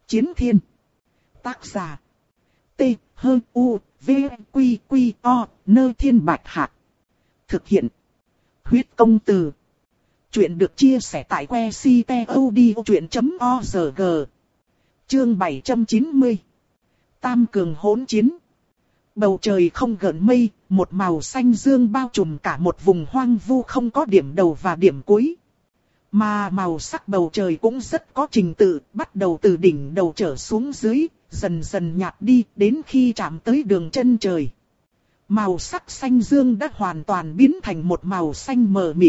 Chiến thiên. Tác giả. T-H-U-V-Q-Q-O, Nơ Thiên Bạch Hạc. Thực hiện. Huyết công từ. Chuyện được chia sẻ tại que ctod.org. Chương 790. Tam cường hỗn chiến. Bầu trời không gợn mây, một màu xanh dương bao trùm cả một vùng hoang vu không có điểm đầu và điểm cuối. Mà màu sắc bầu trời cũng rất có trình tự, bắt đầu từ đỉnh đầu trở xuống dưới, dần dần nhạt đi đến khi chạm tới đường chân trời. Màu sắc xanh dương đã hoàn toàn biến thành một màu xanh mờ mịt.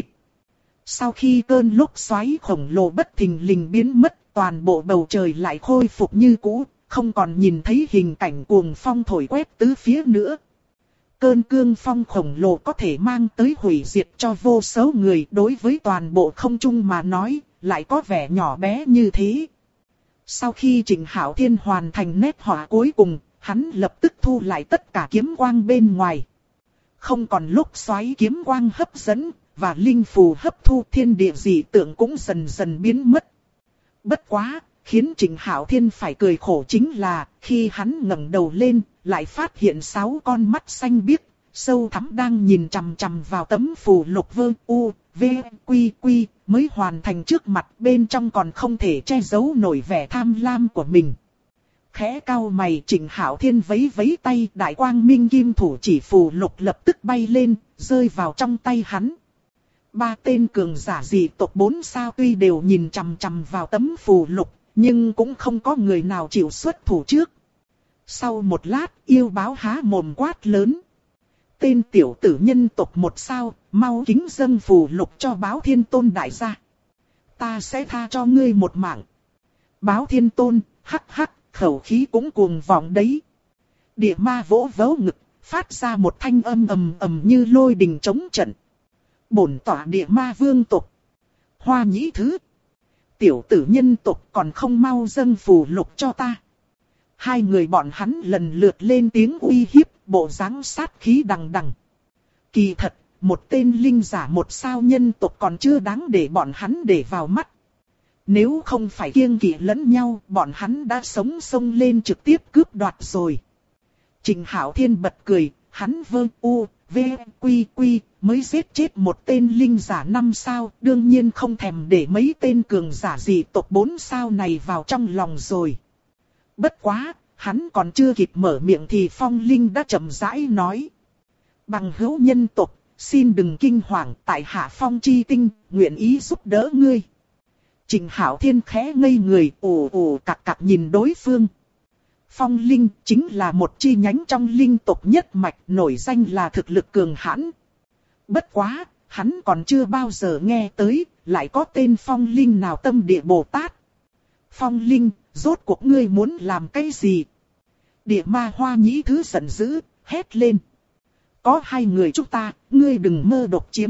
Sau khi cơn lốc xoáy khổng lồ bất thình lình biến mất, toàn bộ bầu trời lại khôi phục như cũ, không còn nhìn thấy hình cảnh cuồng phong thổi quét tứ phía nữa. Cơn cương phong khổng lồ có thể mang tới hủy diệt cho vô số người, đối với toàn bộ không trung mà nói, lại có vẻ nhỏ bé như thế. Sau khi Trịnh Hạo Thiên hoàn thành nét họa cuối cùng, hắn lập tức thu lại tất cả kiếm quang bên ngoài. Không còn lúc xoáy kiếm quang hấp dẫn, và linh phù hấp thu, thiên địa dị tượng cũng dần dần biến mất. Bất quá, khiến Trịnh Hạo Thiên phải cười khổ chính là, khi hắn ngẩng đầu lên, lại phát hiện 6 con mắt xanh biếc, sâu thẳm đang nhìn chằm chằm vào tấm phù lục vơ u, v, quy quy, mới hoàn thành trước mặt, bên trong còn không thể che giấu nổi vẻ tham lam của mình. Khẽ cau mày, Trịnh Hạo Thiên vẫy vẫy tay, đại quang minh kim thủ chỉ phù lục lập tức bay lên, rơi vào trong tay hắn. 3 tên cường giả dị tộc 4 sao tuy đều nhìn chằm chằm vào tấm phù lục, nhưng cũng không có người nào chịu xuất thủ trước. Sau một lát, yêu báo há mồm quát lớn. Tên tiểu tử nhân tộc 1 sao, mau kính dâng phù lục cho Báo Thiên Tôn đại gia. Ta sẽ tha cho ngươi một mạng. Báo Thiên Tôn, hắc hắc, khẩu khí cũng cuồng vọng đấy. Địa ma vỗ vỗ ngực, phát ra một thanh âm ầm ầm như lôi đình chống trận. Bổn tỏa địa ma vương tộc. Hoa Nhĩ Thứ. Tiểu tử nhân tộc còn không mau dâng phù lục cho ta. Hai người bọn hắn lần lượt lên tiếng uy hiếp, bộ dáng sát khí đằng đằng. Kỳ thật, một tên linh giả 1 sao nhân tộc còn chưa đáng để bọn hắn để vào mắt. Nếu không phải kiêng kỵ lẫn nhau, bọn hắn đã sống xông lên trực tiếp cướp đoạt rồi. Trịnh Hạo Thiên bật cười, hắn vơ u, v, quy quy, mới giết chết một tên linh giả 5 sao, đương nhiên không thèm để mấy tên cường giả dị tộc 4 sao này vào trong lòng rồi. Bất quá, hắn còn chưa kịp mở miệng thì Phong Linh đã chậm rãi nói. Bằng hữu nhân tộc, xin đừng kinh hoàng, tại hạ Phong Chi Tinh, nguyện ý giúp đỡ ngươi. Trịnh Hạo Thiên khẽ ngây người, ồ ồ cặc cặc nhìn đối phương. Phong Linh chính là một chi nhánh trong linh tộc nhất mạch, nổi danh là thực lực cường hãn. Bất quá, hắn còn chưa bao giờ nghe tới, lại có tên Phong Linh nào tâm địa Bồ Tát. Phong Linh, rốt cuộc ngươi muốn làm cái gì? Địa ma Hoa Nhĩ Thứ giận dữ, hét lên. Có 2 người chúng ta, ngươi đừng mơ độc chiếm.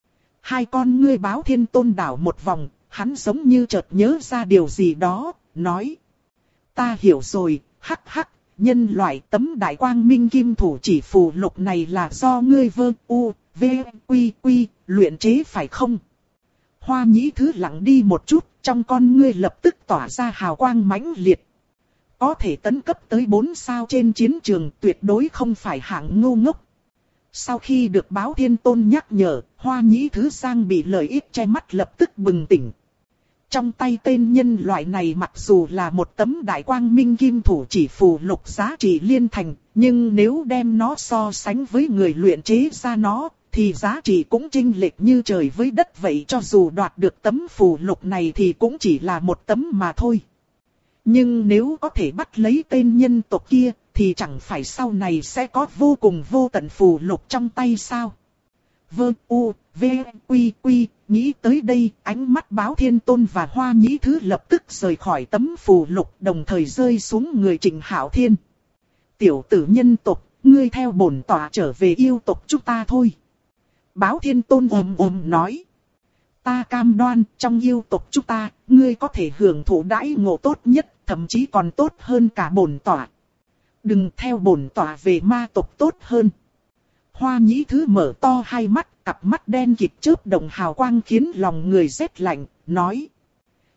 2 con ngươi Báo Thiên Tôn đảo một vòng, hắn giống như chợt nhớ ra điều gì đó, nói. Ta hiểu rồi, hắc hắc, nhân loại tấm đại quang minh kim thủ chỉ phù lục này là do ngươi vơ u, v, quy quy, luyện chế phải không? Hoa Nhĩ Thứ lặng đi một chút, trong con ngươi lập tức tỏa ra hào quang mãnh liệt. Có thể tấn cấp tới 4 sao trên chiến trường, tuyệt đối không phải hạng ngu ngốc. Sau khi được Báo Thiên Tôn nhắc nhở, Hoa Nhĩ Thứ sang bị lợi ích che mắt lập tức bừng tỉnh. Trong tay tên nhân loại này mặc dù là một tấm đại quang minh kim thủ chỉ phù lục giá trị liên thành, nhưng nếu đem nó so sánh với người luyện chế ra nó, thì giá trị cũng chênh lệch như trời với đất vậy. Cho dù đoạt được tấm phù lục này thì cũng chỉ là một tấm mà thôi. Nhưng nếu có thể bắt lấy tên nhân tộc kia, thì chẳng phải sau này sẽ có vô cùng vô tận phù lục trong tay sao? Vơ u, v, quy quy, nghĩ tới đây, ánh mắt Báo Thiên Tôn và Hoa Nhĩ Thứ lập tức rời khỏi tấm phù lục, đồng thời rơi xuống người Trịnh Hạo Thiên. Tiểu tử nhân tộc, ngươi theo bổn tỏa trở về yêu tộc chúng ta thôi. Báo Thiên Tôn ồm nói. Ta cam đoan, trong yêu tộc chúng ta, ngươi có thể hưởng thụ đãi ngộ tốt nhất, thậm chí còn tốt hơn cả bổn tỏa. Đừng theo bổn tỏa về ma tộc tốt hơn. Hoa Nhĩ Thứ mở to hai mắt, cặp mắt đen kịt chớp động hào quang khiến lòng người rét lạnh, nói.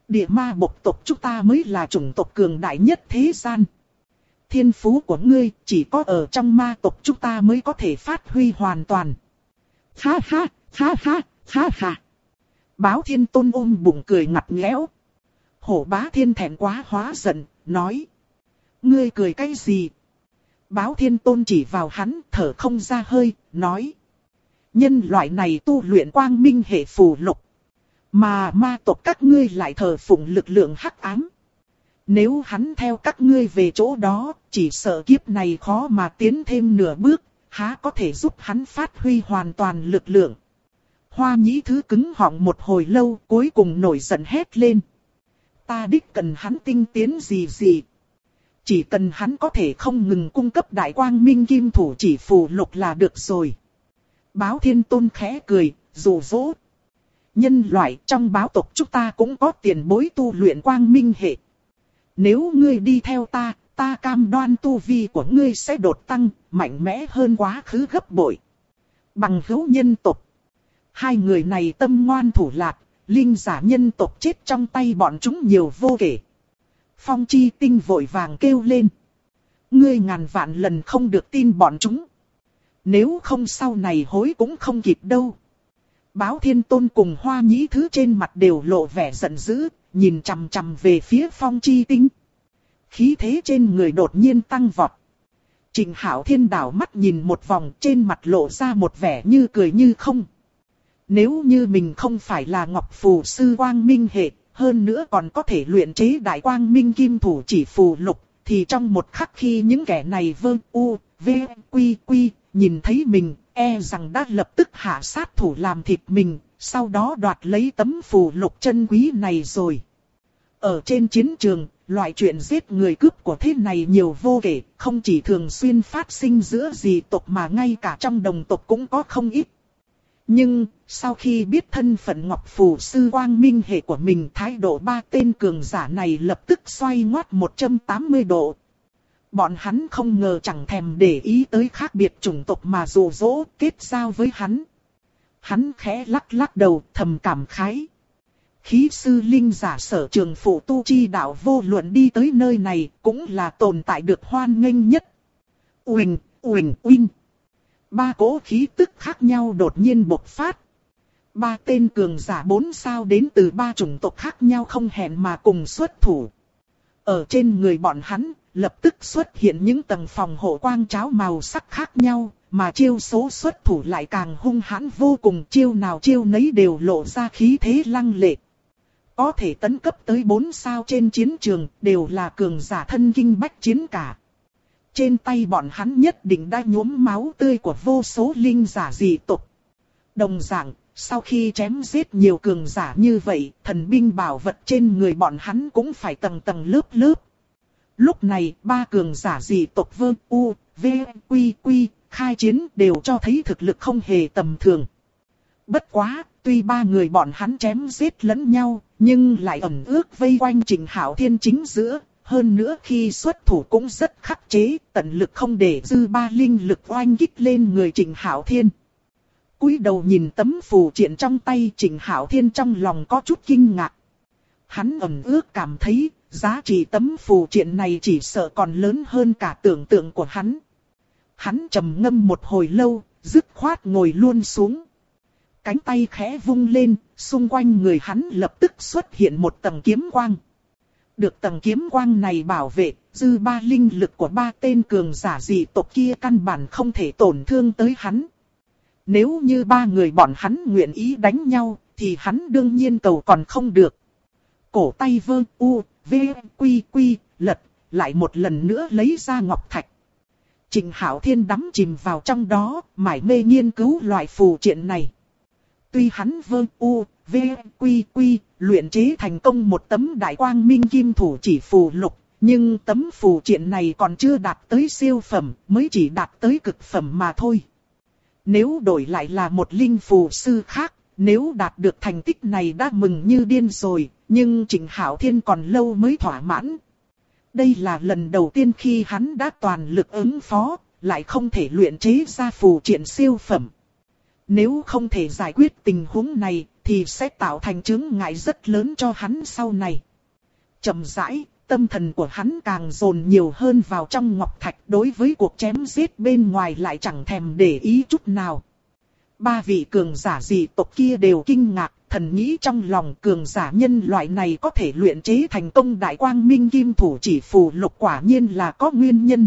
Địa ma bộ tộc chúng ta mới là chủng tộc cường đại nhất thế gian. Thiên phú của ngươi chỉ có ở trong ma tộc chúng ta mới có thể phát huy hoàn toàn. Ha ha, ha ha, ha ha. Báo Thiên Tôn ôm bụng cười ngặt nghẽo. Hổ Bá Thiên thẹn quá hóa giận, nói. Ngươi cười cái gì? Báo Thiên Tôn chỉ vào hắn, thở không ra hơi, nói. Nhân loại này tu luyện quang minh hệ phù lục. Mà ma tộc các ngươi lại thờ phụng lực lượng hắc ám. Nếu hắn theo các ngươi về chỗ đó, chỉ sợ kiếp này khó mà tiến thêm nửa bước, há có thể giúp hắn phát huy hoàn toàn lực lượng. Hoa Nhĩ Thứ cứng họng một hồi lâu, cuối cùng nổi giận hét lên. Ta đích cần hắn tinh tiến gì gì. Chỉ cần hắn có thể không ngừng cung cấp đại quang minh kim thủ chỉ phù lục là được rồi. Báo Thiên Tôn khẽ cười, rủ rỗ. Nhân loại trong báo tộc chúng ta cũng có tiền bối tu luyện quang minh hệ. Nếu ngươi đi theo ta, ta cam đoan tu vi của ngươi sẽ đột tăng, mạnh mẽ hơn quá khứ gấp bội. Bằng hữu nhân tộc. Hai người này tâm ngoan thủ lạt, linh giả nhân tộc chết trong tay bọn chúng nhiều vô kể. Phong Chi Tinh vội vàng kêu lên. Ngươi ngàn vạn lần không được tin bọn chúng. Nếu không sau này hối cũng không kịp đâu. Báo Thiên Tôn cùng Hoa Nhĩ Thứ trên mặt đều lộ vẻ giận dữ, nhìn chằm chằm về phía Phong Chi Tinh. Khí thế trên người đột nhiên tăng vọt. Trịnh Hạo Thiên đảo mắt nhìn một vòng, trên mặt lộ ra một vẻ như cười như không. Nếu như mình không phải là Ngọc Phù Sư Quang Minh hệ, hơn nữa còn có thể luyện chế Đại Quang Minh Kim Thủ Chỉ phù lục, thì trong một khắc khi những kẻ này quy nhìn thấy mình, e rằng đã lập tức hạ sát thủ làm thịt mình, sau đó đoạt lấy tấm phù lục chân quý này rồi. Ở trên chiến trường, loại chuyện giết người cướp của thế này nhiều vô kể, không chỉ thường xuyên phát sinh giữa dị tộc mà ngay cả trong đồng tộc cũng có không ít. Nhưng, sau khi biết thân phận Ngọc Phù Sư Quang Minh hệ của mình, thái độ ba tên cường giả này lập tức xoay ngoắt 180 độ. Bọn hắn không ngờ chẳng thèm để ý tới khác biệt chủng tộc mà dụ dỗ kết giao với hắn. Hắn khẽ lắc lắc đầu thầm cảm khái. Khí sư linh giả Sở Trường phụ tu chi đạo vô luận đi tới nơi này cũng là tồn tại được hoan nghênh nhất. Uỳnh, uỳnh, uỳnh. Ba cỗ khí tức khác nhau đột nhiên bộc phát. Ba tên cường giả 4 sao đến từ ba chủng tộc khác nhau không hẹn mà cùng xuất thủ. Ở trên người bọn hắn, lập tức xuất hiện những tầng phòng hộ quang cháo màu sắc khác nhau, mà chiêu số xuất thủ lại càng hung hãn vô cùng, chiêu nào chiêu nấy đều lộ ra khí thế lăng lệ. Có thể tấn cấp tới 4 sao trên chiến trường, đều là cường giả thân kinh bách chiến cả. Trên tay bọn hắn nhất định đã nhuốm máu tươi của vô số linh giả dị tộc. Đồng dạng, sau khi chém giết nhiều cường giả như vậy, thần binh bảo vật trên người bọn hắn cũng phải tầng tầng lớp lớp. Lúc này, ba cường giả dị tộc Quy khai chiến đều cho thấy thực lực không hề tầm thường. Bất quá, tuy ba người bọn hắn chém giết lẫn nhau, nhưng lại ẩn ước vây quanh Trịnh Hạo Thiên chính giữa. Hơn nữa khi xuất thủ cũng rất khắc chế, tận lực không để dư ba linh lực oanh kích lên người Trịnh Hạo Thiên. Cúi đầu nhìn tấm phù triện trong tay, Trịnh Hạo Thiên trong lòng có chút kinh ngạc. Hắn ẩn ước cảm thấy, giá trị tấm phù triện này chỉ sợ còn lớn hơn cả tưởng tượng của hắn. Hắn trầm ngâm một hồi lâu, dứt khoát ngồi luôn xuống. Cánh tay khẽ vung lên, xung quanh người hắn lập tức xuất hiện một tầng kiếm quang. Được tầng kiếm quang này bảo vệ, dư ba linh lực của ba tên cường giả dị tộc kia căn bản không thể tổn thương tới hắn. Nếu như ba người bọn hắn nguyện ý đánh nhau, thì hắn đương nhiên cầu còn không được. Cổ tay Quy lật, lại một lần nữa lấy ra ngọc thạch. Trịnh Hạo Thiên đắm chìm vào trong đó, mải mê nghiên cứu loại phù triện này. Tuy hắn Quy luyện chế thành công một tấm đại quang minh kim thủ chỉ phù lục, nhưng tấm phù triện này còn chưa đạt tới siêu phẩm, mới chỉ đạt tới cực phẩm mà thôi. Nếu đổi lại là một linh phù sư khác, nếu đạt được thành tích này đã mừng như điên rồi, nhưng Trịnh Hạo Thiên còn lâu mới thỏa mãn. Đây là lần đầu tiên khi hắn đã toàn lực ứng phó, lại không thể luyện chế ra phù triện siêu phẩm. Nếu không thể giải quyết tình huống này, thì sẽ tạo thành chướng ngại rất lớn cho hắn sau này. Chậm rãi, tâm thần của hắn càng dồn nhiều hơn vào trong ngọc thạch, đối với cuộc chém giết bên ngoài lại chẳng thèm để ý chút nào. Ba vị cường giả dị tộc kia đều kinh ngạc, thần nghĩ trong lòng cường giả nhân loại này có thể luyện chế thành công đại quang minh kim thủ chỉ phù lục quả nhiên là có nguyên nhân.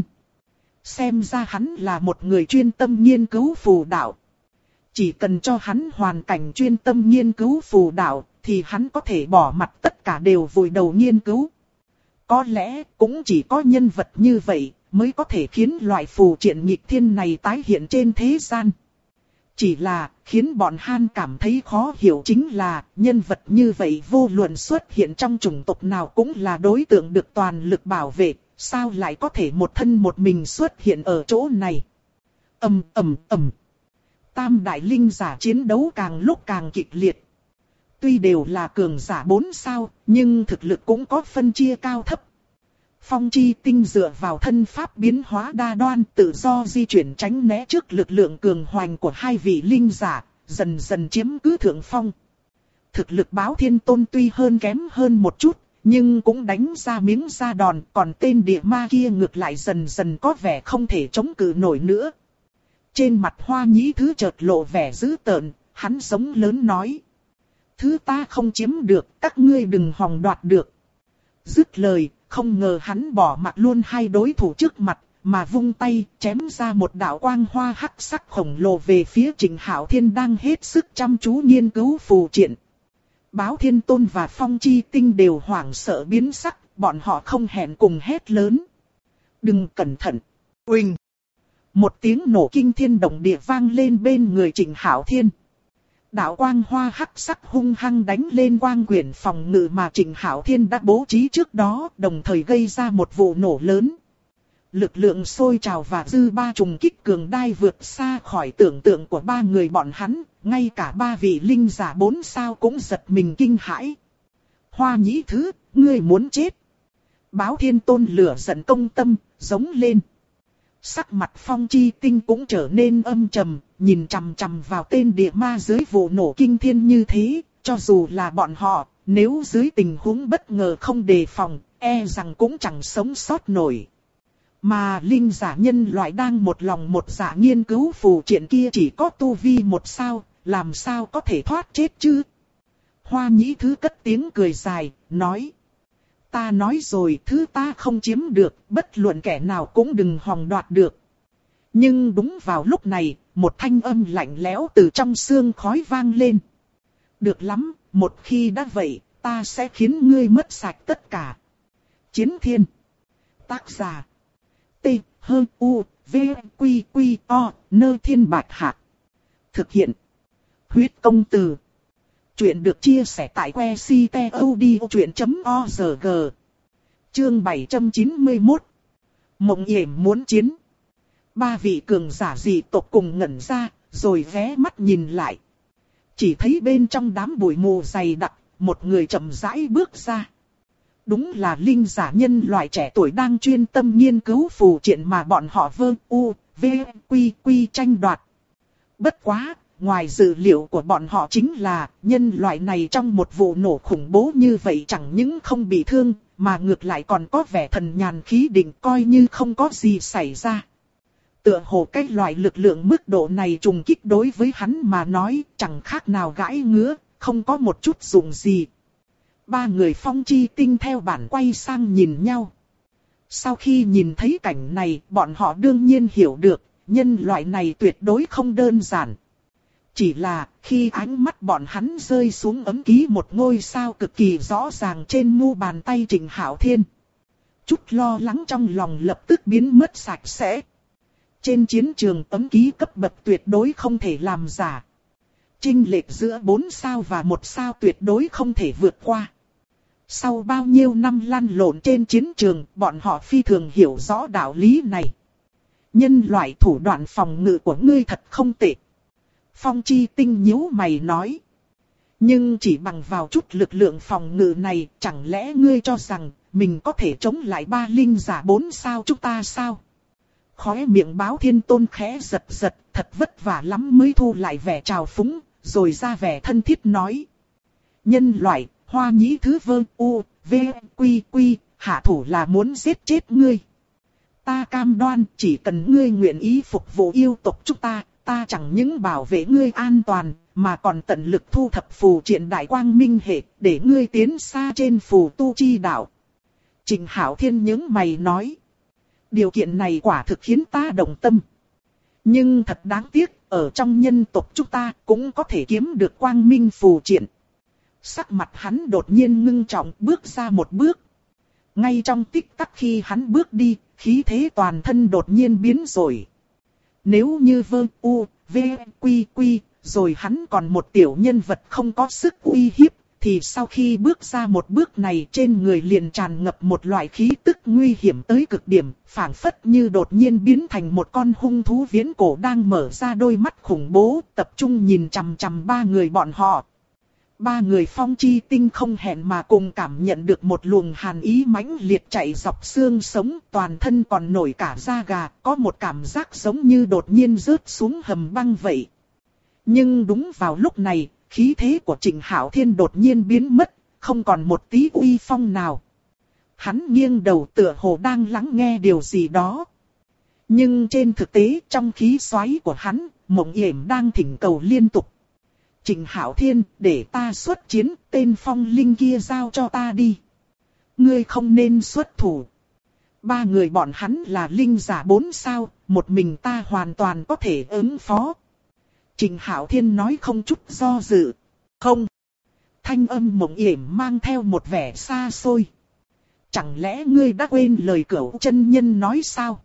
Xem ra hắn là một người chuyên tâm nghiên cứu phù đạo. Chỉ cần cho hắn hoàn cảnh chuyên tâm nghiên cứu phù đạo, thì hắn có thể bỏ mặt tất cả đều vùi đầu nghiên cứu. Có lẽ cũng chỉ có nhân vật như vậy mới có thể khiến loại phù triện nghịch thiên này tái hiện trên thế gian. Chỉ là khiến bọn Han cảm thấy khó hiểu chính là nhân vật như vậy vô luận xuất hiện trong chủng tộc nào cũng là đối tượng được toàn lực bảo vệ, sao lại có thể một thân một mình xuất hiện ở chỗ này. Ầm ầm ầm. Tam đại linh giả chiến đấu càng lúc càng kịch liệt. Tuy đều là cường giả 4 sao, nhưng thực lực cũng có phân chia cao thấp. Phong Chi Tinh dựa vào thân pháp biến hóa đa đoan tự do di chuyển tránh né trước lực lượng cường hoành của hai vị linh giả, dần dần chiếm cứ thượng phong. Thực lực Báo Thiên Tôn tuy hơn kém hơn một chút, nhưng cũng đánh ra miếng ra đòn, còn tên địa ma kia ngược lại dần dần có vẻ không thể chống cự nổi nữa. Trên mặt Hoa Nhĩ Thứ chợt lộ vẻ dữ tợn, hắn giống lớn nói. Thứ ta không chiếm được, các ngươi đừng hòng đoạt được. Dứt lời, không ngờ hắn bỏ mặc luôn hai đối thủ trước mặt, mà vung tay chém ra một đạo quang hoa hắc sắc khổng lồ về phía Trịnh Hạo Thiên đang hết sức chăm chú nghiên cứu phù triện. Báo Thiên Tôn và Phong Chi Tinh đều hoảng sợ biến sắc, bọn họ không hẹn cùng hét lớn. Đừng cẩn thận. Uỳnh. Một tiếng nổ kinh thiên động địa vang lên bên người Trịnh Hạo Thiên. Đạo quang hoa hắc sắc hung hăng đánh lên quang quyển phòng ngự mà Trịnh Hạo Thiên đã bố trí trước đó, đồng thời gây ra một vụ nổ lớn. Lực lượng sôi trào và dư ba trùng kích cường đai vượt xa khỏi tưởng tượng của ba người bọn hắn, ngay cả ba vị linh giả 4 sao cũng giật mình kinh hãi. Hoa Nhĩ Thứ, ngươi muốn chết. Báo Thiên Tôn lửa giận công tâm, giống lên. Sắc mặt Phong Chi Tinh cũng trở nên âm trầm, nhìn chằm chằm vào tên địa ma dưới vụ nổ kinh thiên như thế, cho dù là bọn họ, nếu dưới tình huống bất ngờ không đề phòng, e rằng cũng chẳng sống sót nổi. Mà linh giả nhân loại đang một lòng một dạ nghiên cứu phù triện kia chỉ có tu vi 1 sao, làm sao có thể thoát chết chứ? Hoa Nhĩ Thứ cất tiếng cười dài, nói. Ta nói rồi, thứ ta không chiếm được, bất luận kẻ nào cũng đừng hòng đoạt được. Nhưng đúng vào lúc này, một thanh âm lạnh lẽo từ trong xương khói vang lên. Được lắm, một khi đã vậy, ta sẽ khiến ngươi mất sạch tất cả. Chiến Thiên. Tác giả. T, H, U, V, Quy, Quy, O, Nơ Thiên Bạch Hạc. Thực hiện. Huyết Công Từ. Chuyện được chia sẻ tại www.audiochuyện.org. Chương 791. Mộng Yểm muốn chiến. Ba vị cường giả dị tộc cùng ngẩn ra, rồi ghé mắt nhìn lại. Chỉ thấy bên trong đám bụi mù dày đặc, một người chậm rãi bước ra. Đúng là linh giả nhân loại trẻ tuổi đang chuyên tâm nghiên cứu phù triện mà bọn họ Quy tranh đoạt. Bất quá, ngoài dự liệu của bọn họ chính là nhân loại này trong một vụ nổ khủng bố như vậy chẳng những không bị thương, mà ngược lại còn có vẻ thần nhàn khí định, coi như không có gì xảy ra. Tựa hồ cái loại lực lượng mức độ này trùng kích đối với hắn mà nói chẳng khác nào gãi ngứa, không có một chút dụng gì. Ba người Phong Chi Tinh theo bản quay sang nhìn nhau. Sau khi nhìn thấy cảnh này, bọn họ đương nhiên hiểu được, nhân loại này tuyệt đối không đơn giản. Chỉ là, khi ánh mắt bọn hắn rơi xuống ấm ký một ngôi sao cực kỳ rõ ràng trên mu bàn tay Trịnh Hạo Thiên. Chút lo lắng trong lòng lập tức biến mất sạch sẽ. Trên chiến trường ấm ký cấp bậc tuyệt đối không thể làm giả. Chênh lệch giữa 4 sao và 1 sao tuyệt đối không thể vượt qua. Sau bao nhiêu năm lăn lộn trên chiến trường, bọn họ phi thường hiểu rõ đạo lý này. Nhân loại thủ đoạn phòng ngự của ngươi thật không tệ. Phong Chi Tinh nhíu mày nói. Nhưng chỉ bằng vào chút lực lượng phòng ngự này, chẳng lẽ ngươi cho rằng mình có thể chống lại ba linh giả 4 sao chúng ta sao? Khóe miệng Báo Thiên Tôn khẽ giật giật, thật vất vả lắm mới thu lại vẻ trào phúng, rồi ra vẻ thân thiết nói. Nhân loại, Hoa Nhĩ Thứ Vơ U, V, Quy Quy, hạ thủ là muốn giết chết ngươi. Ta cam đoan chỉ cần ngươi nguyện ý phục vụ yêu tộc chúng ta, ta chẳng những bảo vệ ngươi an toàn, mà còn tận lực thu thập phù triện đại quang minh hệ, để ngươi tiến xa trên phù tu chi đạo. Trình Hạo Thiên nhướng mày nói. Điều kiện này quả thực khiến ta động tâm. Nhưng thật đáng tiếc, ở trong nhân tộc chúng ta cũng có thể kiếm được quang minh phù triện. Sắc mặt hắn đột nhiên ngưng trọng bước ra một bước. Ngay trong tích tắc khi hắn bước đi, khí thế toàn thân đột nhiên biến rồi. Nếu như Vơ U, V, Quy Quy, rồi hắn còn một tiểu nhân vật không có sức uy hiếp, thì sau khi bước ra một bước này trên người liền tràn ngập một loại khí tức nguy hiểm tới cực điểm, phảng phất như đột nhiên biến thành một con hung thú viễn cổ đang mở ra đôi mắt khủng bố, tập trung nhìn chằm chằm ba người bọn họ. Ba người Phong Chi Tinh không hẹn mà cùng cảm nhận được một luồng hàn ý mãnh liệt chạy dọc xương sống, toàn thân còn nổi cả da gà, có một cảm giác giống như đột nhiên rớt xuống hầm băng vậy. Nhưng đúng vào lúc này, khí thế của Trình Hạo Thiên đột nhiên biến mất, không còn một tí uy phong nào. Hắn nghiêng đầu tựa hồ đang lắng nghe điều gì đó. Nhưng trên thực tế trong khí xoáy của hắn, Mộng Yểm đang thỉnh cầu liên tục. Trình Hạo Thiên, để ta xuất chiến, tên phong linh kia giao cho ta đi. Ngươi không nên xuất thủ. Ba người bọn hắn là linh giả 4 sao, một mình ta hoàn toàn có thể ứng phó. Trình Hạo Thiên nói không chút do dự. Không. Thanh âm Mộng Yểm mang theo một vẻ xa xôi. Chẳng lẽ ngươi đã quên lời Cửu chân nhân nói sao?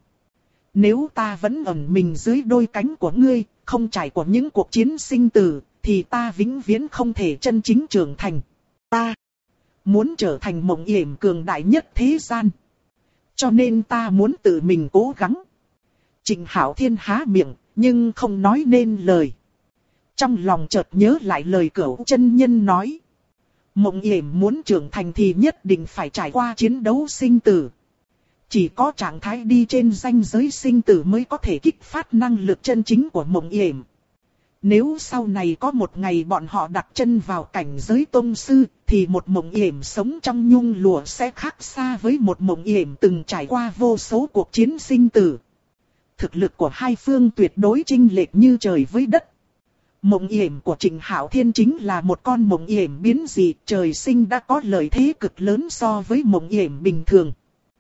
Nếu ta vẫn ẩn mình dưới đôi cánh của ngươi, không trải qua những cuộc chiến sinh tử, thì ta vĩnh viễn không thể chân chính trưởng thành. Ta muốn trở thành Mộng Yểm cường đại nhất thế gian. Cho nên ta muốn tự mình cố gắng. Trình Hạo Thiên há miệng, nhưng không nói nên lời. Trong lòng chợt nhớ lại lời Cửu chân nhân nói. Mộng Yểm muốn trưởng thành thì nhất định phải trải qua chiến đấu sinh tử. Chỉ có trạng thái đi trên ranh giới sinh tử mới có thể kích phát năng lực chân chính của Mộng Yểm. Nếu sau này có một ngày bọn họ đặt chân vào cảnh giới tông sư, thì một Mộng Yểm sống trong nhung lụa sẽ khác xa với một Mộng Yểm từng trải qua vô số cuộc chiến sinh tử. Thực lực của hai phương tuyệt đối chênh lệch như trời với đất. Mộng Yểm của Trình Hạo Thiên chính là một con Mộng Yểm biến dị, trời sinh đã có lợi thế cực lớn so với Mộng Yểm bình thường.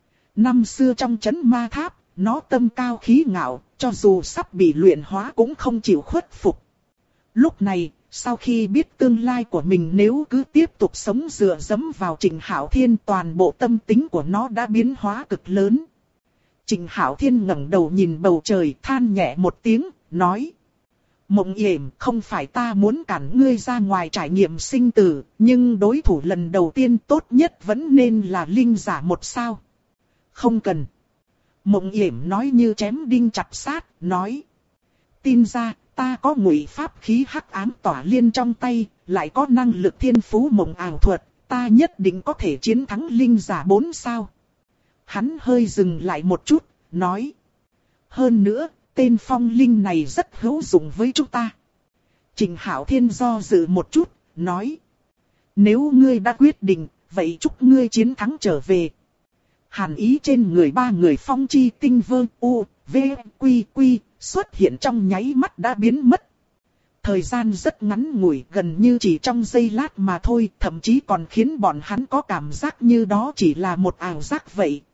Năm xưa trong trấn ma tháp, nó tâm cao khí ngạo, cho dù sắp bị luyện hóa cũng không chịu khuất phục. Lúc này, sau khi biết tương lai của mình nếu cứ tiếp tục sống dựa dẫm vào Trình Hạo Thiên, toàn bộ tâm tính của nó đã biến hóa cực lớn. Trình Hạo Thiên ngẩng đầu nhìn bầu trời, than nhẹ một tiếng, nói. Mộng Yểm, không phải ta muốn cản ngươi ra ngoài trải nghiệm sinh tử, nhưng đối thủ lần đầu tiên tốt nhất vẫn nên là linh giả 1 sao. Không cần. Mộng Yểm nói như chém đinh chặt sát, nói. Tin ra, ta có ngụy pháp khí hắc ám tỏa liên trong tay, lại có năng lực thiên phú mộng ảo thuật, ta nhất định có thể chiến thắng linh giả 4 sao. Hắn hơi dừng lại một chút, nói. Hơn nữa, tên phong linh này rất hữu dụng với chúng ta. Trình Hạo Thiên do dự một chút, nói. Nếu ngươi đã quyết định, vậy chúc ngươi chiến thắng trở về. Hàn ý trên người ba người Phong Chi Tinh Vơ U, V, Quy Quy, xuất hiện trong nháy mắt đã biến mất. Thời gian rất ngắn ngủi, gần như chỉ trong giây lát mà thôi, thậm chí còn khiến bọn hắn có cảm giác như đó chỉ là một ảo giác vậy.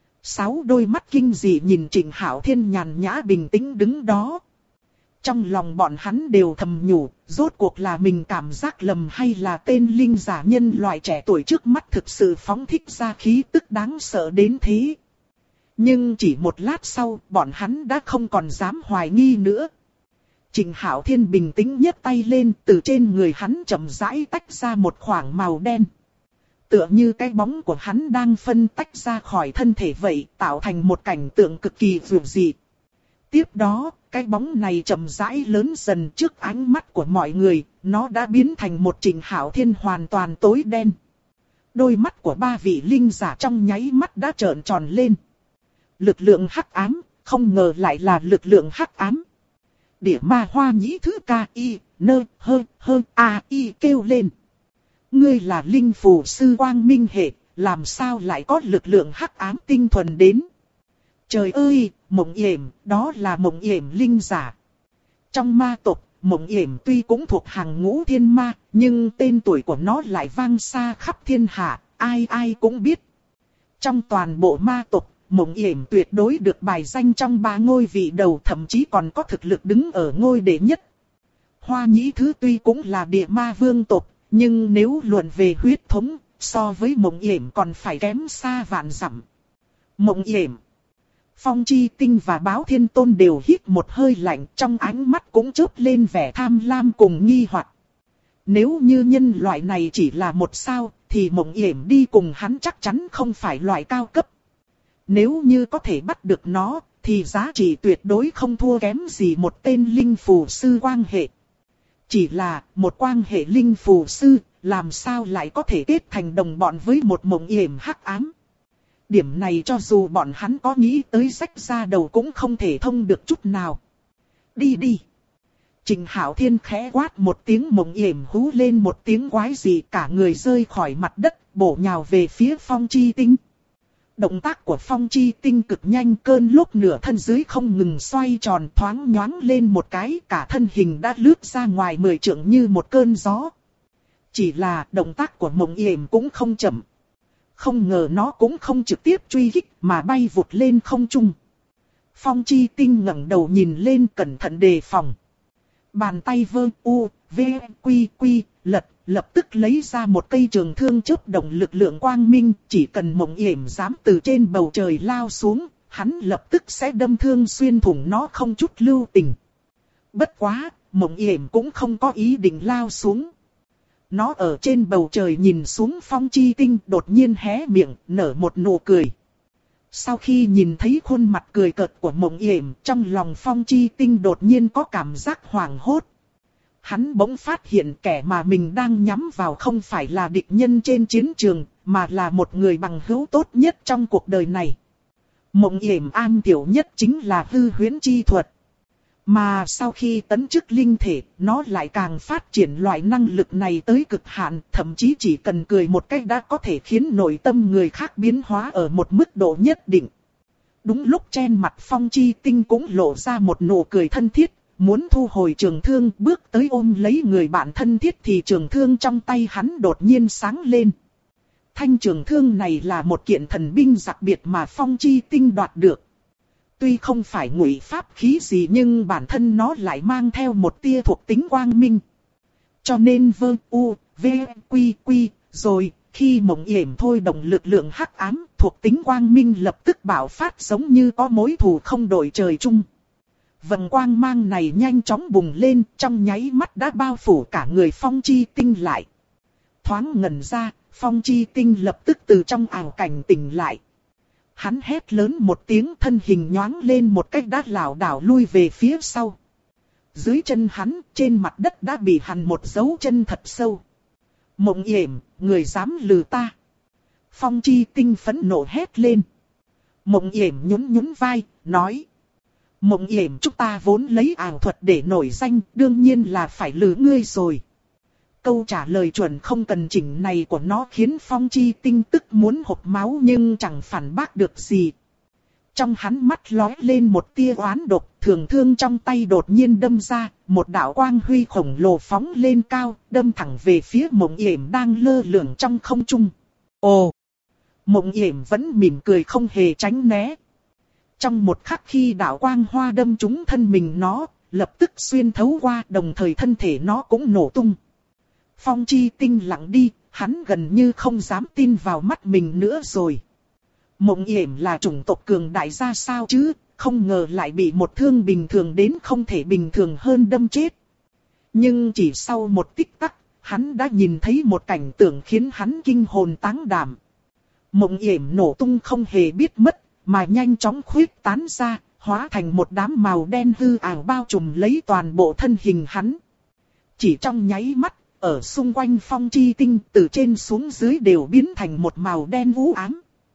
6 đôi mắt kinh dị nhìn Trình Hạo Thiên nhàn nhã bình tĩnh đứng đó. Trong lòng bọn hắn đều thầm nhủ, rốt cuộc là mình cảm giác lầm hay là tên linh giả nhân loại trẻ tuổi trước mắt thực sự phóng thích ra khí tức đáng sợ đến thế. Nhưng chỉ một lát sau, bọn hắn đã không còn dám hoài nghi nữa. Trình Hạo Thiên bình tĩnh nhấc tay lên, từ trên người hắn chậm rãi tách ra một khoảng màu đen. Tựa như cái bóng của hắn đang phân tách ra khỏi thân thể vậy, tạo thành một cảnh tượng cực kỳ vượt dị. Tiếp đó, cái bóng này chậm rãi lớn dần trước ánh mắt của mọi người, nó đã biến thành một Trình Hạo Thiên hoàn toàn tối đen. Đôi mắt của ba vị linh giả trong nháy mắt đã trợn tròn lên. Lực lượng hắc ám, không ngờ lại là lực lượng hắc ám. Địa ma Hoa Nhĩ Thứ Ca Y, y kêu lên. Ngươi là linh phù sư quang minh hệ, làm sao lại có lực lượng hắc ám tinh thuần đến? Trời ơi, Mộng Yểm, đó là Mộng Yểm linh giả. Trong ma tộc, Mộng Yểm tuy cũng thuộc hàng ngũ thiên ma, nhưng tên tuổi của nó lại vang xa khắp thiên hạ, ai ai cũng biết. Trong toàn bộ ma tộc, Mộng Yểm tuyệt đối được bài danh trong 3 ngôi vị đầu, thậm chí còn có thực lực đứng ở ngôi đệ nhất. Hoa Nhĩ Thứ tuy cũng là địa ma vương tộc, nhưng nếu luận về huyết thống, so với Mộng Yểm còn phải kém xa vạn dặm. Mộng Yểm, Phong Chi Tinh và Báo Thiên Tôn đều hít một hơi lạnh, trong ánh mắt cũng chớp lên vẻ tham lam cùng nghi hoặc. Nếu như nhân loại này chỉ là một sao, thì Mộng Yểm đi cùng hắn chắc chắn không phải loại cao cấp. Nếu như có thể bắt được nó, thì giá trị tuyệt đối không thua kém gì một tên linh phù sư quang hệ. Chỉ là một quang hệ linh phù sư, làm sao lại có thể kết thành đồng bọn với một Mộng Yểm hắc ám. Điểm này cho dù bọn hắn có nghĩ tới rách ra đầu cũng không thể thông được chút nào. Đi đi. Trình Hạo Thiên khẽ quát một tiếng, Mộng Yểm hú lên một tiếng quái dị, cả người rơi khỏi mặt đất, bổ nhào về phía Phong Chi Tinh. Động tác của Phong Chi Tinh cực nhanh, cơn lốc nửa thân dưới không ngừng xoay tròn, thoáng nhoáng lên một cái, cả thân hình đã lướt ra ngoài 10 trượng như một cơn gió. Chỉ là động tác của Mộng Yểm cũng không chậm. Không ngờ nó cũng không trực tiếp truy kích mà bay vụt lên không trung. Phong Chi Tinh ngẩng đầu nhìn lên, cẩn thận đề phòng. Bàn tay vơ u, v, quy quy, lập tức lấy ra một cây trường thương chớp động lực lượng quang minh. Chỉ cần Mộng Yểm dám từ trên bầu trời lao xuống, hắn lập tức sẽ đâm thương xuyên thủng nó không chút lưu tình. Bất quá, Mộng Yểm cũng không có ý định lao xuống. Nó ở trên bầu trời nhìn xuống Phong Chi Tinh, đột nhiên hé miệng, nở một nụ cười. Sau khi nhìn thấy khuôn mặt cười cợt của Mộng Yểm, trong lòng Phong Chi Tinh đột nhiên có cảm giác hoảng hốt. Hắn bỗng phát hiện kẻ mà mình đang nhắm vào không phải là địch nhân trên chiến trường, mà là một người bằng hữu tốt nhất trong cuộc đời này. Mộng Yểm am hiểu nhất chính là hư huyễn chi thuật. Mà sau khi tấn chức linh thể, nó lại càng phát triển loại năng lực này tới cực hạn, thậm chí chỉ cần cười một cách đã có thể khiến nội tâm người khác biến hóa ở một mức độ nhất định. Đúng lúc trên mặt Phong Chi Tinh cũng lộ ra một nụ cười thân thiết, muốn thu hồi trường thương, bước tới ôm lấy người bạn thân thiết thì trường thương trong tay hắn đột nhiên sáng lên. Thanh trường thương này là một kiện thần binh đặc biệt mà Phong Chi Tinh đoạt được. Tuy không phải ngụy pháp khí gì nhưng bản thân nó lại mang theo một tia thuộc tính quang minh. Cho nên vơ u, v, quy quy, rồi khi Mộng Yểm thôi động lực lượng hắc ám, thuộc tính quang minh lập tức bạo phát giống như có mối thù không đội trời chung. Vầng quang mang này nhanh chóng bùng lên, trong nháy mắt đã bao phủ cả người Phong Chi Tinh lại. Thoáng ngẩn ra, Phong Chi Tinh lập tức từ trong ảo cảnh tỉnh lại. Hắn hét lớn một tiếng, thân hình nhoáng lên một cách đã lảo đảo lui về phía sau. Dưới chân hắn, trên mặt đất đã bị hằn một dấu chân thật sâu. Mộng Yểm, người dám lừa ta. Phong Chi Tinh phẫn nộ hét lên. Mộng Yểm nhún nhún vai, nói. Mộng Yểm, chúng ta vốn lấy ảo thuật để nổi danh, đương nhiên là phải lừa ngươi rồi. Câu trả lời chuẩn không cần chỉnh này của nó khiến Phong Chi Tinh tức muốn hộc máu nhưng chẳng phản bác được gì. Trong hắn mắt lóe lên một tia oán độc, trường thương trong tay đột nhiên đâm ra, một đạo quang huy khổng lồ phóng lên cao, đâm thẳng về phía Mộng Yểm đang lơ lửng trong không trung. Ồ! Mộng Yểm vẫn mỉm cười không hề tránh né. Trong một khắc khi đạo quang hoa đâm trúng thân mình nó, lập tức xuyên thấu qua, đồng thời thân thể nó cũng nổ tung. Phong Chi Tinh lặng đi, hắn gần như không dám tin vào mắt mình nữa rồi. Mộng Yểm là chủng tộc cường đại ra sao chứ, không ngờ lại bị một thương bình thường đến không thể bình thường hơn đâm chết. Nhưng chỉ sau một tích tắc, hắn đã nhìn thấy một cảnh tượng khiến hắn kinh hồn táng đảm. Mộng Yểm nổ tung không hề biết mất, mà nhanh chóng khuyết tán ra, hóa thành một đám màu đen hư ảo bao trùm lấy toàn bộ thân hình hắn. Chỉ trong nháy mắt, ở xung quanh Phong Chi Tinh từ trên xuống dưới đều biến thành một màu đen u ám.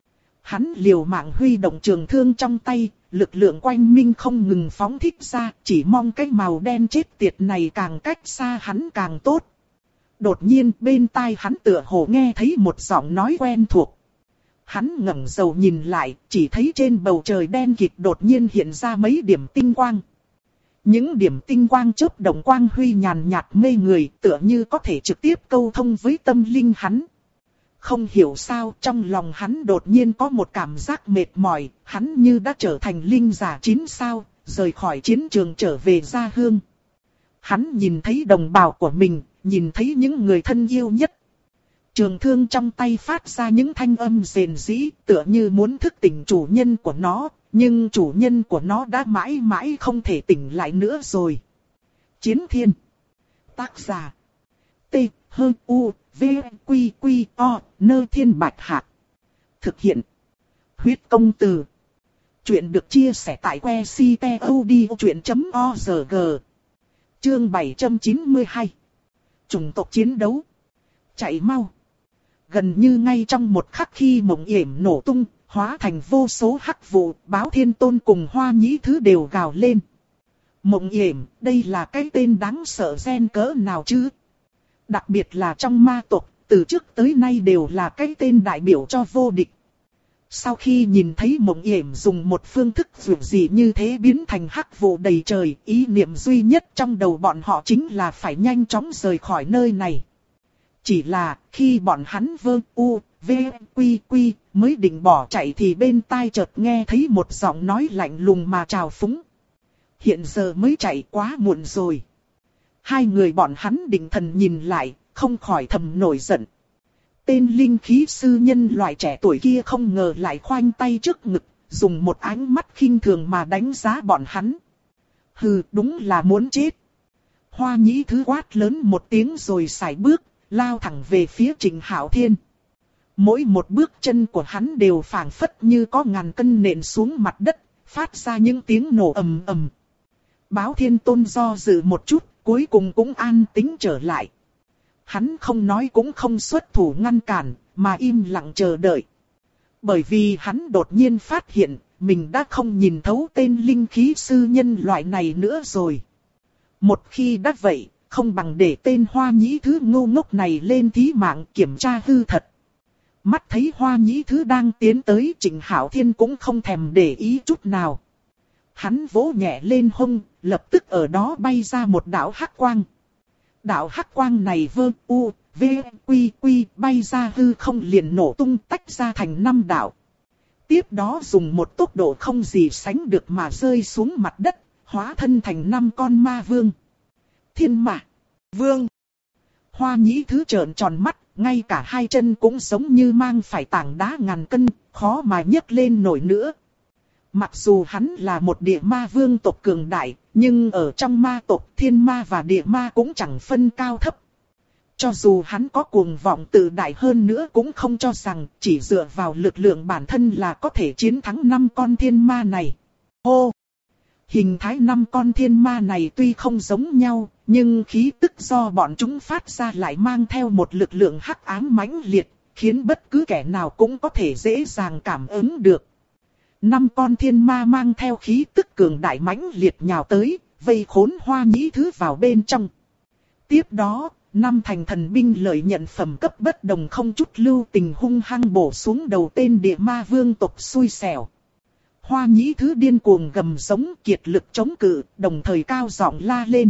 Hắn liều mạng huy động trường thương trong tay, lực lượng quanh minh không ngừng phóng thích ra, chỉ mong cái màu đen chết tiệt này càng cách xa hắn càng tốt. Đột nhiên bên tai hắn tựa hồ nghe thấy một giọng nói quen thuộc. Hắn ngẩng đầu nhìn lại, chỉ thấy trên bầu trời đen kịt đột nhiên hiện ra mấy điểm tinh quang. Những điểm tinh quang chớp động quang huy nhàn nhạt mê người, tựa như có thể trực tiếp câu thông với tâm linh hắn. Không hiểu sao trong lòng hắn đột nhiên có một cảm giác mệt mỏi, hắn như đã trở thành linh giả 9 sao, rời khỏi chiến trường trở về gia hương. Hắn nhìn thấy đồng bào của mình, nhìn thấy những người thân yêu nhất. Trường thương trong tay phát ra những thanh âm rền rĩ, tựa như muốn thức tỉnh chủ nhân của nó, nhưng chủ nhân của nó đã mãi mãi không thể tỉnh lại nữa rồi. Chiến Thiên. Tác giả. T. H. U. V. Q. Q. O. Nơ Thiên Bạch Hạc. Thực hiện. Huyết công từ. Chuyện được chia sẻ tại website.odchuyện.org. Chương 792. Chủng tộc chiến đấu. Chạy mau. Gần như ngay trong một khắc khi mộng yểm nổ tung, hóa thành vô số hắc vụ, Báo Thiên Tôn cùng Hoa Nhĩ Thứ đều gào lên. Mộng yểm, đây là cái tên đáng sợ gen cỡ nào chứ? Đặc biệt là trong ma tộc, từ trước tới nay đều là cái tên đại biểu cho vô địch. Sau khi nhìn thấy mộng yểm dùng một phương thức dù gì như thế biến thành hắc vụ đầy trời, ý niệm duy nhất trong đầu bọn họ chính là phải nhanh chóng rời khỏi nơi này. Chỉ là khi bọn hắn quy mới định bỏ chạy thì bên tai chợt nghe thấy một giọng nói lạnh lùng mà trào phúng. Hiện giờ mới chạy quá muộn rồi. Hai người bọn hắn định thần nhìn lại, không khỏi thầm nổi giận. Tên linh khí sư nhân loại trẻ tuổi kia không ngờ lại khoanh tay trước ngực, dùng một ánh mắt khinh thường mà đánh giá bọn hắn. Hừ, đúng là muốn chết. Hoa Nhĩ Thứ quát lớn một tiếng rồi sải bước, lao thẳng về phía Trịnh Hạo Thiên. Mỗi một bước chân của hắn đều phảng phất như có ngàn cân nện xuống mặt đất, phát ra những tiếng nổ ầm ầm. Báo Thiên Tôn do dự một chút, cuối cùng cũng an tĩnh trở lại. Hắn không nói cũng không xuất thủ ngăn cản, mà im lặng chờ đợi. Bởi vì hắn đột nhiên phát hiện, mình đã không nhìn thấu tên linh khí sư nhân loại này nữa rồi. Một khi đã vậy, không bằng để tên Hoa Nhĩ Thứ ngu ngốc này lên thí mạng kiểm tra hư thật. Mắt thấy Hoa Nhĩ Thứ đang tiến tới, Trịnh Hạo Thiên cũng không thèm để ý chút nào. Hắn vỗ nhẹ lên hông, lập tức ở đó bay ra một đạo hắc quang. Đạo hắc quang này quy bay ra hư không liền nổ tung tách ra thành 5 đạo. Tiếp đó dùng một tốc độ không gì sánh được mà rơi xuống mặt đất, hóa thân thành 5 con ma vương. Thiên Mã Vương. Hoa Nhĩ Thứ trợn tròn mắt, ngay cả hai chân cũng giống như mang phải tảng đá ngàn cân, khó mà nhấc lên nổi nữa. Mặc dù hắn là một địa ma vương tộc cường đại, nhưng ở trong ma tộc thiên ma và địa ma cũng chẳng phân cao thấp. Cho dù hắn có cuồng vọng tự đại hơn nữa cũng không cho rằng chỉ dựa vào lực lượng bản thân là có thể chiến thắng 5 con thiên ma này. Hô! Hình thái 5 con thiên ma này tuy không giống nhau, nhưng khí tức do bọn chúng phát ra lại mang theo một lực lượng hắc ám mãnh liệt, khiến bất cứ kẻ nào cũng có thể dễ dàng cảm ứng được. 5 con thiên ma mang theo khí tức cường đại mãnh liệt nhào tới, vây khốn Hoa Nhĩ Thứ vào bên trong. Tiếp đó, 5 thành thần binh lợi nhận phẩm cấp bất đồng không chút lưu tình hung hăng bổ xuống đầu tên địa ma vương tộc xui xẻo. Hoa Nhĩ Thứ điên cuồng gầm giống kiệt lực chống cự, đồng thời cao giọng la lên.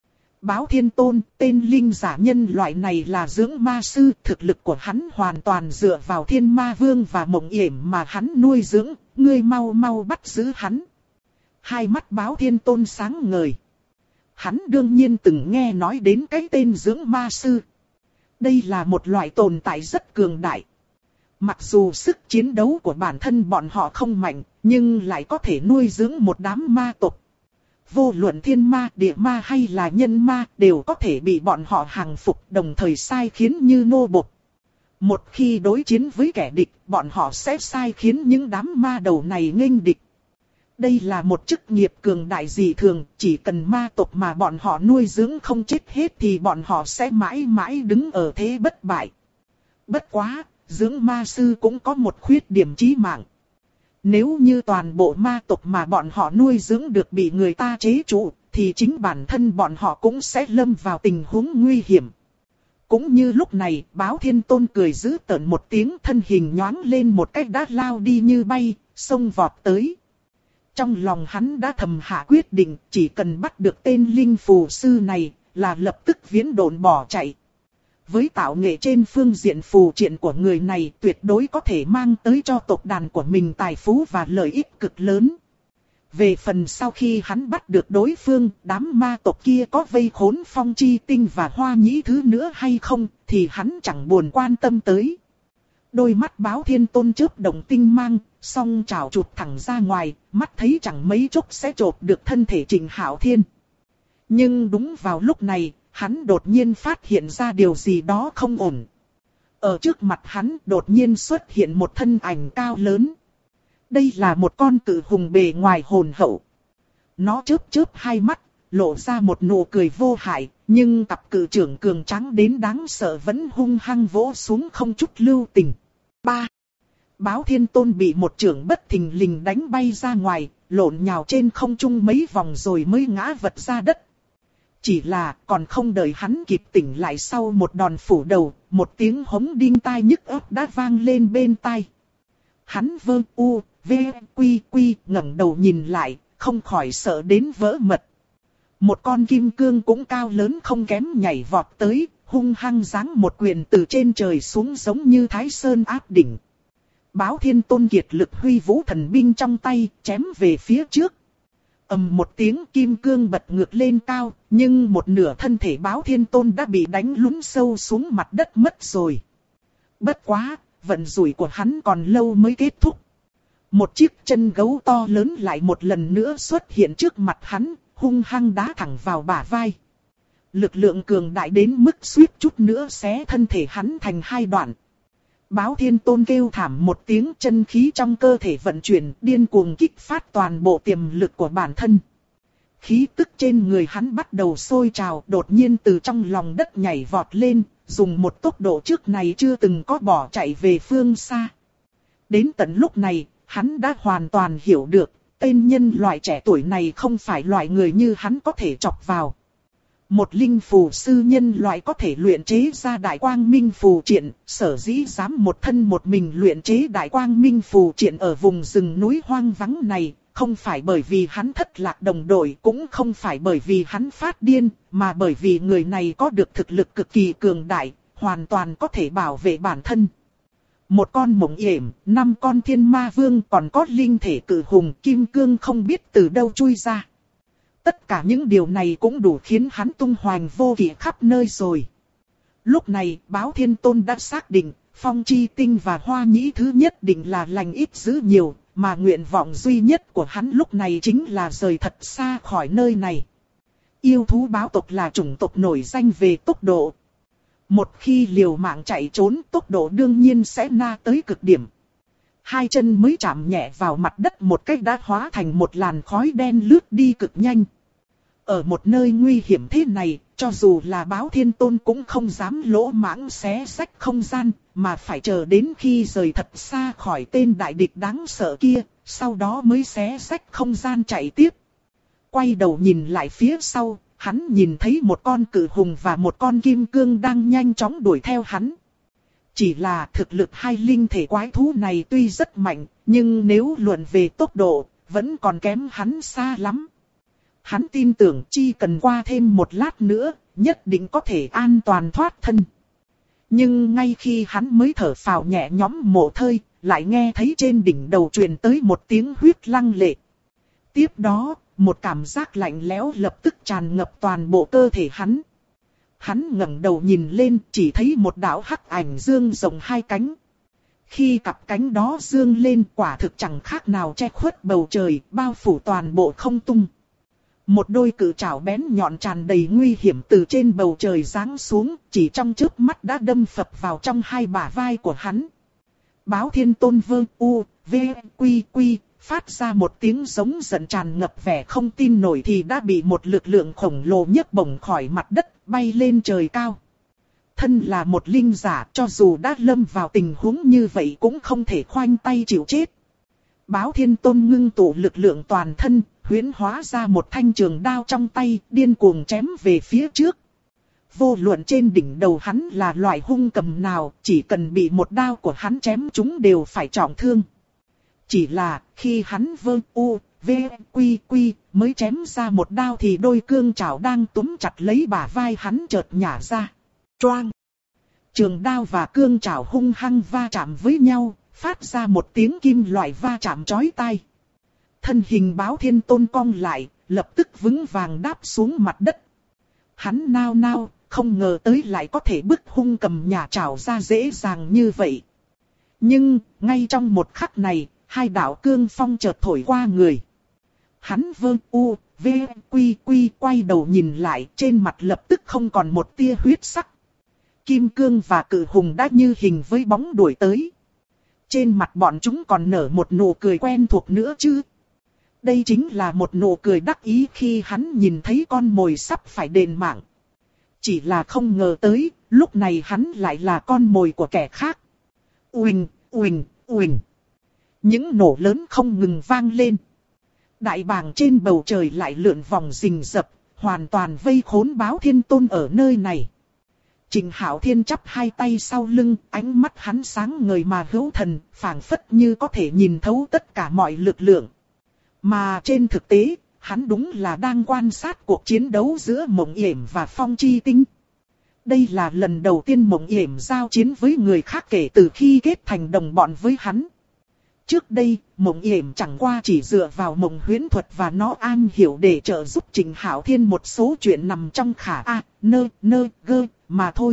Báo Thiên Tôn, tên linh giả nhân loại này là dưỡng ma sư, thực lực của hắn hoàn toàn dựa vào thiên ma vương và mộng yểm mà hắn nuôi dưỡng, ngươi mau mau bắt giữ hắn. Hai mắt Báo Thiên Tôn sáng ngời. Hắn đương nhiên từng nghe nói đến cái tên dưỡng ma sư. Đây là một loại tồn tại rất cường đại. Mặc dù sức chiến đấu của bản thân bọn họ không mạnh, nhưng lại có thể nuôi dưỡng một đám ma tộc. Vô luận thiên ma, địa ma hay là nhân ma đều có thể bị bọn họ hàng phục đồng thời sai khiến như nô bộc. Một khi đối chiến với kẻ địch, bọn họ sẽ sai khiến những đám ma đầu này nghênh địch. Đây là một chức nghiệp cường đại dị thường, chỉ cần ma tộc mà bọn họ nuôi dưỡng không chết hết thì bọn họ sẽ mãi mãi đứng ở thế bất bại. Bất quá, dưỡng ma sư cũng có một khuyết điểm chí mạng. Nếu như toàn bộ ma tộc mà bọn họ nuôi dưỡng được bị người ta chế trụ, thì chính bản thân bọn họ cũng sẽ lâm vào tình huống nguy hiểm. Cũng như lúc này, Báo Thiên Tôn cười dữ tợn một tiếng, thân hình nhoáng lên một cách đã lao đi như bay, xông vọt tới. Trong lòng hắn đã thầm hạ quyết định, chỉ cần bắt được tên linh phù sư này, là lập tức viễn độn bỏ chạy. Với tạo nghệ trên phương diện phù triện của người này, tuyệt đối có thể mang tới cho tộc đàn của mình tài phú và lợi ích cực lớn. Về phần sau khi hắn bắt được đối phương, đám ma tộc kia có vây khốn Phong Chi Tinh và Hoa Nhĩ thứ nữa hay không, thì hắn chẳng buồn quan tâm tới. Đôi mắt Báo Thiên Tôn chớp động tinh mang, song chảo chụp thẳng ra ngoài, mắt thấy chẳng mấy chốc sẽ chộp được thân thể Trịnh Hạo Thiên. Nhưng đúng vào lúc này, hắn đột nhiên phát hiện ra điều gì đó không ổn. Ở trước mặt hắn đột nhiên xuất hiện một thân ảnh cao lớn. Đây là một con cự hùng bề ngoài hồn hậu. Nó chớp chớp hai mắt, lộ ra một nụ cười vô hại, nhưng cặp cự trưởng cường tráng đến đáng sợ vẫn hung hăng vỗ xuống không chút lưu tình. 3. Báo Thiên Tôn bị một chưởng bất thình lình đánh bay ra ngoài, lộn nhào trên không trung mấy vòng rồi mới ngã vật ra đất. Chỉ là còn không đợi hắn kịp tỉnh lại sau một đòn phủ đầu, một tiếng hống đinh tai nhức óc đã vang lên bên tai. Hắn vơ u, v, quy quy ngẩng đầu nhìn lại, không khỏi sợ đến vỡ mật. Một con kim cương cũng cao lớn không kém nhảy vọt tới, hung hăng giáng một quyền từ trên trời xuống giống như Thái Sơn áp đỉnh. Báo Thiên Tôn kiệt lực huy vũ thần binh trong tay, chém về phía trước. Ầm một tiếng, kim cương bật ngược lên cao, nhưng một nửa thân thể Báo Thiên Tôn đã bị đánh lún sâu xuống mặt đất mất rồi. Bất quá, vận rủi của hắn còn lâu mới kết thúc. Một chiếc chân gấu to lớn lại một lần nữa xuất hiện trước mặt hắn, hung hăng đá thẳng vào bả vai. Lực lượng cường đại đến mức suýt chút nữa xé thân thể hắn thành hai đoạn. Báo Thiên Tôn kêu thảm một tiếng, chân khí trong cơ thể vận chuyển, điên cuồng kích phát toàn bộ tiềm lực của bản thân. Khí tức trên người hắn bắt đầu sôi trào, đột nhiên từ trong lòng đất nhảy vọt lên, dùng một tốc độ trước này chưa từng có bỏ chạy về phương xa. Đến tận lúc này, hắn đã hoàn toàn hiểu được, tên nhân loại trẻ tuổi này không phải loại người như hắn có thể chọc vào. Một linh phù sư nhân loại có thể luyện chế ra đại quang minh phù triện, sở dĩ dám một thân một mình luyện chế đại quang minh phù triện ở vùng rừng núi hoang vắng này, không phải bởi vì hắn thất lạc đồng đội, cũng không phải bởi vì hắn phát điên, mà bởi vì người này có được thực lực cực kỳ cường đại, hoàn toàn có thể bảo vệ bản thân. Một con mộng yểm, 5 con thiên ma vương, còn có linh thể cự hùng kim cương không biết từ đâu chui ra. Tất cả những điều này cũng đủ khiến hắn tung hoành vô kỵ khắp nơi rồi. Lúc này, Báo Thiên Tôn đã xác định, Phong Chi Tinh và Hoa Nhĩ thứ nhất định là lành ít dữ nhiều, mà nguyện vọng duy nhất của hắn lúc này chính là rời thật xa khỏi nơi này. Yêu thú báo tộc là chủng tộc nổi danh về tốc độ. Một khi liều mạng chạy trốn, tốc độ đương nhiên sẽ na tới cực điểm. Hai chân mới chạm nhẹ vào mặt đất một cách đã hóa thành một làn khói đen lướt đi cực nhanh. Ở một nơi nguy hiểm thế này, cho dù là Báo Thiên Tôn cũng không dám lỗ mãng xé rách không gian, mà phải chờ đến khi rời thật xa khỏi tên đại địch đáng sợ kia, sau đó mới xé rách không gian chạy tiếp. Quay đầu nhìn lại phía sau, hắn nhìn thấy một con cự hùng và một con kim cương đang nhanh chóng đuổi theo hắn. Chỉ là thực lực hai linh thể quái thú này tuy rất mạnh, nhưng nếu luận về tốc độ, vẫn còn kém hắn xa lắm. Hắn tin tưởng chỉ cần qua thêm một lát nữa, nhất định có thể an toàn thoát thân. Nhưng ngay khi hắn mới thở phào nhẹ nhõm một hơi, lại nghe thấy trên đỉnh đầu truyền tới một tiếng huýt lăng lệ. Tiếp đó, một cảm giác lạnh lẽo lập tức tràn ngập toàn bộ cơ thể hắn. Hắn ngẩng đầu nhìn lên, chỉ thấy một đạo hắc ảnh dương rộng hai cánh. Khi cặp cánh đó dương lên, quả thực chẳng khác nào che khuất bầu trời, bao phủ toàn bộ không tung. Một đôi cự trảo bén nhọn tràn đầy nguy hiểm từ trên bầu trời giáng xuống, chỉ trong chớp mắt đã đâm phập vào trong hai bả vai của hắn. Báo Thiên Tôn vơ u, v, quy quy, phát ra một tiếng giống giận tràn ngập vẻ không tin nổi thì đã bị một lực lượng khổng lồ nhấc bổng khỏi mặt đất, bay lên trời cao. thân là một linh giả, cho dù đã lâm vào tình huống như vậy cũng không thể khoanh tay chịu chết. Báo Thiên Tôn ngưng tụ lực lượng toàn thân, huyễn hóa ra một thanh trường đao trong tay, điên cuồng chém về phía trước. Vô luận trên đỉnh đầu hắn là loại hung cầm nào, chỉ cần bị một đao của hắn chém chúng đều phải trọng thương. Chỉ là, khi hắn mới chém ra một đao thì đôi cương trảo đang túm chặt lấy bả vai hắn chợt nhả ra. Choang! Trường đao và cương trảo hung hăng va chạm với nhau, phát ra một tiếng kim loại va chạm chói tai. Thân hình Báo Thiên Tôn cong lại, lập tức vững vàng đáp xuống mặt đất. Hắn nao nao, không ngờ tới lại có thể bức hung cầm nhả trảo ra dễ dàng như vậy. Nhưng, ngay trong một khắc này, hai đạo cương phong chợt thổi qua người. Hắn quay đầu nhìn lại, trên mặt lập tức không còn một tia huyết sắc. Kim cương và cự hùng đã như hình với bóng đuổi tới. Trên mặt bọn chúng còn nở một nụ cười quen thuộc nữa chứ. Đây chính là một nụ cười đắc ý khi hắn nhìn thấy con mồi sắp phải đền mạng. Chỉ là không ngờ tới, lúc này hắn lại là con mồi của kẻ khác. Uỳnh, uỳnh, uỳnh. Những nổ lớn không ngừng vang lên. Đại bàng trên bầu trời lại lượn vòng rình rập, hoàn toàn vây khốn Báo Thiên Tôn ở nơi này. Trịnh Hạo Thiên chắp hai tay sau lưng, ánh mắt hắn sáng ngời mà hữu thần, phảng phất như có thể nhìn thấu tất cả mọi lực lượng. Mà trên thực tế, hắn đúng là đang quan sát cuộc chiến đấu giữa Mộng Yểm và Phong Chi Tinh. Đây là lần đầu tiên Mộng Yểm giao chiến với người khác kể từ khi kết thành đồng bọn với hắn. Trước đây, Mộng Yểm chẳng qua chỉ dựa vào mộng huyễn thuật và nó an hiểu để trợ giúp Trịnh Hạo Thiên một số chuyện nằm trong khả gơ mà thôi.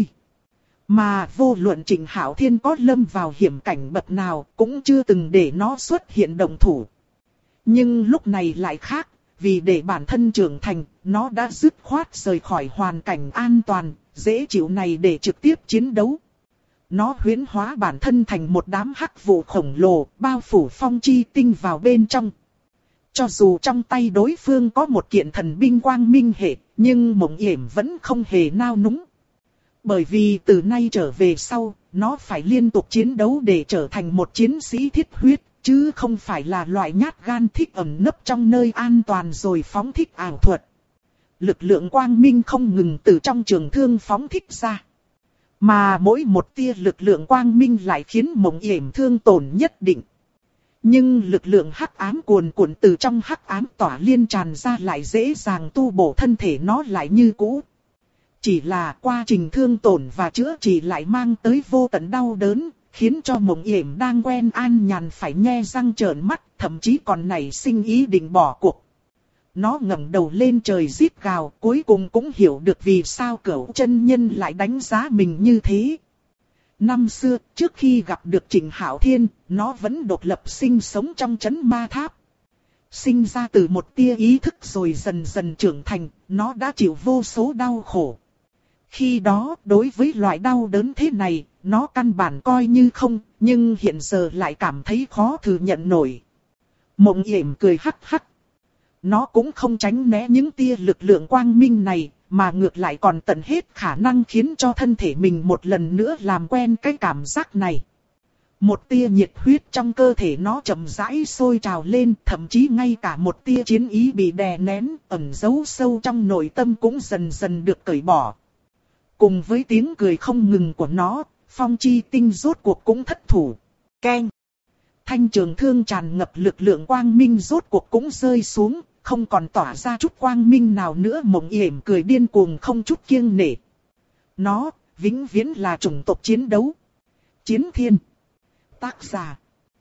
Mà vô luận Trịnh Hạo Thiên có lâm vào hiểm cảnh bậc nào cũng chưa từng để nó xuất hiện động thủ. Nhưng lúc này lại khác, vì để bản thân trưởng thành, nó đã dứt khoát rời khỏi hoàn cảnh an toàn, dễ chịu này để trực tiếp chiến đấu. Nó huyễn hóa bản thân thành một đám hắc vụ khổng lồ, bao phủ Phong Chi Tinh vào bên trong. Cho dù trong tay đối phương có một kiện thần binh quang minh hệ, nhưng Mộng Yểm vẫn không hề nao núng. Bởi vì từ nay trở về sau, nó phải liên tục chiến đấu để trở thành một chiến sĩ thiết huyết, chứ không phải là loại nhát gan thích ẩn nấp trong nơi an toàn rồi phóng thích ảo thuật. Lực lượng quang minh không ngừng từ trong trường thương phóng thích ra. Mà mỗi một tia lực lượng quang minh lại khiến Mộng Yểm thương tổn nhất định. Nhưng lực lượng hắc ám cuồn cuộn từ trong hắc ám tỏa liên tràn ra lại dễ dàng tu bổ thân thể nó lại như cũ. Chỉ là quá trình thương tổn và chữa trị lại mang tới vô tận đau đớn, khiến cho Mộng Yểm đang quen an nhàn phải nhe răng trợn mắt, thậm chí còn nảy sinh ý định bỏ cuộc. Nó ngẩng đầu lên trời rít gào, cuối cùng cũng hiểu được vì sao Cửu chân nhân lại đánh giá mình như thế. Năm xưa, trước khi gặp được Trịnh Hạo Thiên, nó vẫn độc lập sinh sống trong trấn ma tháp. Sinh ra từ một tia ý thức rồi dần dần trưởng thành, nó đã chịu vô số đau khổ. Khi đó, đối với loại đau đớn thế này, nó căn bản coi như không, nhưng hiện giờ lại cảm thấy khó thừa nhận nổi. Mộng Yểm cười hắc hắc. Nó cũng không tránh né những tia lực lượng quang minh này, mà ngược lại còn tận hết khả năng khiến cho thân thể mình một lần nữa làm quen cái cảm giác này. Một tia nhiệt huyết trong cơ thể nó chậm rãi sôi trào lên, thậm chí ngay cả một tia chiến ý bị đè nén, ẩn giấu sâu trong nội tâm cũng dần dần được cởi bỏ. Cùng với tiếng cười không ngừng của nó, Phong Chi Tinh rốt cuộc cũng thất thủ. Keng! Thanh trường thương tràn ngập lực lượng quang minh rốt cuộc cũng rơi xuống, không còn tỏa ra chút quang minh nào nữa. Mộng Yểm cười điên cuồng không chút kiêng nể. Nó, vĩnh viễn là chủng tộc chiến đấu. Chiến thiên. Tác giả.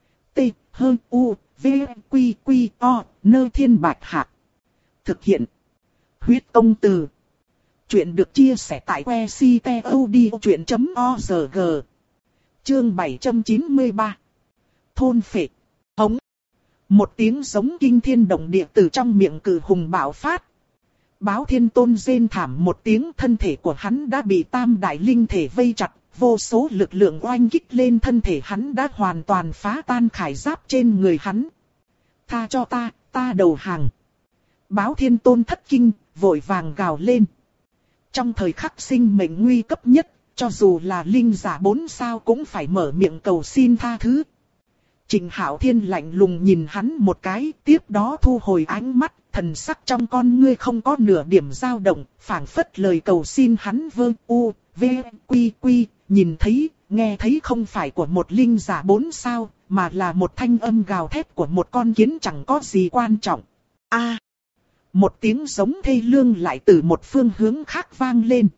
T-H-U-V-Q-Q-O, nơi thiên bạch hạc. Thực hiện. Huyết công từ. Chuyện được chia sẻ tại website.odchuyện.org. Chương 793. Thôn phệ. Hống. Một tiếng giống kinh thiên động địa từ trong miệng cự hùng bạo phát. Báo Thiên Tôn rên thảm một tiếng, thân thể của hắn đã bị tam đại linh thể vây chặt. Vô số lực lượng oanh kích lên thân thể hắn đã hoàn toàn phá tan khải giáp trên người hắn. Tha cho ta, ta đầu hàng. Báo Thiên Tôn thất kinh, vội vàng gào lên. Trong thời khắc sinh mệnh nguy cấp nhất, cho dù là linh giả 4 sao cũng phải mở miệng cầu xin tha thứ. Trịnh Hạo Thiên lạnh lùng nhìn hắn một cái, tiếp đó thu hồi ánh mắt, thần sắc trong con ngươi không có nửa điểm dao động, phảng phất lời cầu xin hắn vơ u, v, quy quy, nhìn thấy, nghe thấy không phải của một linh giả 4 sao, mà là một thanh âm gào thét của một con kiến chẳng có gì quan trọng. A, một tiếng giống thê lương lại từ một phương hướng khác vang lên.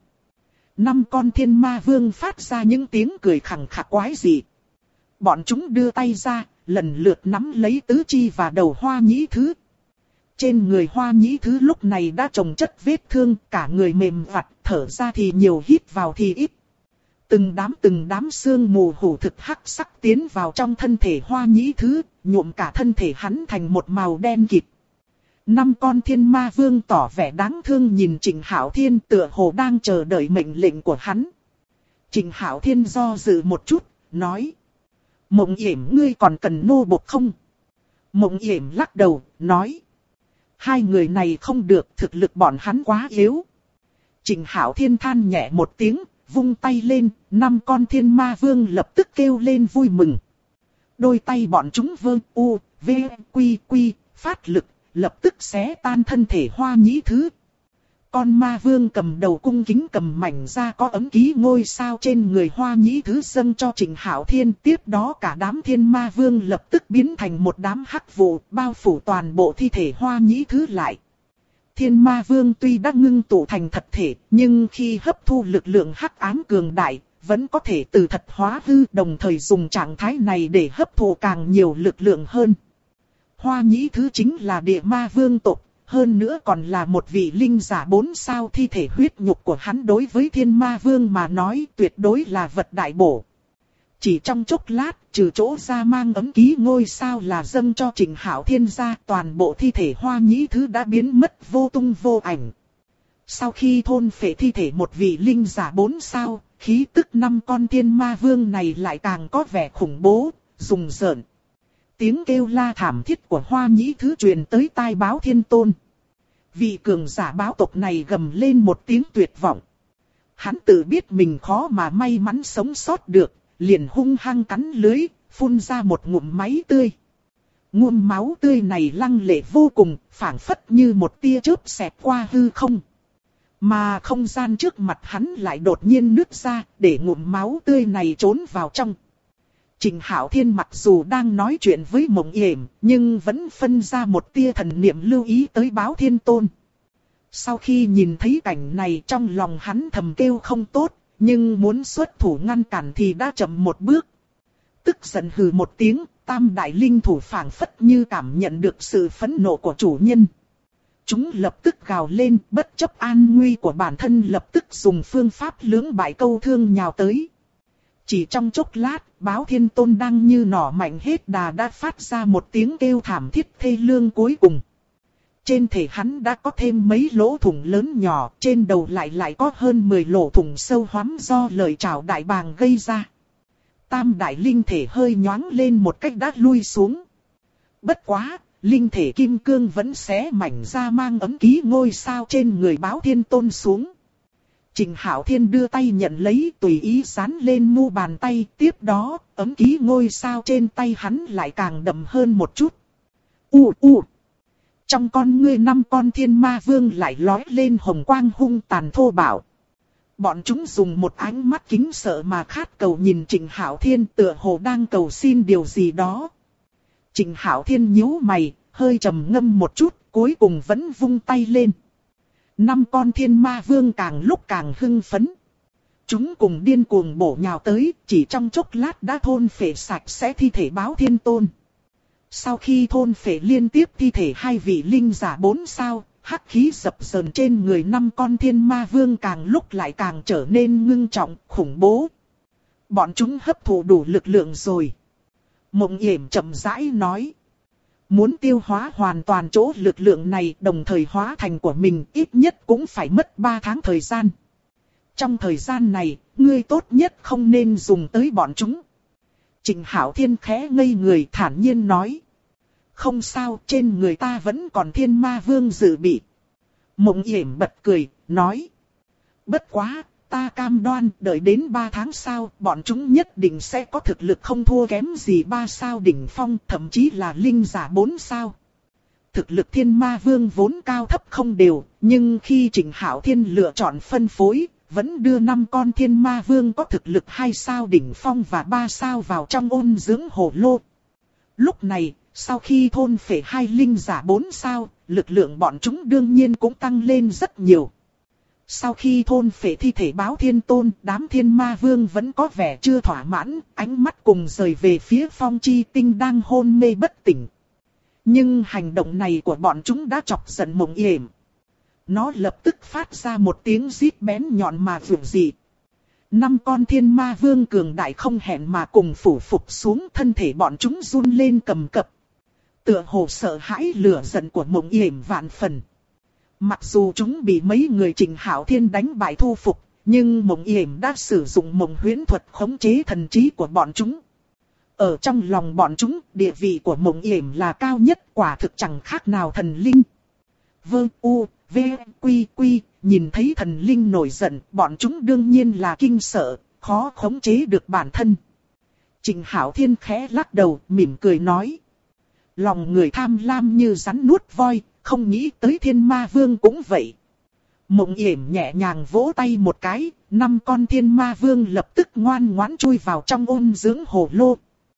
5 con thiên ma vương phát ra những tiếng cười khẳng khặc quái dị. Bọn chúng đưa tay ra, lần lượt nắm lấy tứ chi và đầu Hoa Nhĩ Thứ. Trên người Hoa Nhĩ Thứ lúc này đã chồng chất vết thương, cả người mềm vặt, thở ra thì nhiều hít vào thì ít. Từng đám xương mù hủ thực hắc sắc tiến vào trong thân thể Hoa Nhĩ Thứ, nhuộm cả thân thể hắn thành một màu đen kịt. 5 con thiên ma vương tỏ vẻ đáng thương nhìn Trịnh Hạo Thiên, tựa hồ đang chờ đợi mệnh lệnh của hắn. Trịnh Hạo Thiên do dự một chút, nói: Mộng Yểm, ngươi còn cần nô bộc không? Mộng Yểm lắc đầu, nói: Hai người này không được, thực lực bọn hắn quá yếu. Trịnh Hạo Thiên than nhẹ một tiếng, vung tay lên, 5 con thiên ma vương lập tức kêu lên vui mừng. Đôi tay bọn chúng vơ u, v, quy quy, phát lực, lập tức xé tan thân thể Hoa Nhĩ Thứ. Con ma vương cầm đầu cung kính cầm mảnh ra có ấm ký ngôi sao trên người Hoa Nhĩ Thứ dâng cho Trịnh Hạo Thiên. Tiếp đó cả đám thiên ma vương lập tức biến thành một đám hắc vụ, bao phủ toàn bộ thi thể Hoa Nhĩ Thứ lại. Thiên ma vương tuy đã ngưng tụ thành thật thể, nhưng khi hấp thu lực lượng hắc ám cường đại, vẫn có thể từ thật hóa hư, đồng thời dùng trạng thái này để hấp thụ càng nhiều lực lượng hơn. Hoa Nhĩ Thứ chính là địa ma vương tộc, hơn nữa còn là một vị linh giả 4 sao, thi thể huyết nhục của hắn đối với thiên ma vương mà nói tuyệt đối là vật đại bổ. Chỉ trong chốc lát, trừ chỗ ra mang ấm ký ngôi sao là dâng cho Trịnh Hạo Thiên ra, toàn bộ thi thể Hoa Nhĩ Thứ đã biến mất vô tung vô ảnh. Sau khi thôn phệ thi thể một vị linh giả 4 sao, khí tức 5 con thiên ma vương này lại càng có vẻ khủng bố, rùng rợn. Tiếng kêu la thảm thiết của Hoa Nhĩ Thứ truyền tới tai Báo Thiên Tôn. Vị cường giả báo tộc này gầm lên một tiếng tuyệt vọng. Hắn tự biết mình khó mà may mắn sống sót được, liền hung hăng cắn lưới, phun ra một ngụm máu tươi. Ngụm máu tươi này lăng lệ vô cùng, phảng phất như một tia chớp xẹt qua hư không. Mà không gian trước mặt hắn lại đột nhiên nứt ra, để ngụm máu tươi này trốn vào trong. Trịnh Hạo Thiên mặc dù đang nói chuyện với Mộng Yểm, nhưng vẫn phân ra một tia thần niệm lưu ý tới Báo Thiên Tôn. Sau khi nhìn thấy cảnh này, trong lòng hắn thầm kêu không tốt, nhưng muốn xuất thủ ngăn cản thì đã chậm một bước. Tức giận hừ một tiếng, tam đại linh thủ phảng phất như cảm nhận được sự phẫn nộ của chủ nhân. Chúng lập tức gào lên, bất chấp an nguy của bản thân, lập tức dùng phương pháp lưỡng bại câu thương nhào tới. Chỉ trong chốc lát, Báo Thiên Tôn đang như nỏ mạnh hết đà đã phát ra một tiếng kêu thảm thiết thê lương cuối cùng. Trên thể hắn đã có thêm mấy lỗ thủng lớn nhỏ, trên đầu lại có hơn 10 lỗ thủng sâu hoắm do lời trảo đại bàng gây ra. Tam đại linh thể hơi nhoáng lên một cách đã lui xuống. Bất quá, linh thể kim cương vẫn xé mảnh ra mang ấm ký ngôi sao trên người Báo Thiên Tôn xuống. Trịnh Hạo Thiên đưa tay nhận lấy, tùy ý dán lên mu bàn tay, tiếp đó, ấm ký ngôi sao trên tay hắn lại càng đậm hơn một chút. Trong con ngươi 5 con thiên ma vương lại lói lên hồng quang hung tàn thô bạo. Bọn chúng dùng một ánh mắt kính sợ mà khát cầu nhìn Trịnh Hạo Thiên, tựa hồ đang cầu xin điều gì đó. Trịnh Hạo Thiên nhíu mày, hơi trầm ngâm một chút, cuối cùng vẫn vung tay lên. 5 con thiên ma vương càng lúc càng hưng phấn. Chúng cùng điên cuồng bổ nhào tới, chỉ trong chốc lát đã thôn phệ sạch sẽ thi thể Báo Thiên Tôn. Sau khi thôn phệ liên tiếp thi thể hai vị linh giả 4 sao, hắc khí dập dờn trên người 5 con thiên ma vương càng lúc lại càng trở nên ngưng trọng, khủng bố. Bọn chúng hấp thụ đủ lực lượng rồi. Mộng Yểm chậm rãi nói. Muốn tiêu hóa hoàn toàn chỗ lực lượng này đồng thời hóa thành của mình, ít nhất cũng phải mất 3 tháng thời gian. Trong thời gian này, ngươi tốt nhất không nên dùng tới bọn chúng. Trịnh Hạo Thiên khẽ ngây người thản nhiên nói. Không sao, trên người ta vẫn còn thiên ma vương dự bị. Mộng Yểm bật cười, nói. Bất quá, Ta cam đoan đợi đến 3 tháng sau, bọn chúng nhất định sẽ có thực lực không thua kém gì 3 sao đỉnh phong, thậm chí là linh giả 4 sao. Thực lực Thiên Ma Vương vốn cao thấp không đều, nhưng khi Trịnh Hạo Thiên lựa chọn phân phối, vẫn đưa 5 con Thiên Ma Vương có thực lực 2 sao đỉnh phong và 3 sao vào trong ôn dưỡng hồ lô. Lúc này, sau khi thôn phệ 2 linh giả 4 sao, lực lượng bọn chúng đương nhiên cũng tăng lên rất nhiều. Sau khi thôn phệ thi thể Báo Thiên Tôn, đám Thiên Ma Vương vẫn có vẻ chưa thỏa mãn, ánh mắt cùng rời về phía Phong Chi Tinh đang hôn mê bất tỉnh. Nhưng hành động này của bọn chúng đã chọc giận Mộng Yểm. Nó lập tức phát ra một tiếng rít bén nhọn mà vượng dị. 5 con Thiên Ma Vương cường đại không hẹn mà cùng phủ phục xuống, thân thể bọn chúng run lên cầm cập. Tựa hồ sợ hãi lửa giận của Mộng Yểm vạn phần. Mặc dù chúng bị mấy người Trịnh Hạo Thiên đánh bại thu phục, nhưng Mộng Yểm đã sử dụng mộng huyễn thuật khống chế thần trí của bọn chúng. Ở trong lòng bọn chúng, địa vị của Mộng Yểm là cao nhất, quả thực chẳng khác nào thần linh. Vương U, V, Quy, Quy, nhìn thấy thần linh nổi giận, bọn chúng đương nhiên là kinh sợ, khó khống chế được bản thân. Trịnh Hạo Thiên khẽ lắc đầu, mỉm cười nói. Lòng người tham lam như rắn nuốt voi, không nghĩ tới Thiên Ma Vương cũng vậy. Mộng Yểm nhẹ nhàng vỗ tay một cái, 5 con Thiên Ma Vương lập tức ngoan ngoãn chui vào trong ôn dưỡng hồ lô.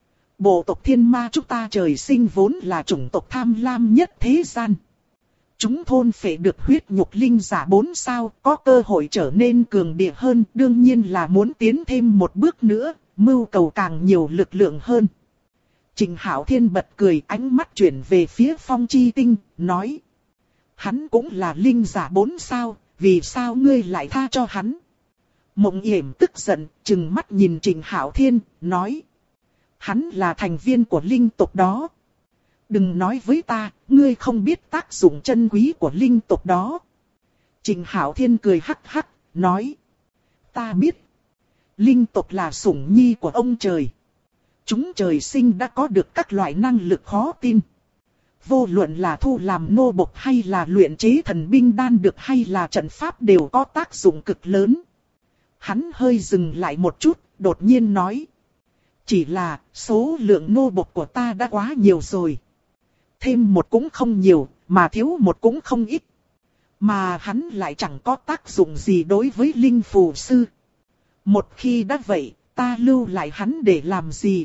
Bộ tộc Thiên Ma chúng ta trời sinh vốn là chủng tộc tham lam nhất thế gian. Chúng thôn phệ được huyết nhục linh giả 4 sao, có cơ hội trở nên cường địa hơn, đương nhiên là muốn tiến thêm một bước nữa, mưu cầu càng nhiều lực lượng hơn. Trịnh Hạo Thiên bật cười, ánh mắt chuyển về phía Phong Chi Tinh, nói. Hắn cũng là linh giả 4 sao, vì sao ngươi lại tha cho hắn? Mộng Yểm tức giận, trừng mắt nhìn Trịnh Hạo Thiên, nói. Hắn là thành viên của linh tộc đó. Đừng nói với ta, ngươi không biết tác dụng chân quý của linh tộc đó. Trịnh Hạo Thiên cười hắc hắc, nói. Ta biết. Linh tộc là sủng nhi của ông trời. Chúng trời sinh đã có được các loại năng lực khó tin. Vô luận là thu làm nô bộc hay là luyện chế thần binh đan được hay là trận pháp đều có tác dụng cực lớn. Hắn hơi dừng lại một chút, đột nhiên nói. Chỉ là số lượng nô bộc của ta đã quá nhiều rồi. Thêm một cũng không nhiều, mà thiếu một cũng không ít. Mà hắn lại chẳng có tác dụng gì đối với linh phù sư. Một khi đã vậy, ta lưu lại hắn để làm gì?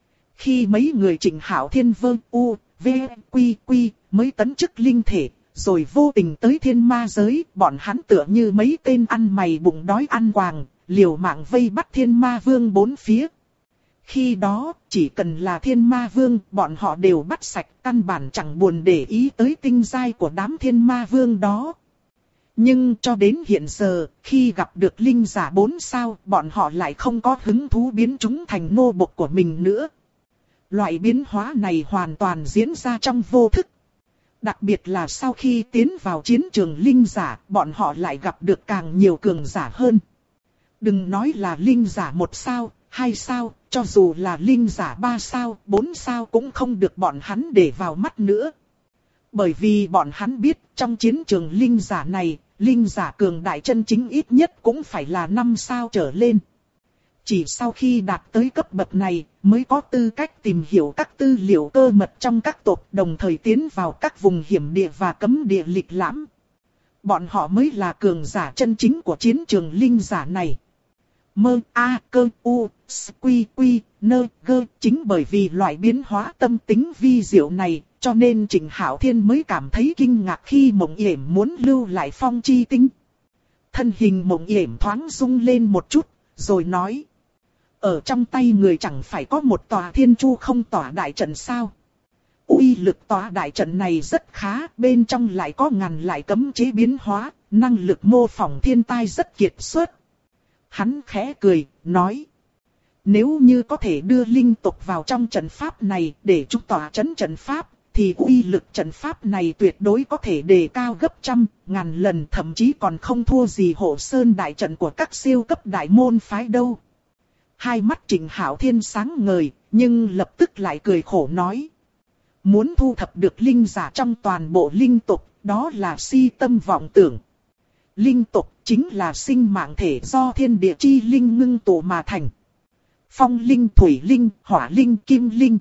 Khi mấy người Trịnh Hạo Thiên Vương U, V, Quy, Quy mới tấn chức linh thể, rồi vô tình tới thiên ma giới, bọn hắn tựa như mấy tên ăn mày bụng đói ăn quàng, liều mạng vây bắt Thiên Ma Vương bốn phía. Khi đó, chỉ cần là Thiên Ma Vương, bọn họ đều bắt sạch, căn bản chẳng buồn để ý tới tinh giai của đám Thiên Ma Vương đó. Nhưng cho đến hiện giờ, khi gặp được linh giả 4 sao, bọn họ lại không có hứng thú biến chúng thành nô bộc của mình nữa. Loại biến hóa này hoàn toàn diễn ra trong vô thức. Đặc biệt là sau khi tiến vào chiến trường linh giả, bọn họ lại gặp được càng nhiều cường giả hơn. Đừng nói là linh giả 1 sao, 2 sao, cho dù là linh giả 3 sao, 4 sao cũng không được bọn hắn để vào mắt nữa. Bởi vì bọn hắn biết trong chiến trường linh giả này, linh giả cường đại chân chính ít nhất cũng phải là 5 sao trở lên. Chỉ sau khi đạt tới cấp bậc này mới có tư cách tìm hiểu các tư liệu cơ mật trong các tộc, đồng thời tiến vào các vùng hiểm địa và cấm địa lịch lãm. Bọn họ mới là cường giả chân chính của chiến trường linh giả này. Mơ A cơ U Quy Quy Nơ Gơ, chính bởi vì loại biến hóa tâm tính vi diệu này, cho nên Trịnh Hạo Thiên mới cảm thấy kinh ngạc khi Mộng Yểm muốn lưu lại Phong Chi Tinh. Thân hình Mộng Yểm thoáng rung lên một chút, rồi nói. Ở trong tay người chẳng phải có một tòa thiên chu không tỏa đại trận sao? Uy lực tòa đại trận này rất khá, bên trong lại có ngàn lại cấm chế biến hóa, năng lực mô phỏng thiên tai rất kiệt xuất. Hắn khẽ cười, nói. Nếu như có thể đưa linh tộc vào trong trận pháp này để chúng tỏa trấn trận pháp, thì uy lực trận pháp này tuyệt đối có thể đề cao gấp trăm, ngàn lần, thậm chí còn không thua gì Hộ Sơn đại trận của các siêu cấp đại môn phái đâu. Hai mắt Trịnh Hạo Thiên sáng ngời, nhưng lập tức lại cười khổ nói. Muốn thu thập được linh giả trong toàn bộ linh tộc, đó là si tâm vọng tưởng. Linh tộc chính là sinh mạng thể do thiên địa chi linh ngưng tụ mà thành. Phong linh, thủy linh, hỏa linh, kim linh,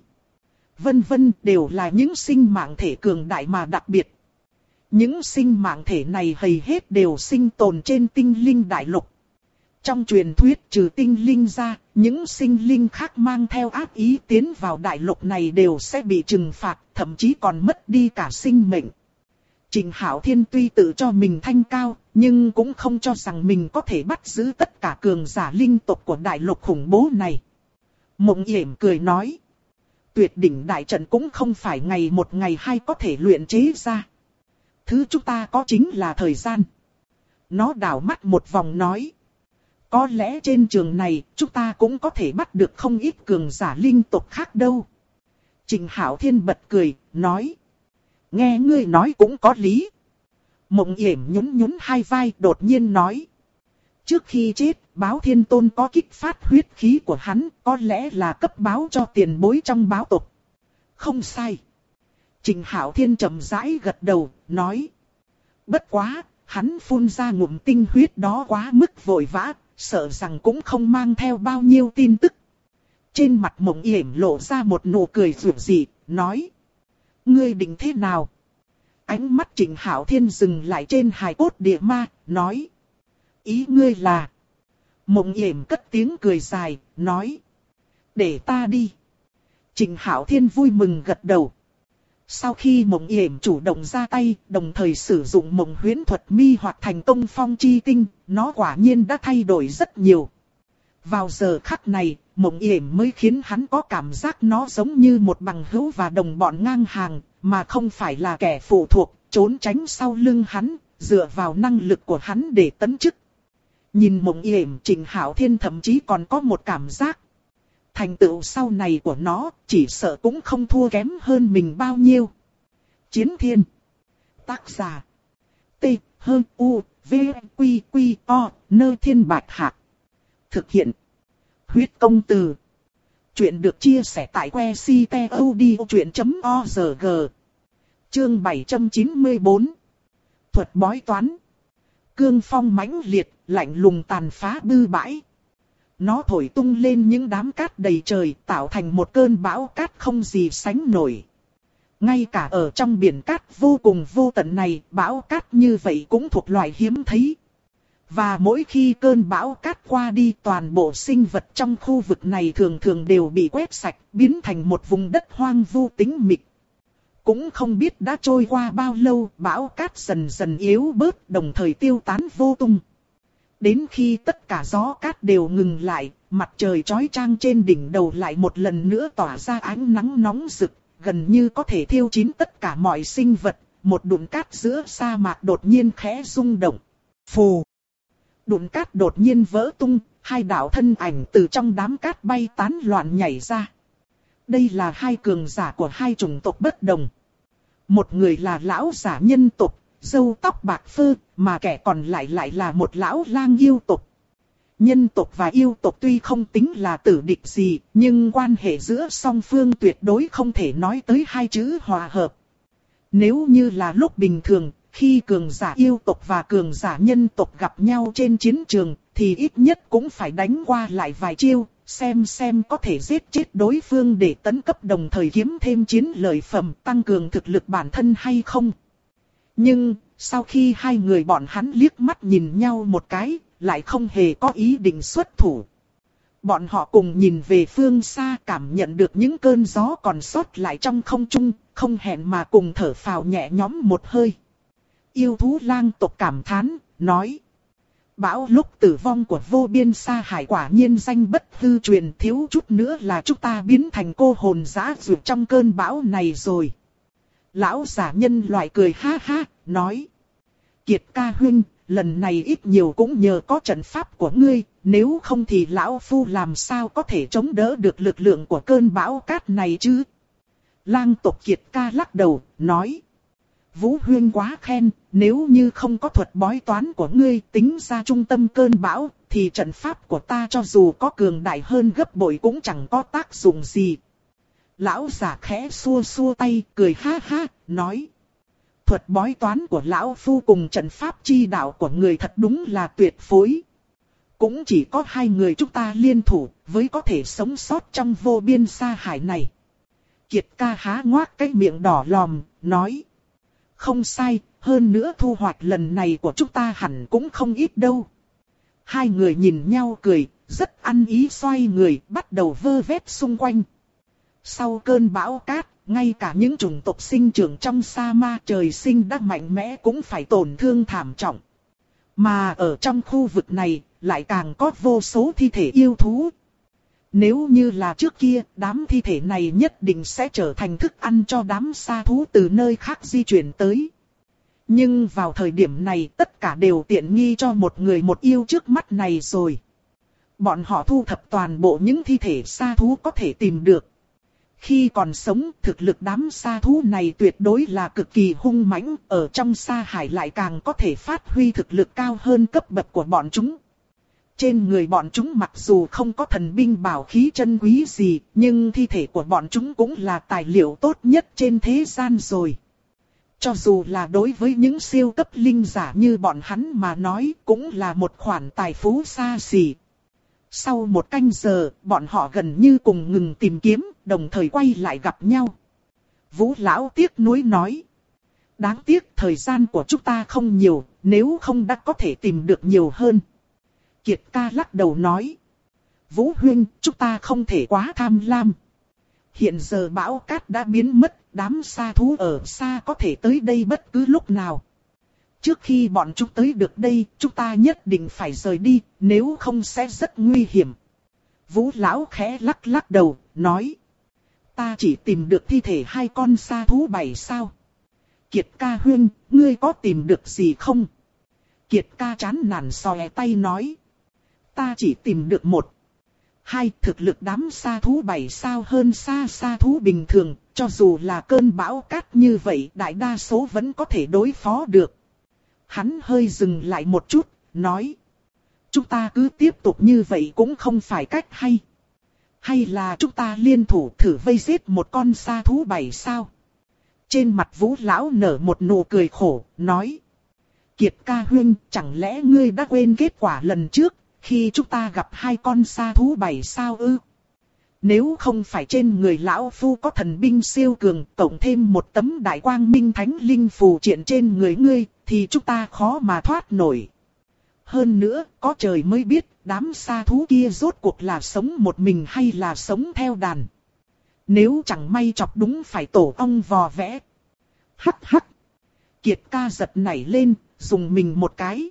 vân vân đều là những sinh mạng thể cường đại mà đặc biệt. Những sinh mạng thể này hầu hết đều sinh tồn trên tinh linh đại lục. Trong truyền thuyết trừ tinh linh ra, những sinh linh khác mang theo ác ý tiến vào đại lục này đều sẽ bị trừng phạt, thậm chí còn mất đi cả sinh mệnh. Trình Hạo Thiên tuy tự cho mình thanh cao, nhưng cũng không cho rằng mình có thể bắt giữ tất cả cường giả linh tộc của đại lục khủng bố này. Mộng Yểm cười nói, tuyệt đỉnh đại trận cũng không phải ngày một ngày hai có thể luyện chế ra. Thứ chúng ta có chính là thời gian. Nó đảo mắt một vòng nói, có lẽ trên trường này chúng ta cũng có thể bắt được không ít cường giả linh tộc khác đâu. Trình Hạo Thiên bật cười, nói, nghe ngươi nói cũng có lý. Mộng Yểm nhún nhún hai vai đột nhiên nói, trước khi chết, Báo Thiên Tôn có kích phát huyết khí của hắn, có lẽ là cấp báo cho tiền bối trong báo tộc. Không sai. Trình Hạo Thiên chậm rãi gật đầu, nói, bất quá, hắn phun ra ngụm tinh huyết đó quá mức vội vã, sợ rằng cũng không mang theo bao nhiêu tin tức. Trên mặt Mộng Yểm lộ ra một nụ cười rực rỡ, nói, ngươi định thế nào? Ánh mắt Trình Hạo Thiên dừng lại trên hài cốt địa ma, nói, ý ngươi là? Mộng Yểm cất tiếng cười dài, nói, để ta đi. Trình Hạo Thiên vui mừng gật đầu. Sau khi Mộng Yểm chủ động ra tay, đồng thời sử dụng mộng huyễn thuật mi hoặc thành công phong chi tinh, nó quả nhiên đã thay đổi rất nhiều. Vào giờ khắc này, Mộng Yểm mới khiến hắn có cảm giác nó giống như một bằng hữu và đồng bọn ngang hàng, mà không phải là kẻ phụ thuộc, trốn tránh sau lưng hắn, dựa vào năng lực của hắn để tấn chức. Nhìn Mộng Yểm, Trình Hạo Thiên thậm chí còn có một cảm giác. Thành tựu sau này của nó, chỉ sợ cũng không thua kém hơn mình bao nhiêu. Chiến Thiên. Tác giả. T, H, U, V, Quy, Quy, O, Nơ Thiên Bạch Hạc. Thực hiện. Huyết Công Từ. Chuyện được chia sẻ tại que ctod.org. Chương 794. Thuật bói toán. Cương phong mãnh liệt, lạnh lùng tàn phá bư bãi. Nó thổi tung lên những đám cát đầy trời, tạo thành một cơn bão cát không gì sánh nổi. Ngay cả ở trong biển cát vô cùng vô tận này, bão cát như vậy cũng thuộc loại hiếm thấy. Và mỗi khi cơn bão cát qua đi, toàn bộ sinh vật trong khu vực này thường thường đều bị quét sạch, biến thành một vùng đất hoang vu tĩnh mịch. Cũng không biết đã trôi qua bao lâu, bão cát dần dần yếu bớt, đồng thời tiêu tán vô tung. Đến khi tất cả gió cát đều ngừng lại, mặt trời chói chang trên đỉnh đầu lại một lần nữa tỏa ra ánh nắng nóng rực, gần như có thể thiêu chín tất cả mọi sinh vật. Một đụn cát giữa sa mạc đột nhiên khẽ rung động. Phù! Đụn cát đột nhiên vỡ tung, hai đạo thân ảnh từ trong đám cát bay tán loạn nhảy ra. Đây là hai cường giả của hai chủng tộc bất đồng. Một người là lão giả nhân tộc, râu tóc bạc phơ, mà kẻ còn lại lại là một lão lang yêu tộc. Nhân tộc và yêu tộc tuy không tính là tử địch gì, nhưng quan hệ giữa song phương tuyệt đối không thể nói tới hai chữ hòa hợp. Nếu như là lúc bình thường, khi cường giả yêu tộc và cường giả nhân tộc gặp nhau trên chiến trường, thì ít nhất cũng phải đánh qua lại vài chiêu, xem có thể giết chết đối phương để tấn cấp đồng thời kiếm thêm chiến lợi phẩm tăng cường thực lực bản thân hay không. Nhưng, sau khi hai người bọn hắn liếc mắt nhìn nhau một cái, lại không hề có ý định xuất thủ. Bọn họ cùng nhìn về phương xa, cảm nhận được những cơn gió còn sót lại trong không trung, không hẹn mà cùng thở phào nhẹ nhõm một hơi. Yêu thú lang tộc cảm thán, nói: bão lúc tử vong của vô biên sa hải quả nhiên danh bất hư truyền, thiếu chút nữa là chúng ta biến thành cô hồn dã dụt trong cơn bão này rồi. Lão giả nhân loại cười ha ha, nói: Kiệt ca huynh, lần này ít nhiều cũng nhờ có trận pháp của ngươi, nếu không thì lão phu làm sao có thể chống đỡ được lực lượng của cơn bão cát này chứ. Lang tộc Kiệt ca lắc đầu, nói: Vũ huynh quá khen, nếu như không có thuật bói toán của ngươi tính ra trung tâm cơn bão, thì trận pháp của ta cho dù có cường đại hơn gấp bội cũng chẳng có tác dụng gì. Lão giả khẽ xua xua tay, cười ha ha, nói: thuật bói toán của lão phu cùng trận pháp chi đạo của người thật đúng là tuyệt phối. Cũng chỉ có hai người chúng ta liên thủ, với có thể sống sót trong vô biên sa hải này. Kiệt ca há ngoác cái miệng đỏ lòm, nói. Không sai, hơn nữa thu hoạch lần này của chúng ta hẳn cũng không ít đâu. Hai người nhìn nhau cười, rất ăn ý xoay người, bắt đầu vơ vét xung quanh. Sau cơn bão cát, ngay cả những chủng tộc sinh trưởng trong sa mạc trời sinh đã mạnh mẽ cũng phải tổn thương thảm trọng. Mà ở trong khu vực này, lại càng có vô số thi thể yêu thú. Nếu như là trước kia, đám thi thể này nhất định sẽ trở thành thức ăn cho đám sa thú từ nơi khác di chuyển tới. Nhưng vào thời điểm này tất cả đều tiện nghi cho một người một yêu trước mắt này rồi. Bọn họ thu thập toàn bộ những thi thể sa thú có thể tìm được. Khi còn sống, thực lực đám sa thú này tuyệt đối là cực kỳ hung mãnh, ở trong sa hải lại càng có thể phát huy thực lực cao hơn cấp bậc của bọn chúng. Trên người bọn chúng mặc dù không có thần binh bảo khí chân quý gì, nhưng thi thể của bọn chúng cũng là tài liệu tốt nhất trên thế gian rồi. Cho dù là đối với những siêu cấp linh giả như bọn hắn mà nói, cũng là một khoản tài phú xa xỉ. Sau một canh giờ, bọn họ gần như cùng ngừng tìm kiếm, đồng thời quay lại gặp nhau. Vũ lão tiếc nuối nói. Đáng tiếc thời gian của chúng ta không nhiều, nếu không đã có thể tìm được nhiều hơn. Kiệt ca lắc đầu nói. Vũ huynh, chúng ta không thể quá tham lam. Hiện giờ bão cát đã biến mất, đám sa thú ở xa có thể tới đây bất cứ lúc nào. Trước khi bọn chúng tới được đây, chúng ta nhất định phải rời đi, nếu không sẽ rất nguy hiểm. Vũ lão khẽ lắc lắc đầu, nói. Ta chỉ tìm được thi thể hai con sa thú 7 sao. Kiệt ca huynh, ngươi có tìm được gì không? Kiệt ca chán nản xòe tay nói. Ta chỉ tìm được 1. 2. Thực lực đám sa thú 7 sao hơn sa thú bình thường, cho dù là cơn bão cát như vậy đại đa số vẫn có thể đối phó được. Hắn hơi dừng lại một chút, nói. Chúng ta cứ tiếp tục như vậy cũng không phải cách hay. Hay là chúng ta liên thủ thử vây giết một con sa thú 7 sao? Trên mặt Vũ lão nở một nụ cười khổ, nói. Kiệt ca huynh, chẳng lẽ ngươi đã quên kết quả lần trước, khi chúng ta gặp hai con sa thú 7 sao ư? Nếu không phải trên người lão phu có thần binh siêu cường, cộng thêm một tấm đại quang minh thánh linh phù triện trên người ngươi, thì chúng ta khó mà thoát nổi. Hơn nữa, có trời mới biết, đám sa thú kia rốt cuộc là sống một mình hay là sống theo đàn. Nếu chẳng may chọc đúng phải tổ ong vò vẽ. Hắc hắc. Kiệt ca giật nảy lên, dùng mình một cái.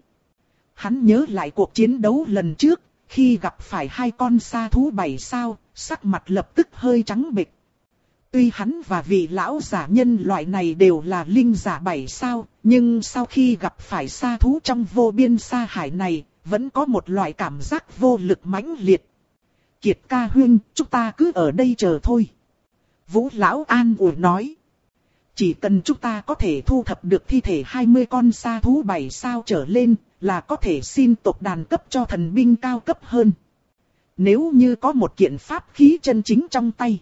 Hắn nhớ lại cuộc chiến đấu lần trước, khi gặp phải hai con sa thú 7 sao, sắc mặt lập tức hơi trắng bệch. Tuy hắn và vị lão giả nhân loại này đều là linh giả 7 sao, nhưng sau khi gặp phải sa thú trong vô biên sa hải này, vẫn có một loại cảm giác vô lực mãnh liệt. Kiệt ca huynh, chúng ta cứ ở đây chờ thôi. Vũ lão an ủi nói. Chỉ cần chúng ta có thể thu thập được thi thể 20 con sa thú 7 sao trở lên, là có thể xin tộc đàn cấp cho thần binh cao cấp hơn. Nếu như có một kiện pháp khí chân chính trong tay.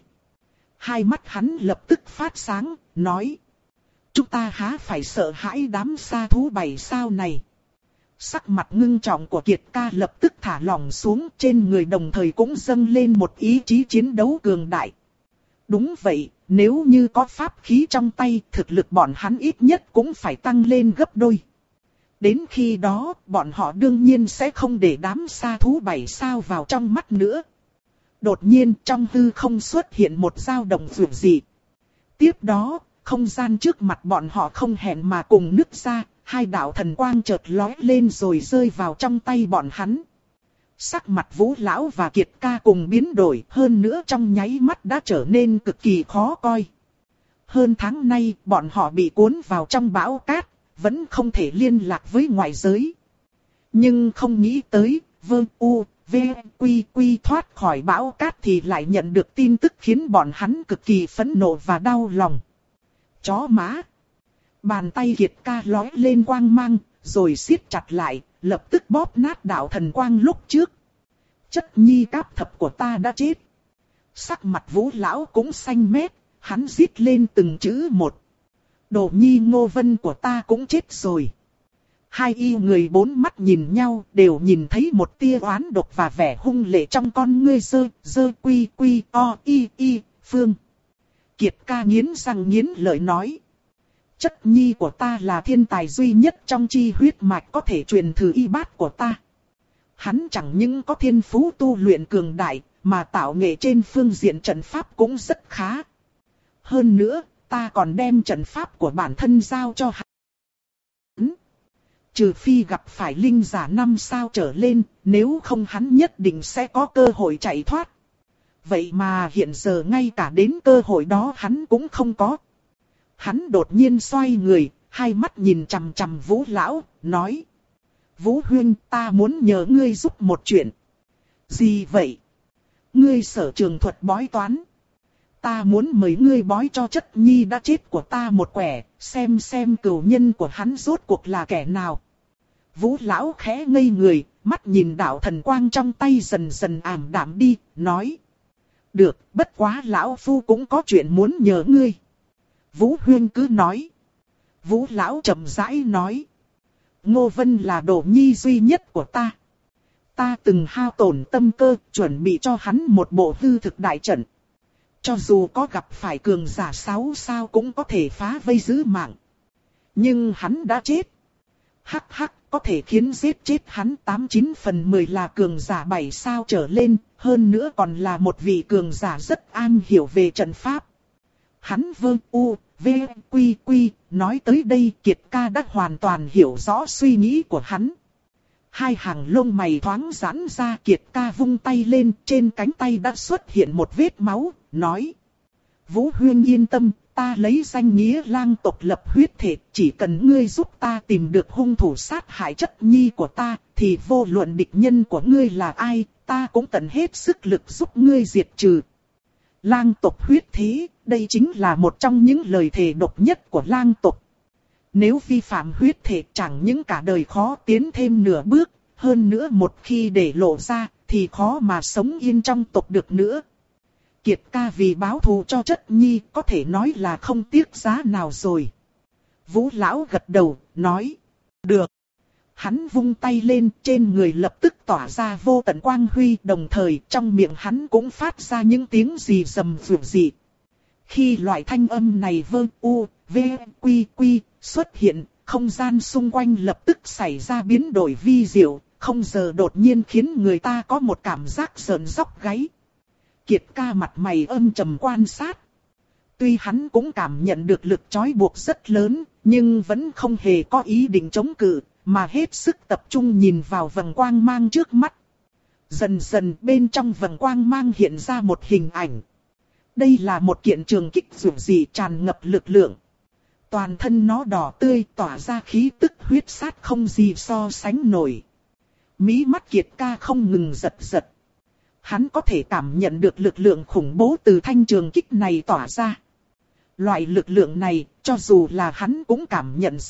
Hai mắt hắn lập tức phát sáng, nói. Chúng ta há phải sợ hãi đám sa thú 7 sao này. Sắc mặt ngưng trọng của Kiệt ca lập tức thả lỏng xuống, trên người đồng thời cũng dâng lên một ý chí chiến đấu cường đại. Đúng vậy, nếu như có pháp khí trong tay, thực lực bọn hắn ít nhất cũng phải tăng lên gấp đôi. Đến khi đó, bọn họ đương nhiên sẽ không để đám sa thú 7 sao vào trong mắt nữa. Đột nhiên trong hư không xuất hiện một dao động dữ dị. Tiếp đó, không gian trước mặt bọn họ không hẹn mà cùng nứt ra, hai đạo thần quang chợt lóe lên rồi rơi vào trong tay bọn hắn. Sắc mặt Vũ lão và Kiệt ca cùng biến đổi, hơn nữa trong nháy mắt đã trở nên cực kỳ khó coi. Hơn tháng nay, bọn họ bị cuốn vào trong bão cát, vẫn không thể liên lạc với ngoại giới. Nhưng không nghĩ tới, Quy thoát khỏi bão cát thì lại nhận được tin tức khiến bọn hắn cực kỳ phẫn nộ và đau lòng. Chó má! Bàn tay Kiệt ca lóe lên quang mang, rồi siết chặt lại, lập tức bóp nát đạo thần quang lúc trước. Chất nhi cáp thập của ta đã chết. Sắc mặt Vũ lão cũng xanh mét, hắn rít lên từng chữ một. Đồ nhi Ngô Vân của ta cũng chết rồi. Hai y người bốn mắt nhìn nhau, đều nhìn thấy một tia oán độc và vẻ hung lệ trong con ngươi. Quy quy o y Phương. Kiệt ca nghiến răng nghiến lợi nói. Chất nhi của ta là thiên tài duy nhất trong chi huyết mạch có thể truyền thừa y bát của ta. Hắn chẳng những có thiên phú tu luyện cường đại, mà tạo nghệ trên phương diện trận pháp cũng rất khá. Hơn nữa, ta còn đem trận pháp của bản thân giao cho hắn. Trừ phi gặp phải linh giả 5 sao trở lên, nếu không hắn nhất định sẽ có cơ hội chạy thoát. Vậy mà hiện giờ ngay cả đến cơ hội đó hắn cũng không có. Hắn đột nhiên xoay người, hai mắt nhìn chằm chằm Vũ lão, nói. Vũ huynh, ta muốn nhờ ngươi giúp một chuyện. Gì vậy? Ngươi sở trường thuật bói toán. Ta muốn mời ngươi bói cho chất nhi đã chết của ta một quẻ, xem cửu nhân của hắn rốt cuộc là kẻ nào. Vũ lão khẽ ngây người, mắt nhìn đạo thần quang trong tay dần dần ảm đạm đi, nói. Được, bất quá lão phu cũng có chuyện muốn nhờ ngươi. Vũ huynh cứ nói. Vũ lão chậm rãi nói. Ngô Vân là đồ nhi duy nhất của ta. Ta từng hao tổn tâm cơ, chuẩn bị cho hắn một bộ hư thực đại trận. Cho dù có gặp phải cường giả 6 sao cũng có thể phá vây giữ mạng. Nhưng hắn đã chết. Hắc, có thể khiến giết chết hắn 89 phần 10 là cường giả 7 sao trở lên, hơn nữa còn là một vị cường giả rất am hiểu về trận pháp. Hắn quy, nói tới đây Kiệt ca đã hoàn toàn hiểu rõ suy nghĩ của hắn. Hai hàng lông mày thoáng giãn ra, Kiệt ca vung tay lên, trên cánh tay đã xuất hiện một vết máu, nói. Vũ huynh yên tâm, ta lấy danh nghĩa lang tộc lập huyết thể, chỉ cần ngươi giúp ta tìm được hung thủ sát hại chất nhi của ta, thì vô luận địch nhân của ngươi là ai, ta cũng tận hết sức lực giúp ngươi diệt trừ. Lang tộc huyết thế, đây chính là một trong những lời thề độc nhất của lang tộc. Nếu vi phạm huyết thể chẳng những cả đời khó tiến thêm nửa bước, hơn nữa một khi để lộ ra, thì khó mà sống yên trong tộc được nữa. Kiệt ca vì báo thù cho chất nhi có thể nói là không tiếc giá nào rồi. Vũ lão gật đầu, nói. Được. Hắn vung tay lên, trên người lập tức tỏa ra vô tận quang huy, đồng thời trong miệng hắn cũng phát ra những tiếng rì rầm rượu dị. Khi loại thanh âm này quy xuất hiện, không gian xung quanh lập tức xảy ra biến đổi vi diệu, không giờ đột nhiên khiến người ta có một cảm giác sởn róc gáy. Kiệt ca mặt mày âm trầm quan sát. Tuy hắn cũng cảm nhận được lực trói buộc rất lớn, nhưng vẫn không hề có ý định chống cự, mà hết sức tập trung nhìn vào vầng quang mang trước mắt. Dần dần bên trong vầng quang mang hiện ra một hình ảnh. Đây là một kiện trường kích rực rỡ tràn ngập lực lượng. Toàn thân nó đỏ tươi tỏa ra khí tức huyết sát không gì so sánh nổi. Mí mắt Kiệt ca không ngừng giật giật. Hắn có thể cảm nhận được lực lượng khủng bố từ thanh trường kích này tỏa ra. Loại lực lượng này, cho dù là hắn cũng cảm nhận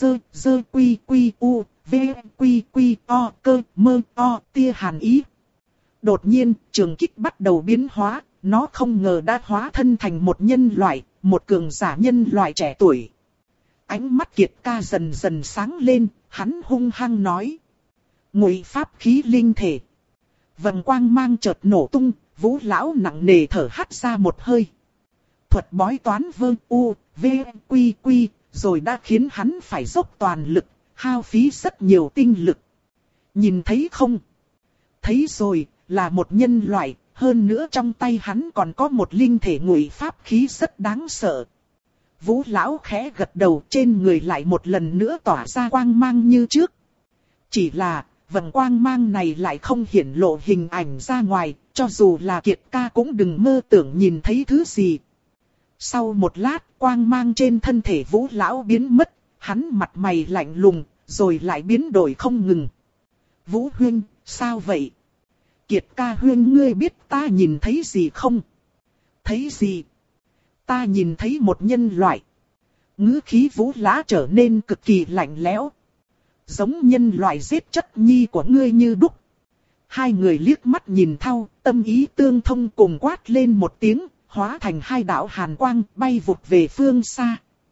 quy tia hàn ý. Đột nhiên, trường kích bắt đầu biến hóa, nó không ngờ đã hóa thân thành một nhân loại, một cường giả nhân loại trẻ tuổi. Ánh mắt Kiệt ca dần dần sáng lên, hắn hung hăng nói. Ngụy pháp khí linh thể. Vầng quang mang chợt nổ tung, Vũ lão nặng nề thở hắt ra một hơi. Thuật bói toán quy, rồi đã khiến hắn phải dốc toàn lực, hao phí rất nhiều tinh lực. Nhìn thấy không? Thấy rồi, là một nhân loại, hơn nữa trong tay hắn còn có một linh thể ngụy pháp khí rất đáng sợ. Vũ lão khẽ gật đầu, trên người lại một lần nữa tỏa ra quang mang như trước. Chỉ là, vầng quang mang này lại không hiển lộ hình ảnh ra ngoài, cho dù là Kiệt ca cũng đừng mơ tưởng nhìn thấy thứ gì. Sau một lát, quang mang trên thân thể Vũ lão biến mất, hắn mặt mày lạnh lùng, rồi lại biến đổi không ngừng. Vũ huynh, sao vậy? Kiệt ca huynh, ngươi biết ta nhìn thấy gì không? Thấy gì? Ta nhìn thấy một nhân loại. Ngữ khí Vũ lão trở nên cực kỳ lạnh lẽo. Giống nhân loại giết chất nhi của ngươi như đúc. Hai người liếc mắt nhìn nhau, tâm ý tương thông cùng quát lên một tiếng, hóa thành hai đạo hàn quang bay vụt về phương xa.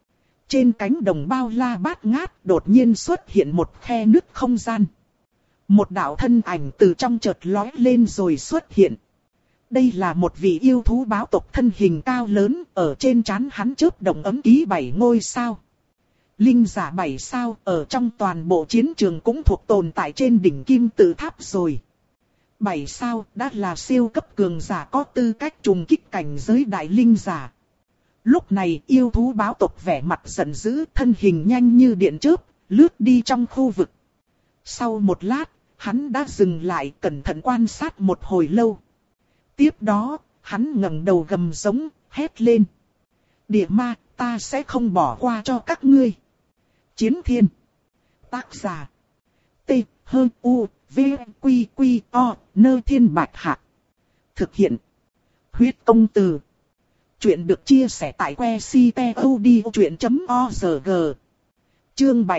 Trên cánh đồng bao la bát ngát đột nhiên xuất hiện một khe nứt không gian. Một đạo thân ảnh từ trong chợt lói lên rồi xuất hiện. Đây là một vị yêu thú báo tộc thân hình cao lớn, ở trên trán hắn chớp động ấm ký 7 ngôi sao. Linh giả 7 sao ở trong toàn bộ chiến trường cũng thuộc tồn tại trên đỉnh kim tự tháp rồi. 7 sao đã là siêu cấp cường giả có tư cách trùng kích cảnh giới đại linh giả. Lúc này yêu thú báo tộc vẻ mặt giận dữ, thân hình nhanh như điện chớp, lướt đi trong khu vực. Sau một lát, hắn đã dừng lại cẩn thận quan sát một hồi lâu. Tiếp đó, hắn ngẩng đầu gầm giống, hét lên. Địa ma, ta sẽ không bỏ qua cho các ngươi. Chiến thiên. Tác giả. T, H, U, V, Q, Q, O, Nơ Thiên Bạch Hạc. Thực hiện. Huyết công từ. Chuyện được chia sẻ tại que ctod.org. Chương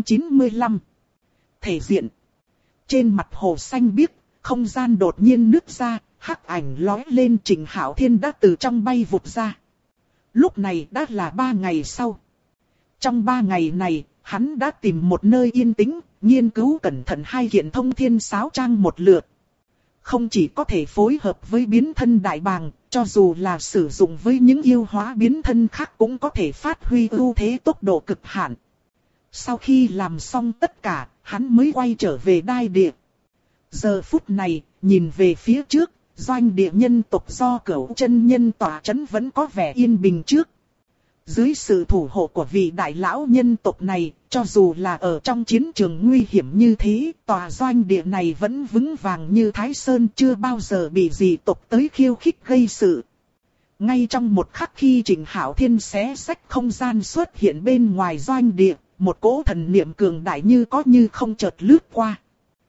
795. Thể diện. Trên mặt hồ xanh biếc, không gian đột nhiên nứt ra, hắc ảnh lói lên. Trình Hạo Thiên đã từ trong bay vụt ra. Lúc này đã là 3 ngày sau. Trong 3 ngày này, hắn đã tìm một nơi yên tĩnh, nghiên cứu cẩn thận 2 kiện thông thiên sáo trang một lượt. Không chỉ có thể phối hợp với biến thân đại bàng, cho dù là sử dụng với những yêu hóa biến thân khác cũng có thể phát huy ưu thế tốc độ cực hạn. Sau khi làm xong tất cả, hắn mới quay trở về đai địa. Giờ phút này, nhìn về phía trước, doanh địa nhân tộc do Cửu Chân Nhân tọa trấn vẫn có vẻ yên bình trước. Dưới sự thủ hộ của vị đại lão nhân tộc này, cho dù là ở trong chiến trường nguy hiểm như thế, tòa doanh địa này vẫn vững vàng như Thái Sơn, chưa bao giờ bị dị tộc tới khiêu khích gây sự. Ngay trong một khắc khi Trình Hạo Thiên xé xách không gian xuất hiện bên ngoài doanh địa, một cỗ thần niệm cường đại như có như không chợt lướt qua.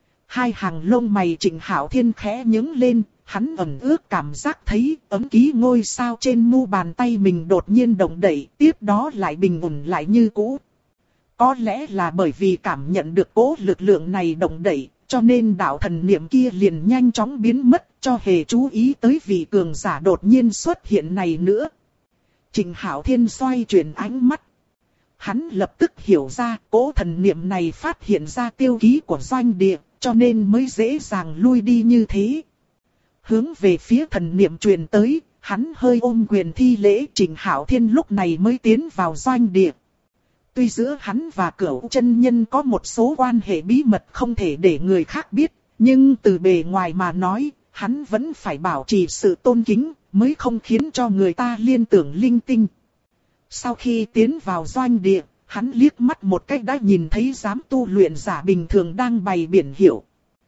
2 hàng lông mày Trình Hạo Thiên khẽ nhướng lên, hắn ẩn ước cảm giác thấy ấm ký ngôi sao trên mu bàn tay mình đột nhiên động đậy, tiếp đó lại bình ổn lại như cũ. Có lẽ là bởi vì cảm nhận được cỗ lực lượng này động đậy, cho nên đạo thần niệm kia liền nhanh chóng biến mất, cho hề chú ý tới vị cường giả đột nhiên xuất hiện này nữa. Trình Hạo Thiên xoay chuyển ánh mắt. Hắn lập tức hiểu ra cỗ thần niệm này phát hiện ra tiêu ký của doanh địa, cho nên mới dễ dàng lui đi như thế. Hướng về phía thần niệm truyền tới, hắn hơi ôm quyền thi lễ. Trình Hạo Thiên lúc này mới tiến vào doanh địa. Tuy giữa hắn và Cửu Chân Nhân có một số quan hệ bí mật không thể để người khác biết, nhưng từ bề ngoài mà nói, hắn vẫn phải bảo trì sự tôn kính, mới không khiến cho người ta liên tưởng linh tinh. Sau khi tiến vào doanh địa, hắn liếc mắt một cách đã nhìn thấy giám tu luyện giả bình thường đang bày biển hiệu.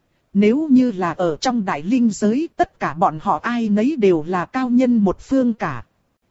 Nếu như là ở trong đại linh giới, tất cả bọn họ ai nấy đều là cao nhân một phương cả.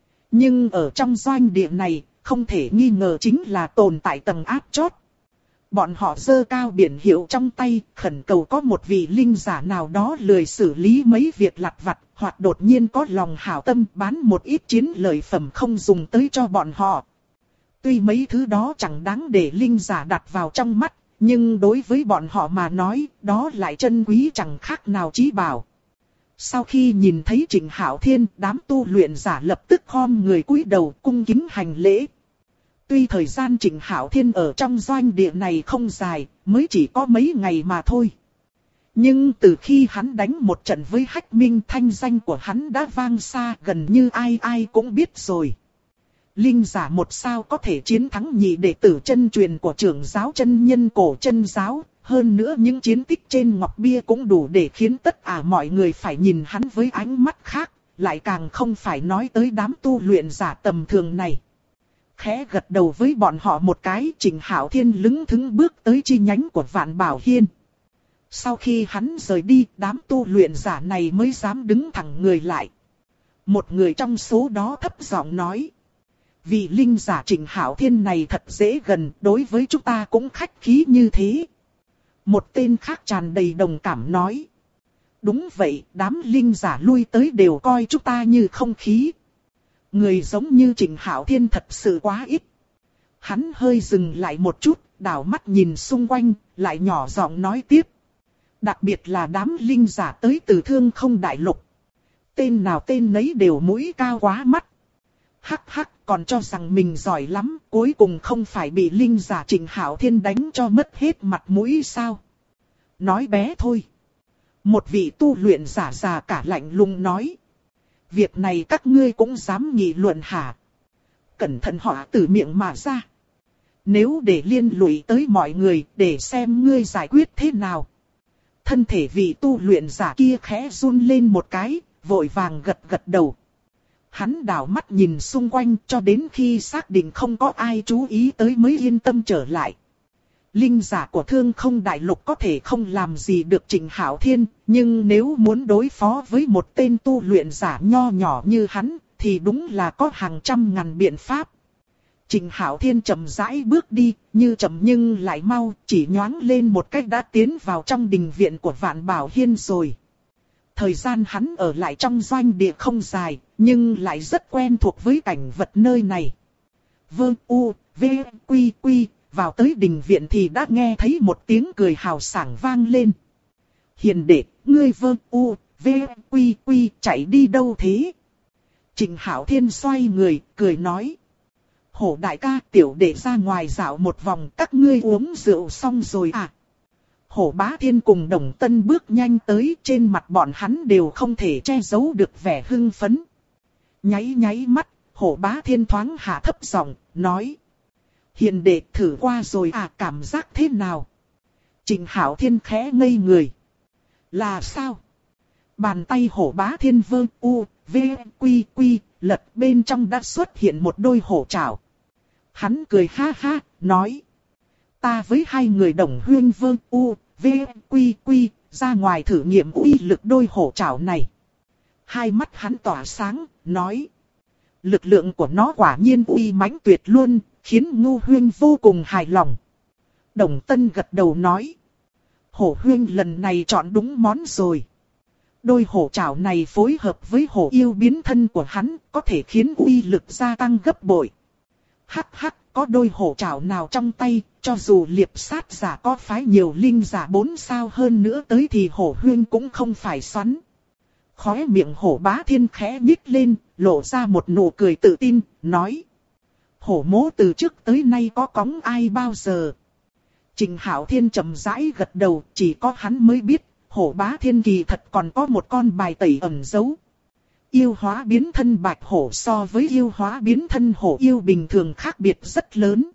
Nhưng ở trong doanh địa này, không thể nghi ngờ chính là tồn tại tầng áp chót. Bọn họ giơ cao biển hiệu trong tay, khẩn cầu có một vị linh giả nào đó lười xử lý mấy việc lặt vặt, hoặc đột nhiên có lòng hảo tâm bán một ít chiến lợi phẩm không dùng tới cho bọn họ. Tuy mấy thứ đó chẳng đáng để linh giả đặt vào trong mắt, nhưng đối với bọn họ mà nói, đó lại chân quý chẳng khác nào chí bảo. Sau khi nhìn thấy Trình Hạo Thiên, đám tu luyện giả lập tức khom người cúi đầu cung kính hành lễ. Tuy thời gian Trình Hạo Thiên ở trong doanh địa này không dài, mới chỉ có mấy ngày mà thôi. Nhưng từ khi hắn đánh một trận với Hách Minh, thanh danh của hắn đã vang xa, gần như ai ai cũng biết rồi. Linh giả 1 sao có thể chiến thắng nhị đệ tử chân truyền của trưởng giáo chân nhân Cổ Chân giáo, hơn nữa những chiến tích trên ngọc bia cũng đủ để khiến tất cả mọi người phải nhìn hắn với ánh mắt khác, lại càng không phải nói tới đám tu luyện giả tầm thường này. Khẽ gật đầu với bọn họ một cái, Trình Hạo Thiên lững thững bước tới chi nhánh của Vạn Bảo Hiên. Sau khi hắn rời đi, đám tu luyện giả này mới dám đứng thẳng người lại. Một người trong số đó thấp giọng nói: vị linh giả Trình Hạo Thiên này thật dễ gần, đối với chúng ta cũng khách khí như thế. Một tên khác tràn đầy đồng cảm nói: đúng vậy, đám linh giả lui tới đều coi chúng ta như không khí. Người giống như Trình Hạo Thiên thật sự quá ít. Hắn hơi dừng lại một chút, đảo mắt nhìn xung quanh, lại nhỏ giọng nói tiếp: đặc biệt là đám linh giả tới từ Thương Không Đại Lục. Tên nào tên nấy đều mũi cao quá mắt. Hắc hắc, còn cho rằng mình giỏi lắm, cuối cùng không phải bị linh giả Trịnh Hạo Thiên đánh cho mất hết mặt mũi sao? Nói bé thôi. Một vị tu luyện giả già cả lạnh lùng nói. Việc này các ngươi cũng dám nghị luận hả? Cẩn thận họ từ miệng mà ra. Nếu để liên lụy tới mọi người, để xem ngươi giải quyết thế nào. Thân thể vị tu luyện giả kia khẽ run lên một cái, vội vàng gật gật đầu. Hắn đảo mắt nhìn xung quanh cho đến khi xác định không có ai chú ý tới mới yên tâm trở lại. Linh giả của Thương Không Đại Lục có thể không làm gì được Trịnh Hạo Thiên, nhưng nếu muốn đối phó với một tên tu luyện giả nho nhỏ như hắn, thì đúng là có hàng trăm ngàn biện pháp. Trịnh Hạo Thiên chậm rãi bước đi, như chậm nhưng lại mau, chỉ nhoáng lên một cách đã tiến vào trong đình viện của Vạn Bảo Hiên rồi. Thời gian hắn ở lại trong doanh địa không dài, nhưng lại rất quen thuộc với cảnh vật nơi này. Vương U, V, Quy, Quy, vào tới đình viện thì đã nghe thấy một tiếng cười hào sảng vang lên. Hiền đệ, ngươi Vương U, V, Quy, Quy, chạy đi đâu thế? Trịnh Hạo Thiên xoay người, cười nói. Hổ đại ca, tiểu đệ ra ngoài dạo một vòng, các ngươi uống rượu xong rồi à? Hổ Bá Thiên cùng Đồng Tân bước nhanh tới, trên mặt bọn hắn đều không thể che giấu được vẻ hưng phấn. Nháy nháy mắt, Hổ Bá Thiên thoáng hạ thấp giọng, nói. Hiền đệ thử qua rồi à, cảm giác thế nào? Trịnh Hạo Thiên khẽ ngây người. Là sao? Bàn tay Hổ Bá Thiên Vương U, V, Quy, Quy, lật bên trong đã xuất hiện một đôi hổ trảo. Hắn cười ha ha, nói. Ta với hai người Đồng Huyên Vương U, V, Quy, Quy, ra ngoài thử nghiệm uy lực đôi hổ trảo này. Hai mắt hắn tỏa sáng, nói. Lực lượng của nó quả nhiên uy mãnh tuyệt luôn, khiến Ngô Huyên vô cùng hài lòng. Đồng Tân gật đầu nói. Hổ Huyên lần này chọn đúng món rồi. Đôi hổ trảo này phối hợp với hổ yêu biến thân của hắn, có thể khiến uy lực gia tăng gấp bội. Hắc hắc, có đôi hổ trảo nào trong tay, cho dù liệp sát giả có phái nhiều linh giả 4 sao hơn nữa tới thì Hổ Huyên cũng không phải xoắn. Khóe miệng Hổ Bá Thiên khẽ nhích lên, lộ ra một nụ cười tự tin, nói. Hổ mố từ trước tới nay có cóng ai bao giờ. Trịnh Hạo Thiên trầm rãi gật đầu, chỉ có hắn mới biết, Hổ Bá Thiên kỳ thật còn có một con bài tẩy ẩn giấu. Yêu hóa biến thân bạch hổ so với yêu hóa biến thân hổ yêu bình thường khác biệt rất lớn.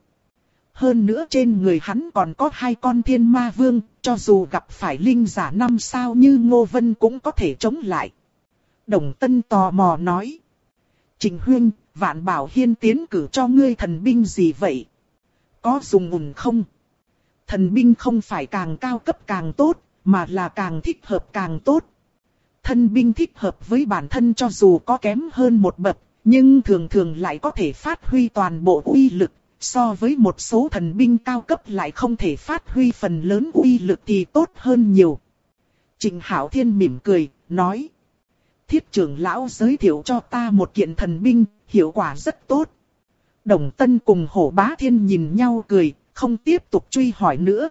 Hơn nữa trên người hắn còn có 2 con thiên ma vương, cho dù gặp phải linh giả 5 sao như Ngô Vân cũng có thể chống lại. Đồng Tân tò mò nói. Trịnh Huyên, Vạn Bảo Hiên tiến cử cho ngươi thần binh gì vậy? Có dùng ủng không? Thần binh không phải càng cao cấp càng tốt, mà là càng thích hợp càng tốt. Thân binh thích hợp với bản thân cho dù có kém hơn một bậc, nhưng thường thường lại có thể phát huy toàn bộ uy lực, so với một số thần binh cao cấp lại không thể phát huy phần lớn uy lực thì tốt hơn nhiều. Trịnh Hạo Thiên mỉm cười, nói. Thiết trưởng lão giới thiệu cho ta một kiện thần binh, hiệu quả rất tốt. Đồng Tân cùng Hổ Bá Thiên nhìn nhau cười, không tiếp tục truy hỏi nữa.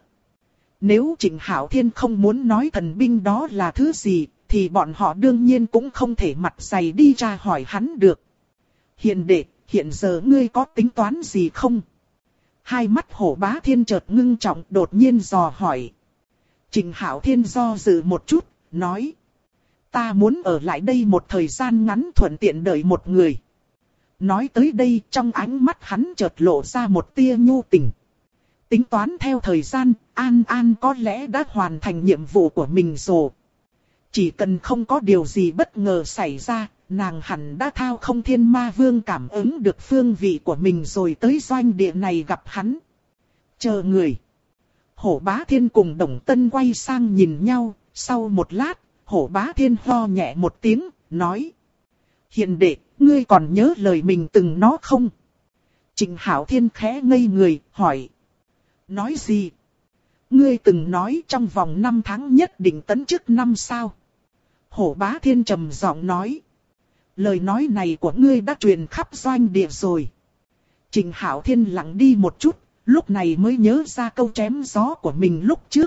Nếu Trịnh Hạo Thiên không muốn nói thần binh đó là thứ gì, thì bọn họ đương nhiên cũng không thể mặt dày đi ra hỏi hắn được. Hiền đệ, hiện giờ ngươi có tính toán gì không? Hai mắt Hổ Bá Thiên chợt ngưng trọng đột nhiên dò hỏi. Trịnh Hạo Thiên do dự một chút, nói. Ta muốn ở lại đây một thời gian ngắn thuận tiện đợi một người. Nói tới đây trong ánh mắt hắn chợt lộ ra một tia nhu tình. Tính toán theo thời gian, An An có lẽ đã hoàn thành nhiệm vụ của mình rồi. Chỉ cần không có điều gì bất ngờ xảy ra, nàng hẳn đã thao không thiên ma vương cảm ứng được phương vị của mình rồi tới doanh địa này gặp hắn. Chờ người. Hổ Bá Thiên cùng Đồng Tân quay sang nhìn nhau, sau một lát, Hổ Bá Thiên ho nhẹ một tiếng, nói. Hiền đệ, ngươi còn nhớ lời mình từng nói không? Trịnh Hạo Thiên khẽ ngây người, hỏi. Nói gì? Ngươi từng nói trong vòng 5 tháng nhất định tấn chức 5 sao. Hổ Bá Thiên trầm giọng nói. Lời nói này của ngươi đã truyền khắp doanh địa rồi. Trịnh Hạo Thiên lặng đi một chút, lúc này mới nhớ ra câu chém gió của mình lúc trước.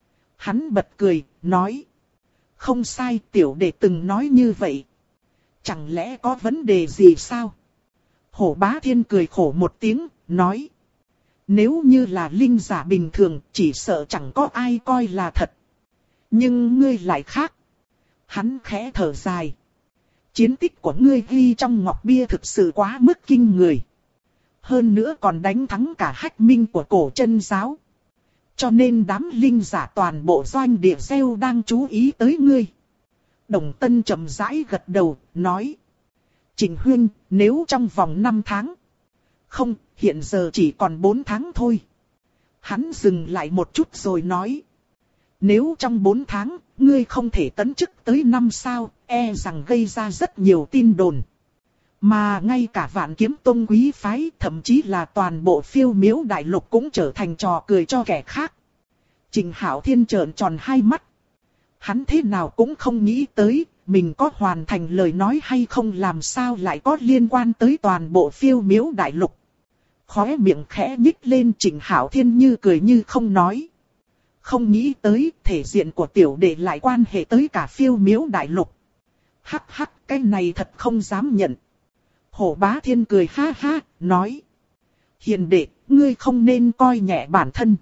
Hắn bật cười, nói. Không sai, tiểu đệ từng nói như vậy. Chẳng lẽ có vấn đề gì sao? Hổ Bá Thiên cười khổ một tiếng, nói. Nếu như là linh giả bình thường, chỉ sợ chẳng có ai coi là thật. Nhưng ngươi lại khác. Hắn khẽ thở dài. Chiến tích của ngươi ghi trong ngọc bia thực sự quá mức kinh người. Hơn nữa còn đánh thắng cả Hách Minh của cổ chân giáo. Cho nên đám linh giả toàn bộ doanh địa gieo đang chú ý tới ngươi. Đồng Tân chậm rãi gật đầu, nói. Trình huynh, nếu trong vòng 5 tháng. Không, hiện giờ chỉ còn 4 tháng thôi. Hắn dừng lại một chút rồi nói. Nếu trong 4 tháng, ngươi không thể tấn chức tới 5 sao, e rằng gây ra rất nhiều tin đồn. Mà ngay cả Vạn Kiếm Tông quý phái, thậm chí là toàn bộ Phiêu Miếu đại lục cũng trở thành trò cười cho kẻ khác. Trình Hạo Thiên trợn tròn hai mắt. Hắn thế nào cũng không nghĩ tới, mình có hoàn thành lời nói hay không làm sao lại có liên quan tới toàn bộ Phiêu Miếu đại lục. Khóe miệng khẽ nhích lên, Trình Hạo Thiên như cười như không nói. Không nghĩ tới thể diện của tiểu đệ lại quan hệ tới cả Phiêu Miếu đại lục. Hắc hắc, cái này thật không dám nhận. Hổ Bá Thiên cười ha ha, nói. Hiền đệ, ngươi không nên coi nhẹ bản thân.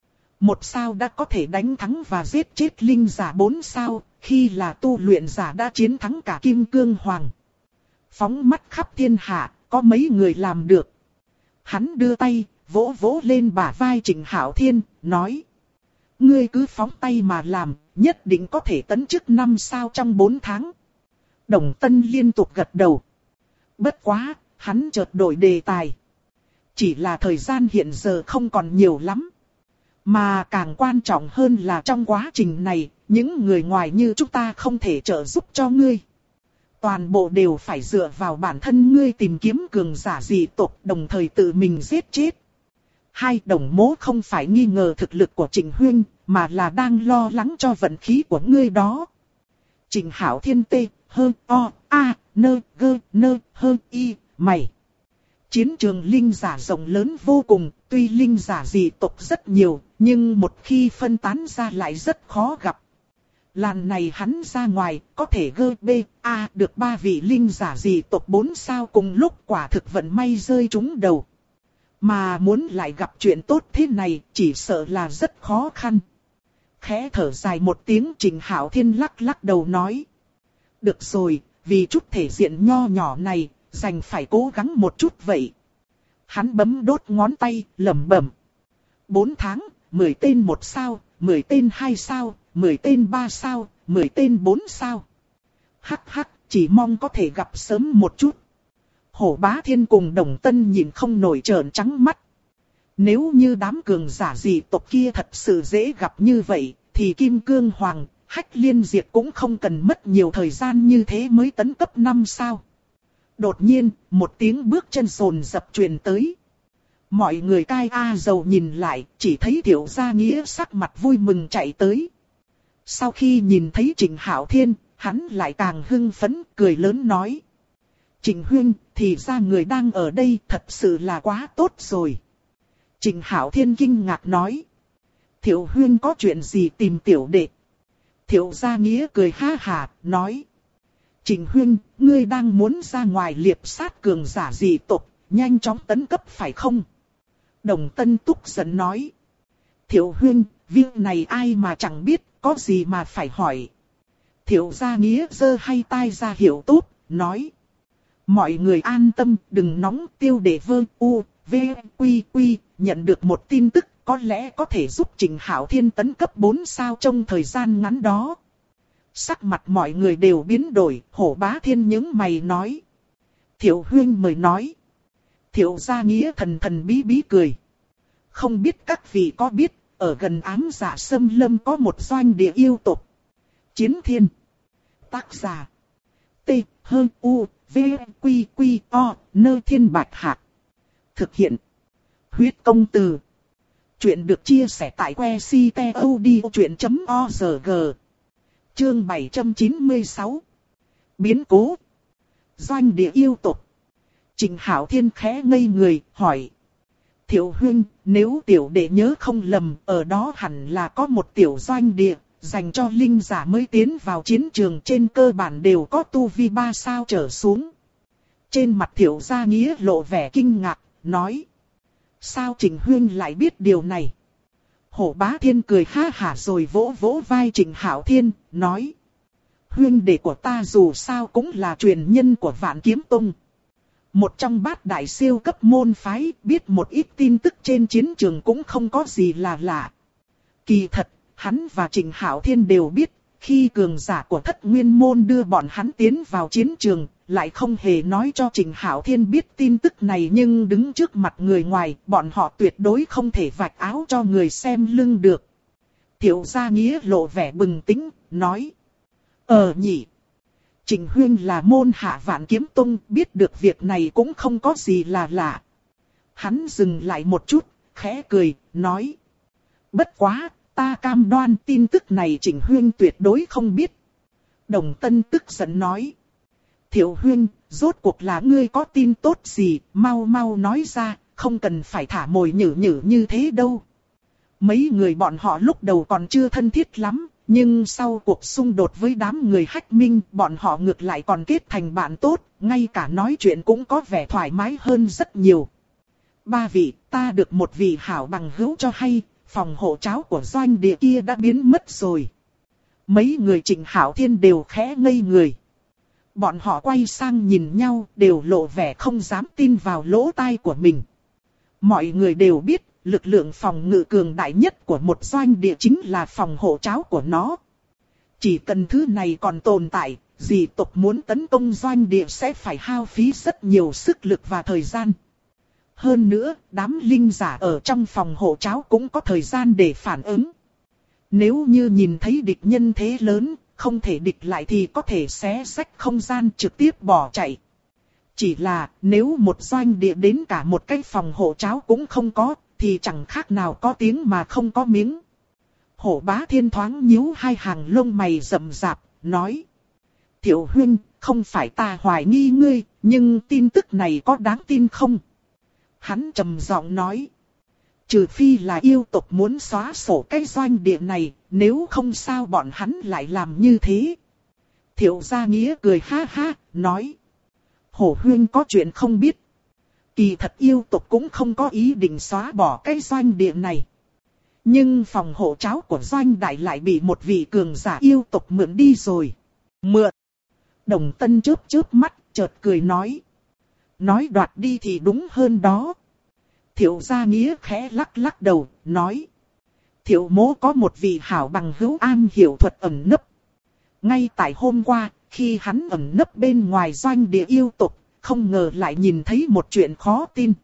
1 sao đã có thể đánh thắng và giết chết linh giả 4 sao, khi là tu luyện giả đã chiến thắng cả Kim Cương Hoàng. Phóng mắt khắp thiên hạ, có mấy người làm được. Hắn đưa tay, vỗ vỗ lên bả vai Trình Hạo Thiên, nói. Ngươi cứ phóng tay mà làm, nhất định có thể tấn chức 5 sao trong 4 tháng. Đồng Tân liên tục gật đầu. Bất quá, hắn chợt đổi đề tài. Chỉ là thời gian hiện giờ không còn nhiều lắm. Mà càng quan trọng hơn là trong quá trình này, những người ngoài như chúng ta không thể trợ giúp cho ngươi. Toàn bộ đều phải dựa vào bản thân ngươi tìm kiếm cường giả dị tộc, đồng thời tự mình giết chết. Hai đồng mố không phải nghi ngờ thực lực của Trình huynh, mà là đang lo lắng cho vận khí của ngươi đó. Trình Hạo Thiên tê, hơ, o, a, nơ, gơ, nơ, hơ, y, mày. Chiến trường linh giả rộng lớn vô cùng, tuy linh giả dị tộc rất nhiều, nhưng một khi phân tán ra lại rất khó gặp. Lần này hắn ra ngoài, có thể gơ bê, a được 3 vị linh giả dị tộc 4 sao cùng lúc, quả thực vận may rơi trúng đầu. Mà muốn lại gặp chuyện tốt thế này, chỉ sợ là rất khó khăn. Khẽ thở dài một tiếng, Trình Hạo Thiên lắc lắc đầu nói. Được rồi, vì chút thể diện nho nhỏ này, đành phải cố gắng một chút vậy. Hắn bấm đốt ngón tay, lẩm bẩm. 4 tháng, 10 tên 1 sao, 10 tên 2 sao, 10 tên 3 sao, 10 tên 4 sao. Hắc hắc, chỉ mong có thể gặp sớm một chút. Hổ Bá Thiên cùng Đồng Tân nhìn không nổi trợn trắng mắt. Nếu như đám cường giả dị tộc kia thật sự dễ gặp như vậy, thì Kim Cương Hoàng, Hách Liên Diệt cũng không cần mất nhiều thời gian như thế mới tấn cấp 5 sao. Đột nhiên, một tiếng bước chân sồn dập truyền tới. Mọi người cai dầu nhìn lại, chỉ thấy Tiểu Gia Nghĩa sắc mặt vui mừng chạy tới. Sau khi nhìn thấy Trình Hạo Thiên, hắn lại càng hưng phấn, cười lớn nói. Trình huynh, thì ra người đang ở đây, thật sự là quá tốt rồi. Trình Hạo Thiên kinh ngạc nói. Tiểu huynh có chuyện gì tìm tiểu đệ? Tiểu Gia Nghĩa cười ha hà, nói. Trình huynh, ngươi đang muốn ra ngoài liệp sát cường giả dị tộc, nhanh chóng tấn cấp phải không? Đồng Tân tức giận nói. Tiểu huynh, việc này ai mà chẳng biết, có gì mà phải hỏi. Tiểu Gia Nghĩa giơ hai tay ra hiệu tốt, nói. Mọi người an tâm, đừng nóng, tiêu đệ vơ u, v, quy quy, nhận được một tin tức, có lẽ có thể giúp Trình Hạo Thiên tấn cấp 4 sao trong thời gian ngắn đó. Sắc mặt mọi người đều biến đổi, Hổ Bá Thiên nhướng mày nói. Tiểu huynh mời nói. Tiểu Gia Nghĩa thần thần bí bí cười. Không biết các vị có biết, ở gần Ám Dạ Xâm Lâm có một doanh địa yêu tộc. Chiến Thiên. Tác giả. T, H, U, V, Quy, Quy, O, Nơ Thiên Bạch Hạc. Thực hiện. Huyết công từ. Chuyện được chia sẻ tại que ctod.org. Chương 796. Biến cố. Doanh địa yêu tộc. Trình Hạo Thiên khẽ ngây người, hỏi. Tiểu huynh, nếu tiểu đệ nhớ không lầm, ở đó hẳn là có một tiểu doanh địa, dành cho linh giả mới tiến vào chiến trường, trên cơ bản đều có tu vi 3 sao trở xuống. Trên mặt Thiệu Gia Nghĩa lộ vẻ kinh ngạc, nói. Sao Trịnh Huyên lại biết điều này? Hổ Bá Thiên cười ha hả rồi vỗ vỗ vai Trịnh Hạo Thiên, nói. Huyên đệ của ta dù sao cũng là truyền nhân của Vạn Kiếm Tông. Một trong bát đại siêu cấp môn phái, biết một ít tin tức trên chiến trường cũng không có gì là lạ. Kỳ thật, hắn và Trịnh Hạo Thiên đều biết, khi cường giả của Thất Nguyên môn đưa bọn hắn tiến vào chiến trường, lại không hề nói cho Trịnh Hạo Thiên biết tin tức này, nhưng đứng trước mặt người ngoài, bọn họ tuyệt đối không thể vạch áo cho người xem lưng được. Thiệu Gia Nghĩa lộ vẻ bừng tỉnh, nói. Nhỉ. Trịnh Huyên là môn hạ Vạn Kiếm Tông, biết được việc này cũng không có gì là lạ. Hắn dừng lại một chút, khẽ cười, nói. Bất quá, ta cam đoan tin tức này Trịnh Huyên tuyệt đối không biết. Đồng Tân tức giận nói. Thiệu Huyên, rốt cuộc là ngươi có tin tốt gì, mau mau nói ra, không cần phải thả mồi nhử nhử như thế đâu. Mấy người bọn họ lúc đầu còn chưa thân thiết lắm, nhưng sau cuộc xung đột với đám người Hách Minh, bọn họ ngược lại còn kết thành bạn tốt, ngay cả nói chuyện cũng có vẻ thoải mái hơn rất nhiều. Ba vị, ta được một vị hảo bằng hữu cho hay, phòng hộ cháo của doanh địa kia đã biến mất rồi. Mấy người Trịnh Hạo Thiên đều khẽ ngây người. Bọn họ quay sang nhìn nhau, đều lộ vẻ không dám tin vào lỗ tai của mình. Mọi người đều biết, lực lượng phòng ngự cường đại nhất của một doanh địa chính là phòng hộ cháo của nó. Chỉ cần thứ này còn tồn tại, dị tộc muốn tấn công doanh địa sẽ phải hao phí rất nhiều sức lực và thời gian. Hơn nữa, đám linh giả ở trong phòng hộ cháo cũng có thời gian để phản ứng. Nếu như nhìn thấy địch nhân thế lớn, không thể địch lại thì có thể xé rách không gian trực tiếp bỏ chạy. Chỉ là nếu một doanh địa đến cả một cái phòng hộ cháo cũng không có, thì chẳng khác nào có tiếng mà không có miếng. Hổ Bá Thiên thoáng nhíu hai hàng lông mày rậm rạp, nói. Thiệu Huyên, không phải ta hoài nghi ngươi, nhưng tin tức này có đáng tin không? Hắn trầm giọng nói. Trừ phi là yêu tộc muốn xóa sổ cái doanh địa này, nếu không sao bọn hắn lại làm như thế. Thiệu Gia Nghĩa cười ha ha, nói. Hổ Huyên có chuyện không biết. Kỳ thật yêu tộc cũng không có ý định xóa bỏ cái doanh địa này. Nhưng phòng hộ cháo của doanh đại lại bị một vị cường giả yêu tộc mượn đi rồi. Mượn. Đồng Tân chớp chớp mắt, chợt cười nói. Nói đoạt đi thì đúng hơn đó. Thiệu Gia Nghĩa khẽ lắc lắc đầu, nói. Thiệu mỗ có một vị hảo bằng hữu an hiểu thuật ẩn nấp. Ngay tại hôm qua, khi hắn ẩn nấp bên ngoài doanh địa yêu tộc, không ngờ lại nhìn thấy một chuyện khó tin.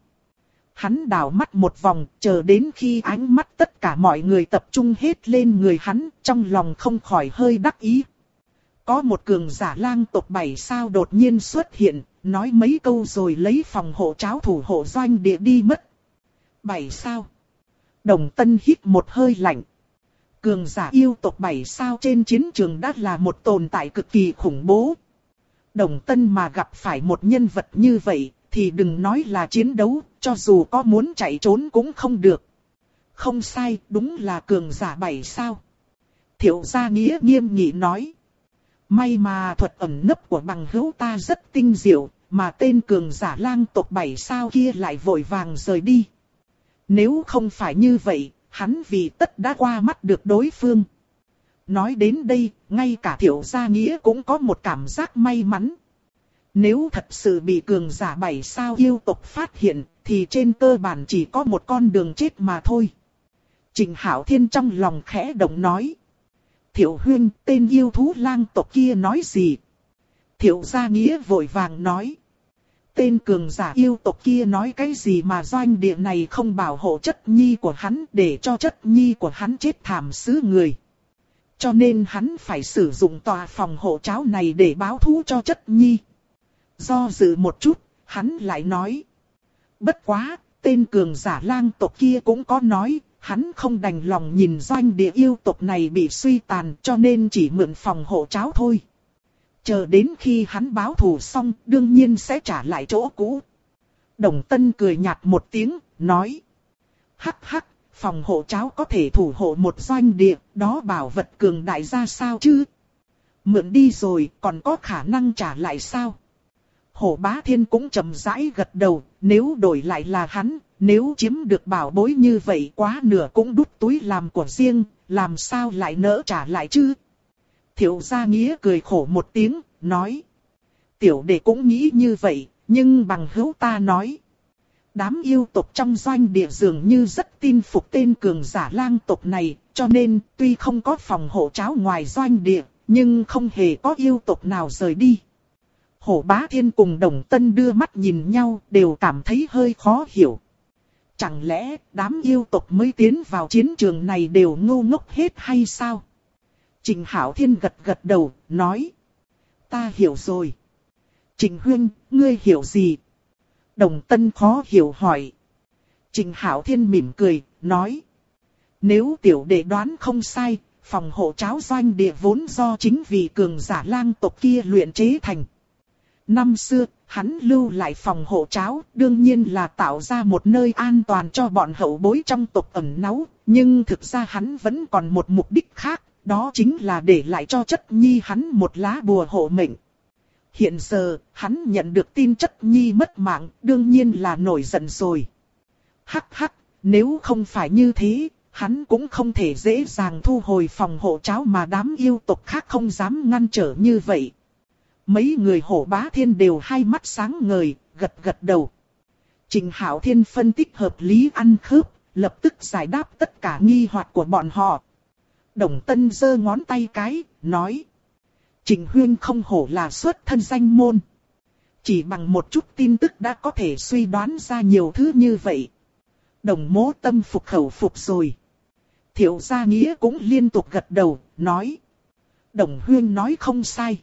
Hắn đảo mắt một vòng, chờ đến khi ánh mắt tất cả mọi người tập trung hết lên người hắn, trong lòng không khỏi hơi đắc ý. Có một cường giả lang tộc 7 sao đột nhiên xuất hiện, nói mấy câu rồi lấy phòng hộ cháo thủ hộ doanh địa đi mất. 7 sao? Đồng Tân hít một hơi lạnh. Cường giả yêu tộc 7 sao trên chiến trường đã là một tồn tại cực kỳ khủng bố. Đồng Tân mà gặp phải một nhân vật như vậy, thì đừng nói là chiến đấu, cho dù có muốn chạy trốn cũng không được. Không sai, đúng là cường giả 7 sao. Thiệu Gia Nghĩa nghiêm nghị nói. May mà thuật ẩn nấp của bằng hữu ta rất tinh diệu, mà tên cường giả lang tộc 7 sao kia lại vội vàng rời đi. Nếu không phải như vậy, hắn vì tất đã qua mắt được đối phương. Nói đến đây, ngay cả Thiệu Gia Nghĩa cũng có một cảm giác may mắn. Nếu thật sự bị cường giả 7 sao yêu tộc phát hiện, thì trên cơ bản chỉ có một con đường chết mà thôi. Trịnh Hạo Thiên trong lòng khẽ động nói. Thiệu Huyên, tên yêu thú lang tộc kia nói gì? Thiệu Gia Nghĩa vội vàng nói. Tên cường giả yêu tộc kia nói cái gì mà doanh địa này không bảo hộ chất nhi của hắn, để cho chất nhi của hắn chết thảm xứ người. Cho nên hắn phải sử dụng tòa phòng hộ cháo này để báo thù cho chất nhi. Do dự một chút, hắn lại nói. Bất quá, tên cường giả lang tộc kia cũng có nói, hắn không đành lòng nhìn doanh địa yêu tộc này bị suy tàn, cho nên chỉ mượn phòng hộ cháo thôi. Chờ đến khi hắn báo thù xong, đương nhiên sẽ trả lại chỗ cũ. Đồng Tân cười nhạt một tiếng, nói. Hắc hắc, phòng hộ cháo có thể thủ hộ một doanh địa, đó bảo vật cường đại ra sao chứ? Mượn đi rồi, còn có khả năng trả lại sao? Hổ Bá Thiên cũng chậm rãi gật đầu, nếu đổi lại là hắn, nếu chiếm được bảo bối như vậy quá nửa cũng đút túi làm của riêng, làm sao lại nỡ trả lại chứ? Thiệu Gia Nghĩa cười khổ một tiếng, nói. Tiểu đệ cũng nghĩ như vậy, nhưng bằng hữu ta nói. Đám yêu tộc trong doanh địa dường như rất tin phục tên cường giả lang tộc này, cho nên tuy không có phòng hộ cháo ngoài doanh địa, nhưng không hề có yêu tộc nào rời đi. Hổ Bá Thiên cùng Đồng Tân đưa mắt nhìn nhau, đều cảm thấy hơi khó hiểu. Chẳng lẽ đám yêu tộc mới tiến vào chiến trường này đều ngu ngốc hết hay sao? Trình Hạo Thiên gật gật đầu, nói. Ta hiểu rồi. Trình huynh, ngươi hiểu gì? Đồng Tân khó hiểu hỏi. Trình Hạo Thiên mỉm cười, nói. Nếu tiểu đệ đoán không sai, phòng hộ cháo doanh địa vốn do chính vị cường giả lang tộc kia luyện chế thành. Năm xưa, hắn lưu lại phòng hộ cháo, đương nhiên là tạo ra một nơi an toàn cho bọn hậu bối trong tộc ẩn náu, nhưng thực ra hắn vẫn còn một mục đích khác, đó chính là để lại cho chất nhi hắn một lá bùa hộ mệnh. Hiện giờ, hắn nhận được tin chất nhi mất mạng, đương nhiên là nổi giận rồi. Hắc hắc, nếu không phải như thế, hắn cũng không thể dễ dàng thu hồi phòng hộ cháo mà đám yêu tộc khác không dám ngăn trở như vậy. Mấy người Hổ Bá Thiên đều hai mắt sáng ngời, gật gật đầu. Trình Hạo Thiên phân tích hợp lý ăn khớp, lập tức giải đáp tất cả nghi hoặc của bọn họ. Đồng Tân giơ ngón tay cái, nói. Trình huynh không hổ là xuất thân danh môn. Chỉ bằng một chút tin tức đã có thể suy đoán ra nhiều thứ như vậy. Đồng Mỗ tâm phục khẩu phục rồi. Thiệu Gia Nghĩa cũng liên tục gật đầu, nói. Đồng huynh nói không sai.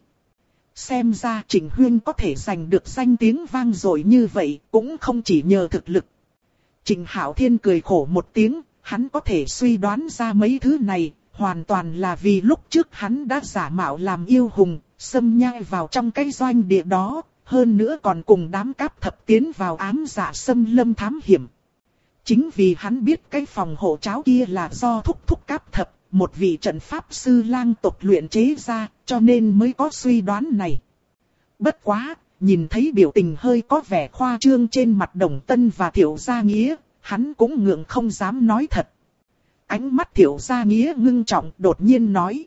Xem ra Trình huynh có thể giành được danh tiếng vang dội như vậy, cũng không chỉ nhờ thực lực. Trình Hạo Thiên cười khổ một tiếng, hắn có thể suy đoán ra mấy thứ này, hoàn toàn là vì lúc trước hắn đã giả mạo làm yêu hùng, xâm nhai vào trong cái doanh địa đó, hơn nữa còn cùng đám cáp thập tiến vào ám dạ xâm lâm thám hiểm. Chính vì hắn biết cái phòng hộ cháo kia là do thúc cáp thập, một vị trận pháp sư lang tộc luyện chế ra, cho nên mới có suy đoán này. Bất quá, nhìn thấy biểu tình hơi có vẻ khoa trương trên mặt Đồng Tân và Thiệu Gia Nghĩa, hắn cũng ngượng không dám nói thật. Ánh mắt Thiệu Gia Nghĩa ngưng trọng đột nhiên nói.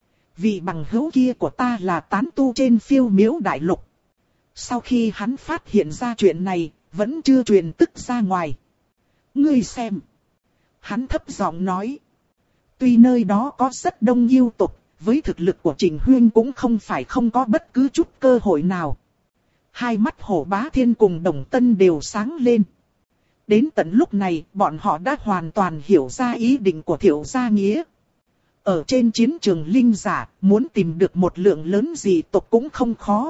Vị bằng hữu kia của ta là tán tu trên Phiêu Miếu Đại Lục. Sau khi hắn phát hiện ra chuyện này, vẫn chưa truyền tức ra ngoài. Ngươi xem. Hắn thấp giọng nói. Tuy nơi đó có rất đông yêu tộc, với thực lực của Trình huynh cũng không phải không có bất cứ chút cơ hội nào. Hai mắt Hổ Bá Thiên cùng Đồng Tân đều sáng lên. Đến tận lúc này, bọn họ đã hoàn toàn hiểu ra ý định của Thiệu Gia Nghĩa. Ở trên chiến trường linh giả, muốn tìm được một lượng lớn dị tộc cũng không khó.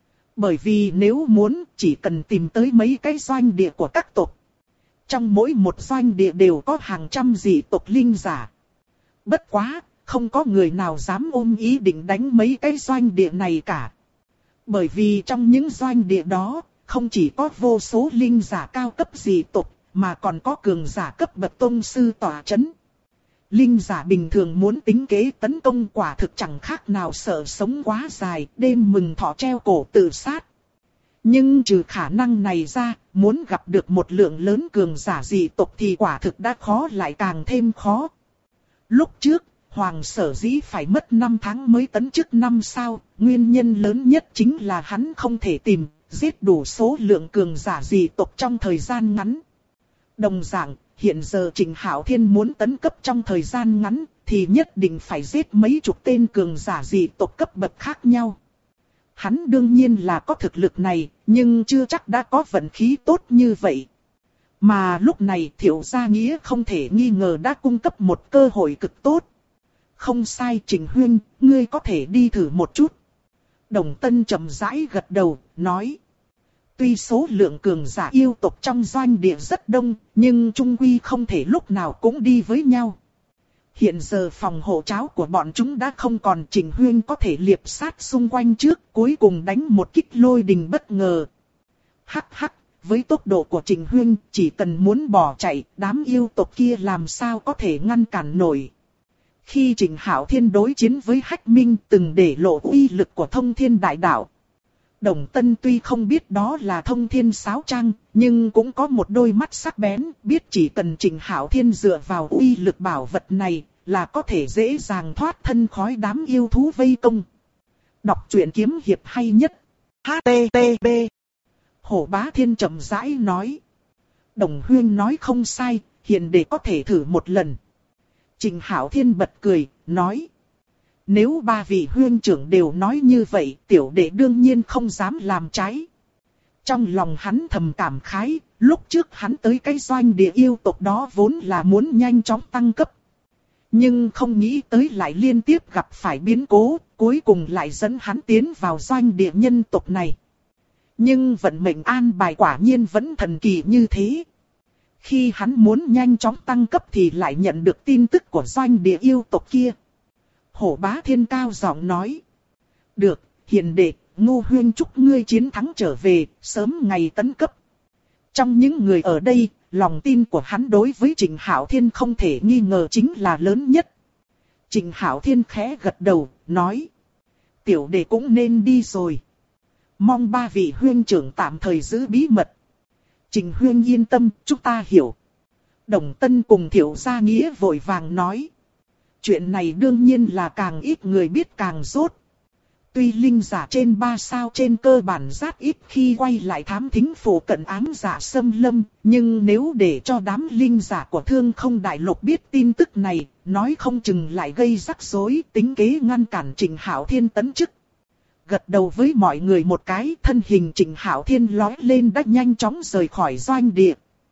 Bởi vì nếu muốn, chỉ cần tìm tới mấy cái doanh địa của các tộc. Trong mỗi một doanh địa đều có hàng trăm dị tộc linh giả. Bất quá, không có người nào dám ôm ý định đánh mấy cái doanh địa này cả. Bởi vì trong những doanh địa đó, không chỉ có vô số linh giả cao cấp dị tộc, mà còn có cường giả cấp bậc tông sư tỏa chấn. Linh giả bình thường muốn tính kế tấn công quả thực chẳng khác nào sợ sống quá dài, đêm mừng thọ treo cổ tự sát. Nhưng trừ khả năng này ra, muốn gặp được một lượng lớn cường giả dị tộc thì quả thực đã khó lại càng thêm khó. Lúc trước, Hoàng sở dĩ phải mất 5 tháng mới tấn chức 5 sao, nguyên nhân lớn nhất chính là hắn không thể tìm, giết đủ số lượng cường giả dị tộc trong thời gian ngắn. Đồng dạng, hiện giờ Trình Hạo Thiên muốn tấn cấp trong thời gian ngắn, thì nhất định phải giết mấy chục tên cường giả dị tộc cấp bậc khác nhau. Hắn đương nhiên là có thực lực này, nhưng chưa chắc đã có vận khí tốt như vậy. Mà lúc này Thiệu Gia Nghĩa không thể nghi ngờ đã cung cấp một cơ hội cực tốt. Không sai Trình huynh, ngươi có thể đi thử một chút. Đồng Tân chậm rãi gật đầu, nói. Tuy số lượng cường giả yêu tộc trong doanh địa rất đông, nhưng chung quy không thể lúc nào cũng đi với nhau. Hiện giờ phòng hộ cháo của bọn chúng đã không còn, Trình huynh có thể liệp sát xung quanh trước, cuối cùng đánh một kích lôi đình bất ngờ. Hắc hắc, với tốc độ của Trình huynh, chỉ cần muốn bỏ chạy, đám yêu tộc kia làm sao có thể ngăn cản nổi. Khi Trình Hạo Thiên đối chiến với Hách Minh từng để lộ uy lực của Thông Thiên Đại Đạo. Đồng Tân tuy không biết đó là Thông Thiên Sáo Trang, nhưng cũng có một đôi mắt sắc bén, biết chỉ cần Trịnh Hạo Thiên dựa vào uy lực bảo vật này, là có thể dễ dàng thoát thân khỏi đám yêu thú vây công. Đọc truyện kiếm hiệp hay nhất. HTTP. Hổ Bá Thiên chậm rãi nói. Đồng Huyên nói không sai, hiện để có thể thử một lần. Trịnh Hạo Thiên bật cười, nói. Nếu ba vị huyên trưởng đều nói như vậy, tiểu đệ đương nhiên không dám làm trái. Trong lòng hắn thầm cảm khái, lúc trước hắn tới cái doanh địa yêu tộc đó vốn là muốn nhanh chóng tăng cấp. Nhưng không nghĩ tới lại liên tiếp gặp phải biến cố, cuối cùng lại dẫn hắn tiến vào doanh địa nhân tộc này. Nhưng vận mệnh an bài quả nhiên vẫn thần kỳ như thế. Khi hắn muốn nhanh chóng tăng cấp thì lại nhận được tin tức của doanh địa yêu tộc kia. Hổ Bá Thiên cao giọng nói. Được, hiền đệ, Ngô Huyên chúc ngươi chiến thắng trở về, sớm ngày tấn cấp. Trong những người ở đây, lòng tin của hắn đối với Trịnh Hạo Thiên không thể nghi ngờ chính là lớn nhất. Trịnh Hạo Thiên khẽ gật đầu, nói. Tiểu đệ cũng nên đi rồi. Mong ba vị huyên trưởng tạm thời giữ bí mật. Trịnh Huyên yên tâm, chúng ta hiểu. Đồng Tân cùng Thiệu Gia Nghĩa vội vàng nói. Chuyện này đương nhiên là càng ít người biết càng rốt. Tuy linh giả trên 3 sao trên cơ bản rất ít khi quay lại thám thính phủ cận ám giả xâm lâm, nhưng nếu để cho đám linh giả của Thương Không Đại Lục biết tin tức này, nói không chừng lại gây rắc rối, tính kế ngăn cản Trịnh Hạo Thiên tấn chức. Gật đầu với mọi người một cái, thân hình Trịnh Hạo Thiên lói lên đã nhanh chóng rời khỏi doanh địa.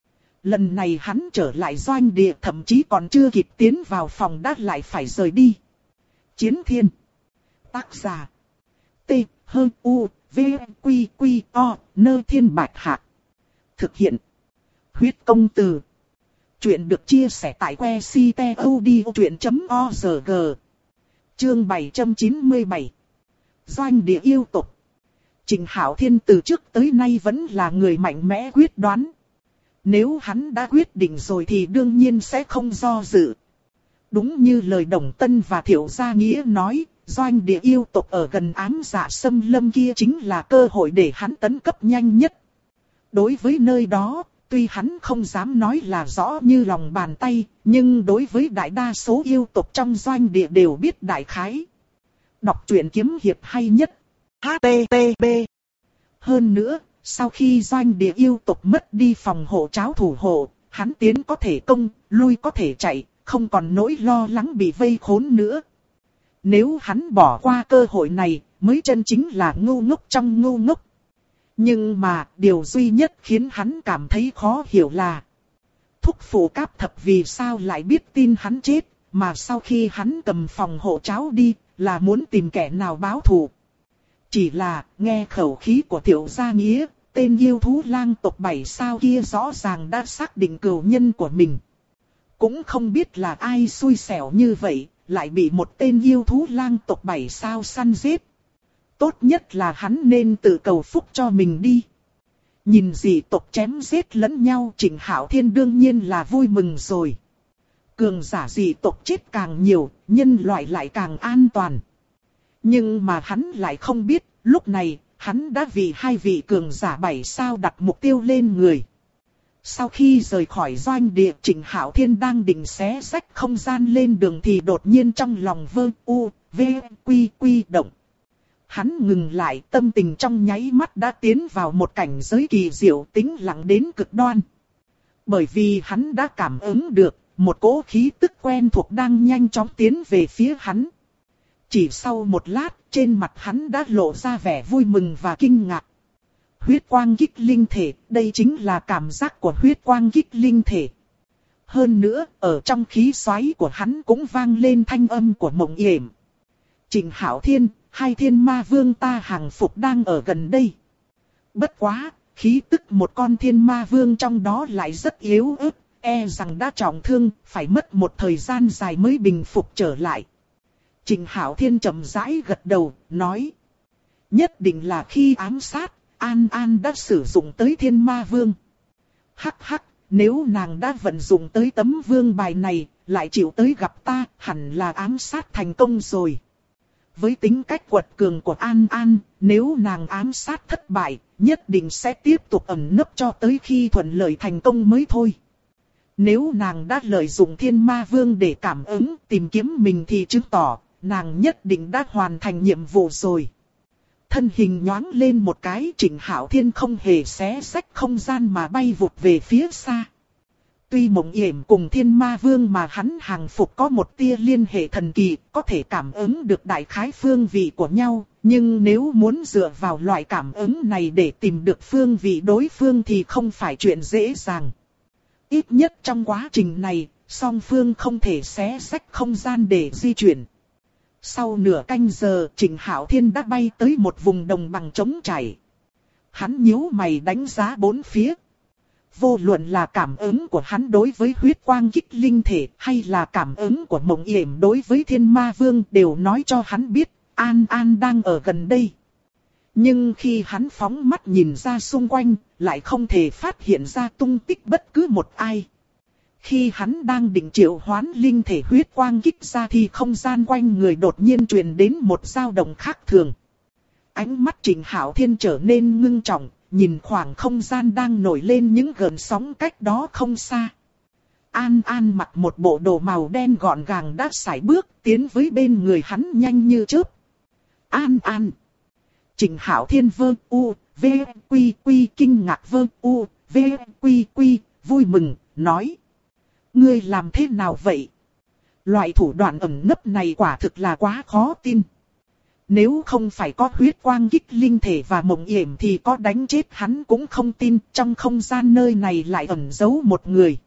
Lần này hắn trở lại doanh địa, thậm chí còn chưa kịp tiến vào phòng đã lại phải rời đi. Chiến Thiên. Tác giả. T, H, U, V, Quy, Quy, O, Nơ Thiên Bạch Hạc. Thực hiện. Huyết Công Từ. Chuyện được chia sẻ tại que ctod.org. Chương 797. Doanh địa yêu tộc. Trịnh Hạo Thiên từ trước tới nay vẫn là người mạnh mẽ quyết đoán. Nếu hắn đã quyết định rồi thì đương nhiên sẽ không do dự. Đúng như lời Đồng Tân và Thiệu Gia Nghĩa nói, doanh địa yêu tộc ở gần ám dạ xâm lâm kia chính là cơ hội để hắn tấn cấp nhanh nhất. Đối với nơi đó, tuy hắn không dám nói là rõ như lòng bàn tay, nhưng đối với đại đa số yêu tộc trong doanh địa đều biết đại khái. Đọc truyện kiếm hiệp hay nhất. HTTP. Hơn nữa, sau khi doanh địa yêu tộc mất đi phòng hộ tráo thủ hộ, hắn tiến có thể công, lui có thể chạy, không còn nỗi lo lắng bị vây khốn nữa. Nếu hắn bỏ qua cơ hội này, mới chân chính là ngu ngốc trong ngu ngốc. Nhưng mà, điều duy nhất khiến hắn cảm thấy khó hiểu là thúc phụ Cáp Thập vì sao lại biết tin hắn chết, mà sau khi hắn cầm phòng hộ tráo đi, là muốn tìm kẻ nào báo thù. Chỉ là, nghe khẩu khí của Thiệu Gia Nghĩa, tên yêu thú lang tộc 7 sao kia rõ ràng đã xác định cừu nhân của mình. Cũng không biết là ai xui xẻo như vậy, lại bị một tên yêu thú lang tộc 7 sao săn giết. Tốt nhất là hắn nên tự cầu phúc cho mình đi. Nhìn dị tộc chém giết lẫn nhau, Trịnh Hạo Thiên đương nhiên là vui mừng rồi. Cường giả dị tộc chết càng nhiều, nhân loại lại càng an toàn. Nhưng mà hắn lại không biết, lúc này, hắn đã vì hai vị cường giả 7 sao đặt mục tiêu lên người. Sau khi rời khỏi doanh địa, Trịnh Hạo Thiên đang định xé rách không gian lên đường thì đột nhiên trong lòng vơ u, v, quy quy động. Hắn ngừng lại, tâm tình trong nháy mắt đã tiến vào một cảnh giới kỳ diệu tĩnh lặng đến cực đoan. Bởi vì hắn đã cảm ứng được, một cỗ khí tức quen thuộc đang nhanh chóng tiến về phía hắn. Chỉ sau một lát, trên mặt hắn đã lộ ra vẻ vui mừng và kinh ngạc. Huyết quang kích linh thể, đây chính là cảm giác của huyết quang kích linh thể. Hơn nữa, ở trong khí xoáy của hắn cũng vang lên thanh âm của Mộng Yểm. Trịnh Hạo Thiên, hai thiên ma vương ta hàng phục đang ở gần đây. Bất quá, khí tức một con thiên ma vương trong đó lại rất yếu ớt, e rằng đã trọng thương, phải mất một thời gian dài mới bình phục trở lại. Trịnh Hạo Thiên chậm rãi gật đầu, nói. Nhất định là khi ám sát, An An đã sử dụng tới thiên ma vương. Hắc hắc, nếu nàng đã vận dụng tới tấm vương bài này, lại chịu tới gặp ta, hẳn là ám sát thành công rồi. Với tính cách quật cường của An An, nếu nàng ám sát thất bại, nhất định sẽ tiếp tục ẩn nấp cho tới khi thuận lợi thành công mới thôi. Nếu nàng đã lợi dụng Thiên Ma Vương để cảm ứng, tìm kiếm mình thì chứng tỏ, nàng nhất định đã hoàn thành nhiệm vụ rồi. Thân hình nhoáng lên một cái, Trịnh Hạo Thiên không hề xé xách không gian mà bay vụt về phía xa. Tuy Mộng Yểm cùng Thiên Ma Vương mà hắn hàng phục có một tia liên hệ thần kỳ, có thể cảm ứng được đại khái phương vị của nhau, nhưng nếu muốn dựa vào loại cảm ứng này để tìm được phương vị đối phương thì không phải chuyện dễ dàng. Ít nhất trong quá trình này, song phương không thể xé xách không gian để di chuyển. Sau nửa canh giờ, Trịnh Hạo Thiên đã bay tới một vùng đồng bằng trống trải. Hắn nhíu mày đánh giá bốn phía. Vô luận là cảm ứng của hắn đối với huyết quang kích linh thể hay là cảm ứng của Mộng Yểm đối với Thiên Ma Vương đều nói cho hắn biết An An đang ở gần đây. Nhưng khi hắn phóng mắt nhìn ra xung quanh, lại không thể phát hiện ra tung tích bất cứ một ai. Khi hắn đang định triệu hoán linh thể huyết quang kích ra thì không gian quanh người đột nhiên truyền đến một dao động khác thường. Ánh mắt Trịnh Hạo Thiên trở nên ngưng trọng, nhìn khoảng không gian đang nổi lên những gợn sóng cách đó không xa. An An mặc một bộ đồ màu đen gọn gàng đã sải bước tiến với bên người hắn nhanh như chớp. An An. Trịnh Hạo Thiên vơ u, v, quy quy kinh ngạc vơ u, v, quy quy, vui mừng, nói. Ngươi làm thế nào vậy? Loại thủ đoạn ẩn nấp này quả thực là quá khó tin. Nếu không phải có huyết quang kích linh thể và Mộng Yểm thì có đánh chết hắn cũng không tin trong không gian nơi này lại ẩn giấu một người.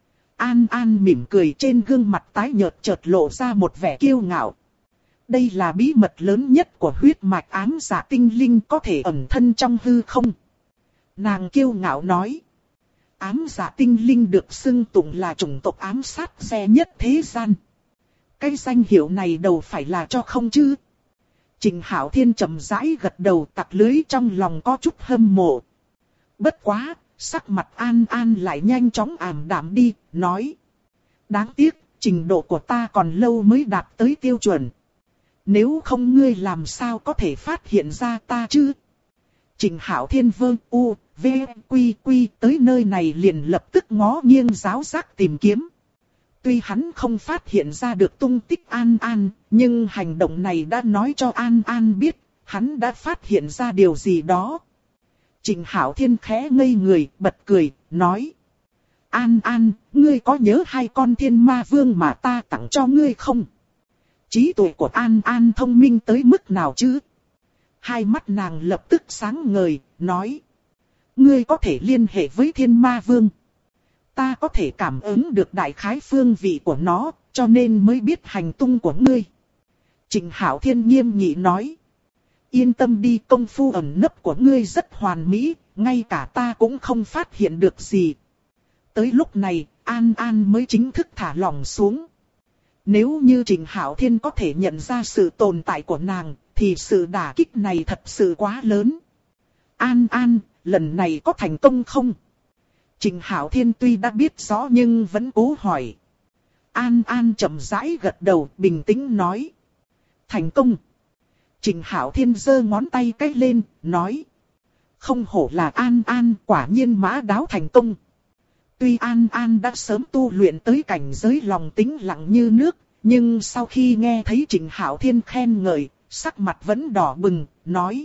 An An mỉm cười trên gương mặt tái nhợt chợt lộ ra một vẻ kiêu ngạo. Đây là bí mật lớn nhất của huyết mạch ám dạ tinh linh có thể ẩn thân trong hư không. Nàng kiêu ngạo nói. Ám dạ tinh linh được xưng tụng là chủng tộc ám sát xe nhất thế gian. Cái danh hiệu này đâu phải là cho không chứ? Trịnh Hạo Thiên chậm rãi gật đầu, tặc lưới trong lòng có chút hâm mộ. Bất quá, sắc mặt An An lại nhanh chóng ảm đạm đi, nói. Đáng tiếc, trình độ của ta còn lâu mới đạt tới tiêu chuẩn. Nếu không ngươi làm sao có thể phát hiện ra ta chứ? Trịnh Hạo Thiên vơ u, v, quy quy tới nơi này liền lập tức ngó nghiêng giáo giác tìm kiếm. Tuy hắn không phát hiện ra được tung tích An An, nhưng hành động này đã nói cho An An biết, hắn đã phát hiện ra điều gì đó. Trịnh Hạo Thiên khẽ ngây người, bật cười, nói. An An, ngươi có nhớ hai con Thiên Ma Vương mà ta tặng cho ngươi không? Trí tuệ của An An thông minh tới mức nào chứ? Hai mắt nàng lập tức sáng ngời, nói. Ngươi có thể liên hệ với Thiên Ma Vương. Ta có thể cảm ứng được đại khái phương vị của nó, cho nên mới biết hành tung của ngươi. Trịnh Hạo Thiên nghiêm nghị nói. Yên tâm đi, công phu ẩn nấp của ngươi rất hoàn mỹ, ngay cả ta cũng không phát hiện được gì. Tới lúc này, An An mới chính thức thả lỏng xuống. Nếu như Trịnh Hạo Thiên có thể nhận ra sự tồn tại của nàng, thì sự đả kích này thật sự quá lớn. An An, lần này có thành công không? Trịnh Hạo Thiên tuy đã biết rõ nhưng vẫn cố hỏi. An An chậm rãi gật đầu, bình tĩnh nói. Thành công. Trịnh Hạo Thiên giơ ngón tay cái lên, nói. Không hổ là An An, quả nhiên mã đáo thành công. Tuy An An đã sớm tu luyện tới cảnh giới lòng tĩnh lặng như nước, nhưng sau khi nghe thấy Trịnh Hạo Thiên khen ngợi, sắc mặt vẫn đỏ bừng, nói.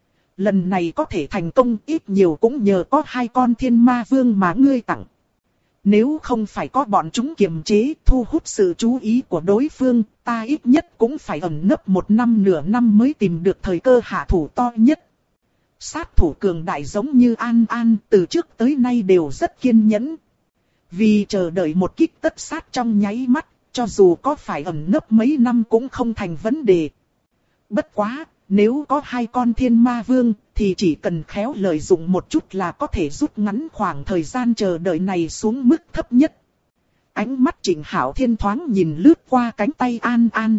Lần này có thể thành công ít nhiều cũng nhờ có hai con Thiên Ma Vương mà ngươi tặng. Nếu không phải có bọn chúng kiềm chế thu hút sự chú ý của đối phương, ta ít nhất cũng phải ẩn nấp một năm nửa năm mới tìm được thời cơ hạ thủ to nhất. Sát thủ cường đại giống như An An từ trước tới nay đều rất kiên nhẫn. Vì chờ đợi một kích tất sát trong nháy mắt, cho dù có phải ẩn nấp mấy năm cũng không thành vấn đề. Bất quá, nếu có hai con Thiên Ma Vương, thì chỉ cần khéo lợi dụng một chút là có thể rút ngắn khoảng thời gian chờ đợi này xuống mức thấp nhất. Ánh mắt Trịnh Hạo Thiên thoáng nhìn lướt qua cánh tay An An.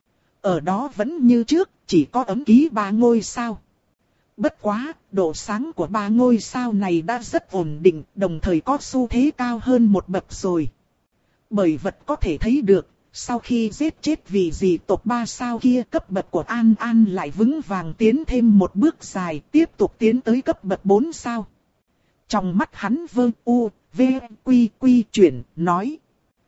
Ở đó vẫn như trước, chỉ có ấm ký 3 ngôi sao. Bất quá, độ sáng của 3 ngôi sao này đã rất ổn định, đồng thời có xu thế cao hơn một bậc rồi. Bởi vật có thể thấy được, Sau khi giết chết vị dị tộc 3 sao kia, cấp bậc của An An lại vững vàng tiến thêm một bước dài, tiếp tục tiến tới cấp bậc 4 sao. Trong mắt hắn vơ u, v, quy quy chuyển, nói.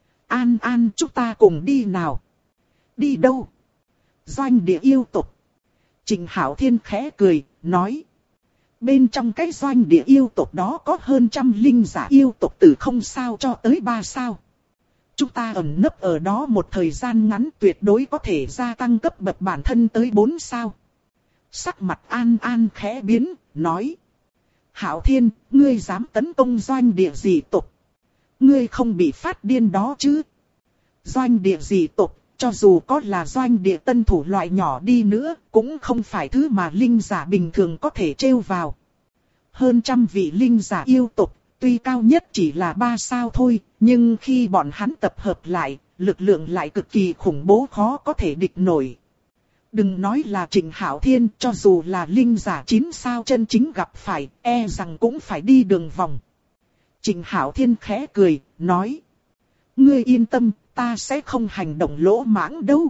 An An, chúng ta cùng đi nào. Đi đâu? Doanh địa yêu tộc. Trình Hạo Thiên khẽ cười, nói. Bên trong cái doanh địa yêu tộc đó có hơn 100 linh giả yêu tộc từ 0 sao cho tới 3 sao. Chúng ta ẩn nấp ở đó một thời gian ngắn tuyệt đối có thể gia tăng cấp bậc bản thân tới 4 sao. Sắc mặt An An khẽ biến, nói. Hạo Thiên, ngươi dám tấn công doanh địa dị tộc. Ngươi không bị phát điên đó chứ. Doanh địa dị tộc, cho dù có là doanh địa tân thủ loại nhỏ đi nữa, cũng không phải thứ mà linh giả bình thường có thể trêu vào. Hơn 100 vị linh giả yêu tộc, tuy cao nhất chỉ là 3 sao thôi, nhưng khi bọn hắn tập hợp lại, lực lượng lại cực kỳ khủng bố khó có thể địch nổi. Đừng nói là Trình Hạo Thiên, cho dù là linh giả 9 sao chân chính gặp phải, e rằng cũng phải đi đường vòng. Trình Hạo Thiên khẽ cười, nói. Ngươi yên tâm, ta sẽ không hành động lỗ mãng đâu.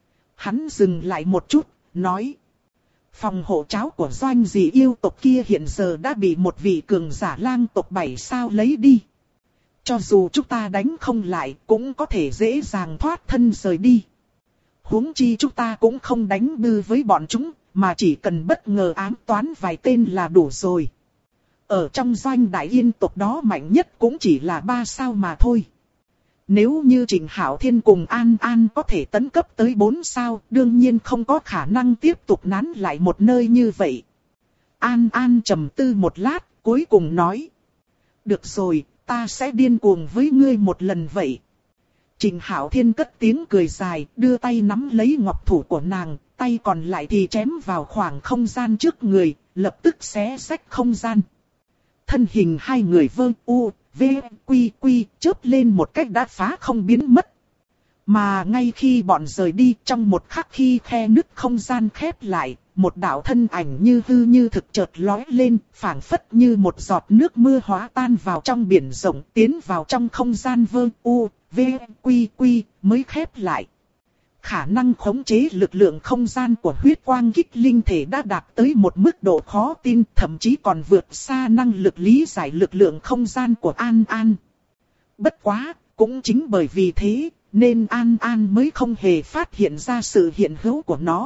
Hắn dừng lại một chút, nói. Phòng hộ cháo của doanh dị yêu tộc kia hiện giờ đã bị một vị cường giả lang tộc 7 sao lấy đi. Cho dù chúng ta đánh không lại, cũng có thể dễ dàng thoát thân rời đi. Huống chi chúng ta cũng không đánh bư với bọn chúng, mà chỉ cần bất ngờ ám toán vài tên là đủ rồi. Ở trong doanh đại yên tộc đó mạnh nhất cũng chỉ là 3 sao mà thôi. Nếu như Trình Hạo Thiên cùng An An có thể tấn cấp tới 4 sao, đương nhiên không có khả năng tiếp tục nán lại một nơi như vậy. An An trầm tư một lát, cuối cùng nói. Được rồi, ta sẽ điên cuồng với ngươi một lần vậy. Trình Hạo Thiên cất tiếng cười dài, đưa tay nắm lấy ngọc thủ của nàng, tay còn lại thì chém vào khoảng không gian trước người, lập tức xé rách không gian. Thân hình hai người vơ u, v, quy quy, chớp lên một cách đã phá không biến mất. Mà ngay khi bọn rời đi, trong một khắc khi khe nứt không gian khép lại, một đạo thân ảnh như hư như thực chợt lóe lên, phảng phất như một giọt nước mưa hóa tan vào trong biển rộng, tiến vào trong không gian vơ u, v, quy quy, mới khép lại. Khả năng khống chế lực lượng không gian của huyết quang kích linh thể đã đạt tới một mức độ khó tin, thậm chí còn vượt xa năng lực lý giải lực lượng không gian của An An. Bất quá, cũng chính bởi vì thế, nên An An mới không hề phát hiện ra sự hiện hữu của nó.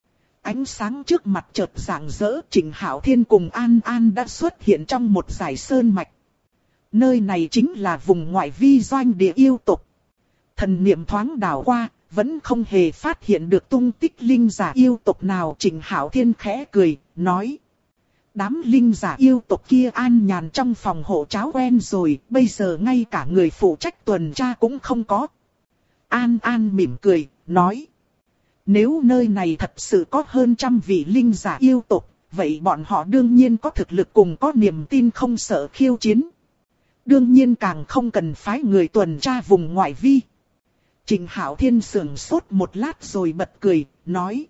Ánh sáng trước mặt chợt rạng rỡ, Trình Hạo Thiên cùng An An đã xuất hiện trong một dải sơn mạch. Nơi này chính là vùng ngoại vi doanh địa yêu tộc. Thần niệm thoáng đảo qua, vẫn không hề phát hiện được tung tích linh giả yêu tộc nào. Trình Hạo Thiên khẽ cười, nói. Đám linh giả yêu tộc kia an nhàn trong phòng hộ cháo quen rồi, bây giờ ngay cả người phụ trách tuần tra cũng không có. An An mỉm cười, nói. Nếu nơi này thật sự có hơn 100 vị linh giả yêu tộc, vậy bọn họ đương nhiên có thực lực cùng có niềm tin không sợ khiêu chiến. Đương nhiên càng không cần phái người tuần tra vùng ngoại vi. Trình Hạo Thiên sững sốt một lát rồi bật cười, nói.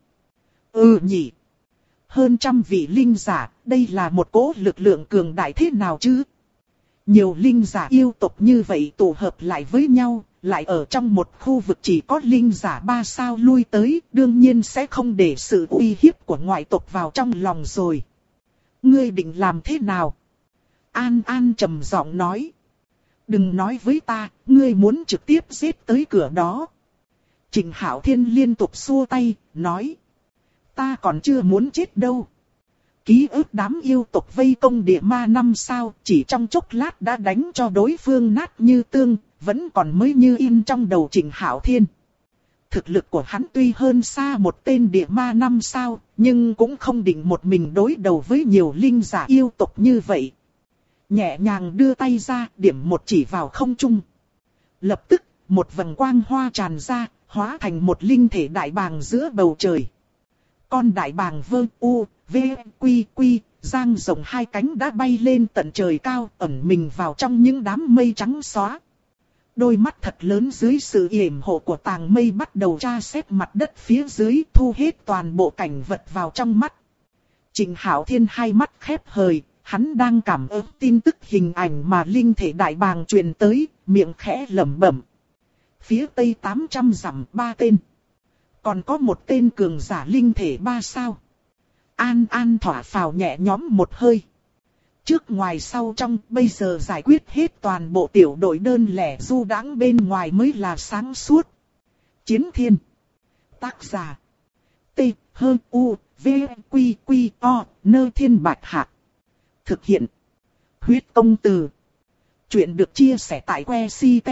Nhỉ. Hơn 100 vị linh giả, đây là một cỗ lực lượng cường đại thế nào chứ? Nhiều linh giả yêu tộc như vậy tụ hợp lại với nhau, lại ở trong một khu vực chỉ có linh giả 3 sao lui tới, đương nhiên sẽ không để sự uy hiếp của ngoại tộc vào trong lòng rồi. Ngươi định làm thế nào? An An trầm giọng nói. Đừng nói với ta, ngươi muốn trực tiếp giết tới cửa đó. Trình Hạo Thiên liên tục xua tay, nói. Ta còn chưa muốn chết đâu. Ký ức đám yêu tộc vây công địa ma 5 sao, chỉ trong chốc lát đã đánh cho đối phương nát như tương, vẫn còn mới như in trong đầu Trình Hạo Thiên. Thực lực của hắn tuy hơn xa một tên địa ma 5 sao, nhưng cũng không định một mình đối đầu với nhiều linh giả yêu tộc như vậy. Nhẹ nhàng đưa tay ra, điểm một chỉ vào không trung. Lập tức, một vầng quang hoa tràn ra, hóa thành một linh thể đại bàng giữa bầu trời. Con đại bàng vơ u, v, quy quy, giang rộng hai cánh đã bay lên tận trời cao, ẩn mình vào trong những đám mây trắng xóa. Đôi mắt thật lớn dưới sự yểm hộ của tàng mây bắt đầu tra xét mặt đất phía dưới, thu hết toàn bộ cảnh vật vào trong mắt. Trình Hạo Thiên hai mắt khép hờ, hắn đang cảm ứng tin tức hình ảnh mà linh thể đại bàng truyền tới, miệng khẽ lẩm bẩm. Phía tây 800 dặm 3 tên. Còn có một tên cường giả linh thể 3 sao. An An thỏa phào nhẹ nhõm một hơi. Trước ngoài sau trong, bây giờ giải quyết hết toàn bộ tiểu đội đơn lẻ du đãng bên ngoài mới là sáng suốt. Chiến thiên. Tác giả. T, H, U, V, Quy, Quy, O, Nơ Thiên Bạch Hạc. Thực hiện. Huyết công từ. Chuyện được chia sẻ tại que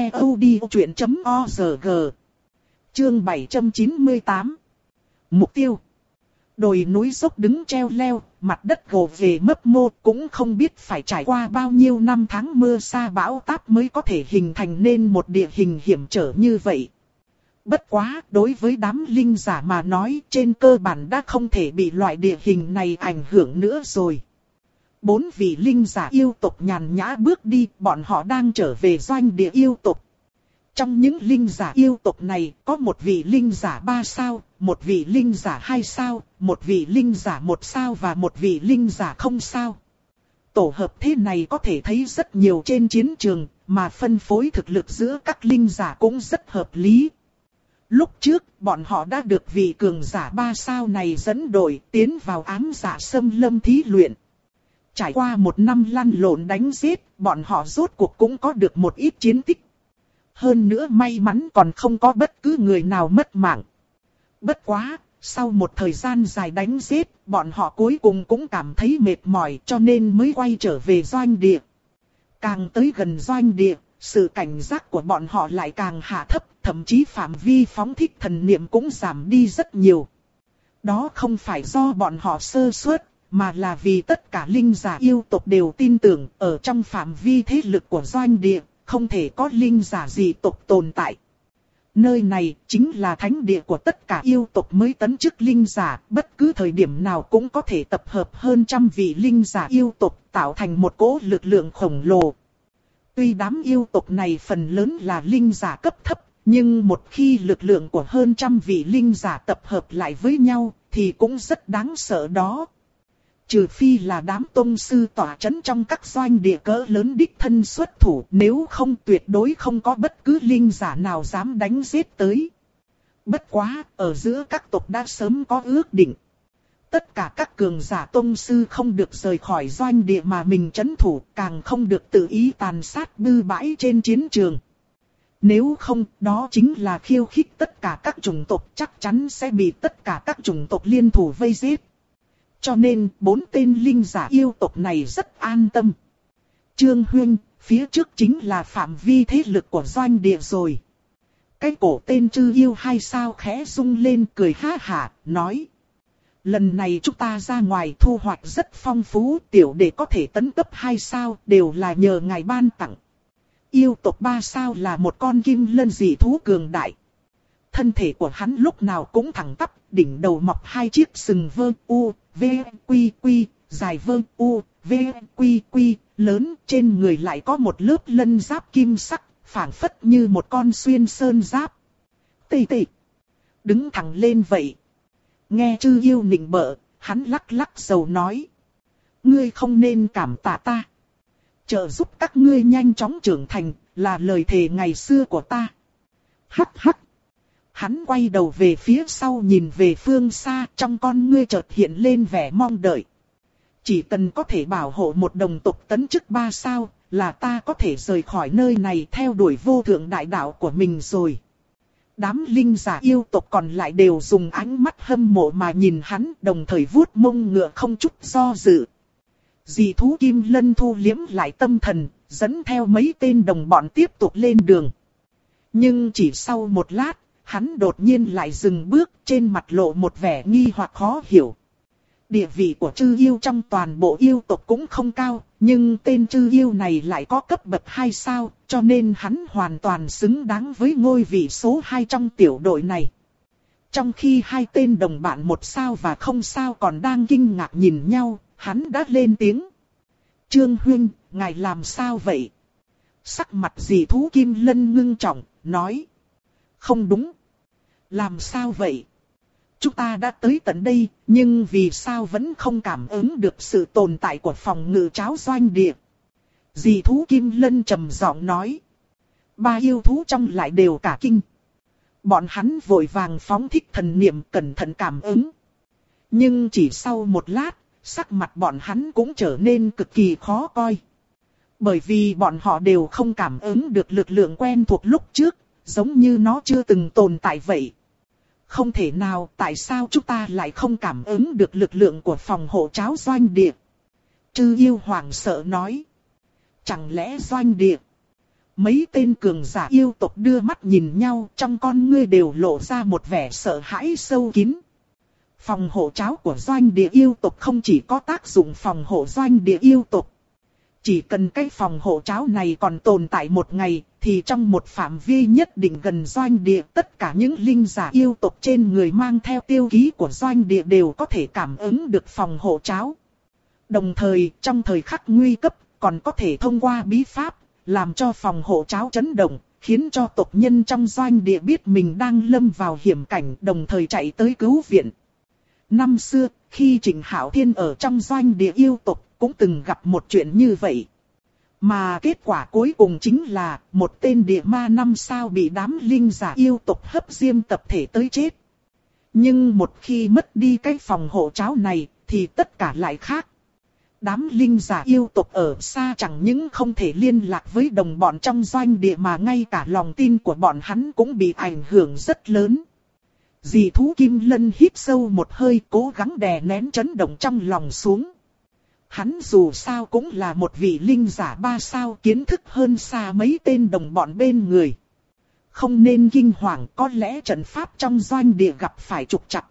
ctod.org. Chương 798. Mục tiêu. Đồi núi dốc đứng treo leo, mặt đất gồ về mấp mô, cũng không biết phải trải qua bao nhiêu năm tháng mưa sa bão táp mới có thể hình thành nên một địa hình hiểm trở như vậy. Bất quá, đối với đám linh giả mà nói, trên cơ bản đã không thể bị loại địa hình này ảnh hưởng nữa rồi. 4 vị linh giả yêu tộc nhàn nhã bước đi, bọn họ đang trở về doanh địa yêu tộc. Trong những linh giả yêu tộc này, có một vị linh giả 3 sao, một vị linh giả 2 sao, một vị linh giả 1 sao và một vị linh giả 0 sao. Tổ hợp thế này có thể thấy rất nhiều trên chiến trường, mà phân phối thực lực giữa các linh giả cũng rất hợp lý. Lúc trước, bọn họ đã được vị cường giả 3 sao này dẫn đội tiến vào ám giả xâm lâm thí luyện. Trải qua 1 năm lăn lộn đánh giết, bọn họ rốt cuộc cũng có được một ít chiến tích. Hơn nữa may mắn còn không có bất cứ người nào mất mạng. Bất quá, sau một thời gian dài đánh giết, bọn họ cuối cùng cũng cảm thấy mệt mỏi cho nên mới quay trở về doanh địa. Càng tới gần doanh địa, sự cảnh giác của bọn họ lại càng hạ thấp, thậm chí phạm vi phóng thích thần niệm cũng giảm đi rất nhiều. Đó không phải do bọn họ sơ suất, mà là vì tất cả linh giả yêu tộc đều tin tưởng ở trong phạm vi thế lực của doanh địa, không thể có linh giả dị tộc tồn tại. Nơi này chính là thánh địa của tất cả yêu tộc mới tấn chức linh giả, bất cứ thời điểm nào cũng có thể tập hợp hơn trăm vị linh giả yêu tộc tạo thành một cỗ lực lượng khổng lồ. Tuy đám yêu tộc này phần lớn là linh giả cấp thấp, nhưng một khi lực lượng của hơn trăm vị linh giả tập hợp lại với nhau thì cũng rất đáng sợ đó. Trừ phi là đám tông sư tỏa chấn trong các doanh địa cỡ lớn đích thân xuất thủ, nếu không tuyệt đối không có bất cứ linh giả nào dám đánh giết tới. Bất quá, ở giữa các tộc đã sớm có ước định. Tất cả các cường giả tông sư không được rời khỏi doanh địa mà mình trấn thủ, càng không được tự ý tàn sát bừa bãi trên chiến trường. Nếu không, đó chính là khiêu khích tất cả các chủng tộc, chắc chắn sẽ bị tất cả các chủng tộc liên thủ vây giết. Cho nên, 4 tên linh giả yêu tộc này rất an tâm. Trương Huynh, phía trước chính là phạm vi thế lực của doanh địa rồi. Cái cổ tên Trư Yêu 2 sao khẽ rung lên cười ha hả, nói. Lần này chúng ta ra ngoài thu hoạch rất phong phú, tiểu đệ có thể tấn cấp 2 sao, đều là nhờ ngài ban tặng. Yêu tộc 3 sao là một con kim lân dị thú cường đại. Thân thể của hắn lúc nào cũng thẳng tắp, đỉnh đầu mọc 2 chiếc sừng vơ u, v, quy quy, dài vơ u, v, quy quy, lớn, trên người lại có một lớp lân giáp kim sắc, phảng phất như một con xuyên sơn giáp. Tê tê, đứng thẳng lên vậy. Nghe Trư Yêu nịnh bợ, hắn lắc lắc đầu nói. Ngươi không nên cảm tạ ta. Trợ giúp các ngươi nhanh chóng trưởng thành, là lời thề ngày xưa của ta. Hắc hắc. Hắn quay đầu về phía sau nhìn về phương xa, trong con ngươi chợt hiện lên vẻ mong đợi. Chỉ cần có thể bảo hộ một đồng tộc tấn chức 3 sao, là ta có thể rời khỏi nơi này theo đuổi vô thượng đại đạo của mình rồi. Đám linh giả yêu tộc còn lại đều dùng ánh mắt hâm mộ mà nhìn hắn, đồng thời vuốt mông ngựa không chút do dự. Dị thú Kim Lân thu liếm lại tâm thần, dẫn theo mấy tên đồng bọn tiếp tục lên đường. Nhưng chỉ sau một lát, hắn đột nhiên lại dừng bước, trên mặt lộ một vẻ nghi hoặc khó hiểu. Địa vị của Trư Yêu trong toàn bộ yêu tộc cũng không cao, nhưng tên Trư Yêu này lại có cấp bậc 2 sao, cho nên hắn hoàn toàn xứng đáng với ngôi vị số 2 trong tiểu đội này. Trong khi 2 tên đồng bạn 1 sao và 0 sao còn đang kinh ngạc nhìn nhau, hắn đã lên tiếng. Trương Huynh, ngài làm sao vậy? Sắc mặt dị thú Kim Lân ngưng trọng, nói. Không đúng. Làm sao vậy? Chúng ta đã tới tận đây, nhưng vì sao vẫn không cảm ứng được sự tồn tại của phòng ngự tráo doanh địa? Dị thú Kim Lân trầm giọng nói. Ba yêu thú trong lại đều cả kinh. Bọn hắn vội vàng phóng thích thần niệm cẩn thận cảm ứng. Nhưng chỉ sau một lát, sắc mặt bọn hắn cũng trở nên cực kỳ khó coi. Bởi vì bọn họ đều không cảm ứng được lực lượng quen thuộc lúc trước, giống như nó chưa từng tồn tại vậy. Không thể nào, tại sao chúng ta lại không cảm ứng được lực lượng của phòng hộ cháo doanh địa? Trư yêu hoảng sợ nói. Chẳng lẽ doanh địa? Mấy tên cường giả yêu tộc đưa mắt nhìn nhau, trong con ngươi đều lộ ra một vẻ sợ hãi sâu kín. Phòng hộ cháo của doanh địa yêu tộc không chỉ có tác dụng phòng hộ doanh địa yêu tộc. Chỉ cần cái phòng hộ cháo này còn tồn tại một ngày, thì trong một phạm vi nhất định gần doanh địa, tất cả những linh giả yêu tộc trên người mang theo tiêu ký của doanh địa đều có thể cảm ứng được phòng hộ cháo. Đồng thời, trong thời khắc nguy cấp, còn có thể thông qua bí pháp, làm cho phòng hộ cháo chấn động, khiến cho tộc nhân trong doanh địa biết mình đang lâm vào hiểm cảnh, đồng thời chạy tới cứu viện. Năm xưa, khi Trịnh Hạo Thiên ở trong doanh địa yêu tộc, cũng từng gặp một chuyện như vậy. Mà kết quả cuối cùng chính là, một tên địa ma 5 sao bị đám linh giả yêu tộc hấp diêm tập thể tới chết. Nhưng một khi mất đi cái phòng hộ cháo này, thì tất cả lại khác. Đám linh giả yêu tộc ở xa chẳng những không thể liên lạc với đồng bọn trong doanh địa mà ngay cả lòng tin của bọn hắn cũng bị ảnh hưởng rất lớn. Dị thú Kim Lân hít sâu một hơi, cố gắng đè nén chấn động trong lòng xuống. Hắn dù sao cũng là một vị linh giả 3 sao, kiến thức hơn xa mấy tên đồng bọn bên người. Không nên kinh hoàng, có lẽ trận pháp trong doanh địa gặp phải trục trặc.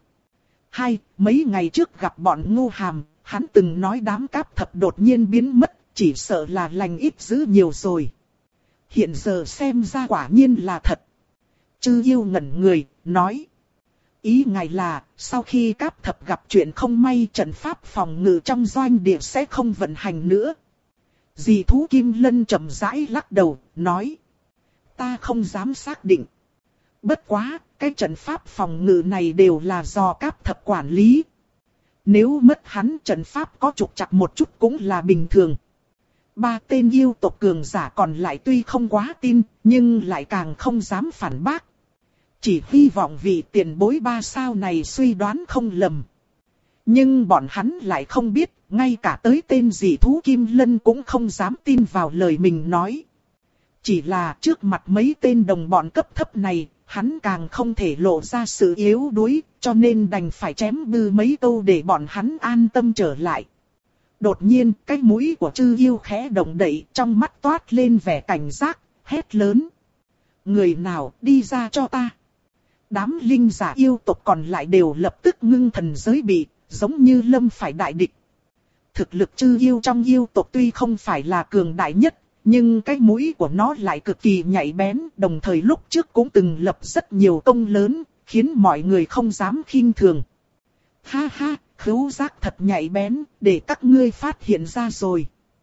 Mấy ngày trước gặp bọn Ngô Hàm, hắn từng nói đám cáp thập đột nhiên biến mất, chỉ sợ là lành ít dữ nhiều rồi. Hiện giờ xem ra quả nhiên là thật. Chư yêu ngẩn người, nói. Ý ngài là, sau khi cáp thập gặp chuyện không may, trận pháp phòng ngự trong doanh địa sẽ không vận hành nữa. Dị thú Kim Lân chậm rãi lắc đầu, nói. Ta không dám xác định. Bất quá, cái trận pháp phòng ngự này đều là do cáp thập quản lý. Nếu mất hắn, trận pháp có trục trặc một chút cũng là bình thường. Ba tên yêu tộc cường giả còn lại tuy không quá tin, nhưng lại càng không dám phản bác. Chỉ hy vọng vị tiền bối 3 sao này suy đoán không lầm. Nhưng bọn hắn lại không biết, ngay cả tới tên dị thú Kim Lân cũng không dám tin vào lời mình nói. Chỉ là trước mặt mấy tên đồng bọn cấp thấp này, hắn càng không thể lộ ra sự yếu đuối, cho nên đành phải chém bư mấy câu để bọn hắn an tâm trở lại. Đột nhiên, cái mũi của Trư Yêu khẽ động đậy, trong mắt toát lên vẻ cảnh giác, hét lớn. Người nào đi ra cho ta? Đám linh giả yêu tộc còn lại đều lập tức ngưng thần giới bị, giống như lâm phải đại địch. Thực lực Trư Yêu trong yêu tộc tuy không phải là cường đại nhất, nhưng cái mũi của nó lại cực kỳ nhạy bén, đồng thời lúc trước cũng từng lập rất nhiều công lớn, khiến mọi người không dám khinh thường. Ha ha, khứu giác thật nhạy bén, để các ngươi phát hiện ra rồi.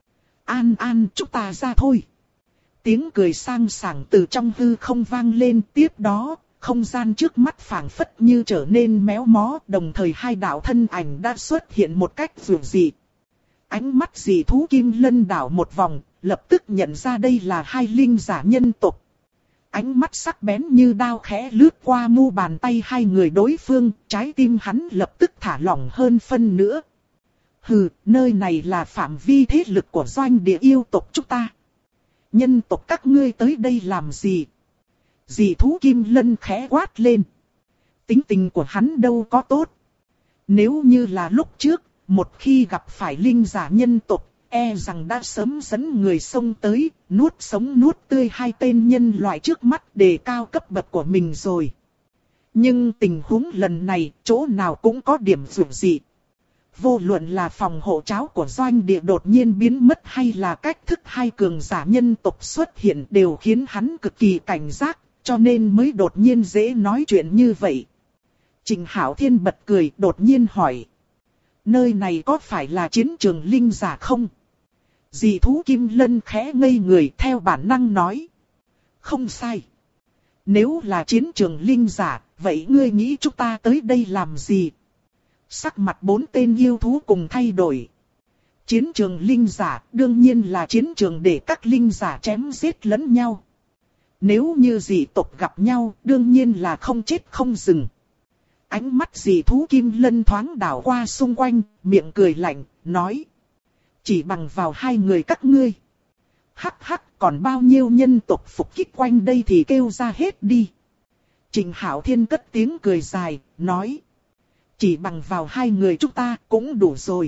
An, chúng ta ra thôi. Tiếng cười sang sảng từ trong hư không vang lên, tiếp đó, không gian trước mắt phảng phất như trở nên méo mó, đồng thời hai đạo thân ảnh đã xuất hiện một cách dường dị. Ánh mắt dị thú Kim Lân đảo một vòng, lập tức nhận ra đây là hai linh giả nhân tộc. Ánh mắt sắc bén như đao khẽ lướt qua mu bàn tay hai người đối phương, trái tim hắn lập tức thả lỏng hơn phân nữa. Hừ, nơi này là phạm vi thế lực của doanh địa yêu tộc chúng ta. Nhân tộc các ngươi tới đây làm gì? Dị thú Kim Lân khẽ quát lên. Tính tình của hắn đâu có tốt. Nếu như là lúc trước, một khi gặp phải linh giả nhân tộc, e rằng đã sớm dẫn người xông tới, nuốt sống nuốt tươi hai tên nhân loại trước mắt để cao cấp bậc của mình rồi. Nhưng tình huống lần này, chỗ nào cũng có điểm dường dị. Vô luận là phòng hộ cháo của doanh địa đột nhiên biến mất hay là cách thức hai cường giả nhân tộc xuất hiện đều khiến hắn cực kỳ cảnh giác, cho nên mới đột nhiên dễ nói chuyện như vậy. Trịnh Hạo Thiên bật cười, đột nhiên hỏi. Nơi này có phải là chiến trường linh giả không? Dị thú Kim Lân khẽ ngây người, theo bản năng nói. Không sai. Nếu là chiến trường linh giả, vậy ngươi nghĩ chúng ta tới đây làm gì? Sắc mặt bốn tên yêu thú cùng thay đổi. Chiến trường linh giả đương nhiên là chiến trường để các linh giả chém giết lẫn nhau. Nếu như dị tộc gặp nhau, đương nhiên là không chết không dừng. Ánh mắt dị thú Kim Lân thoáng đảo qua xung quanh, miệng cười lạnh, nói. Chỉ bằng vào hai người các ngươi. Hắc hắc, còn bao nhiêu nhân tộc phục kích quanh đây thì kêu ra hết đi. Trình Hạo Thiên cất tiếng cười dài, nói. Chỉ bằng vào hai người chúng ta cũng đủ rồi.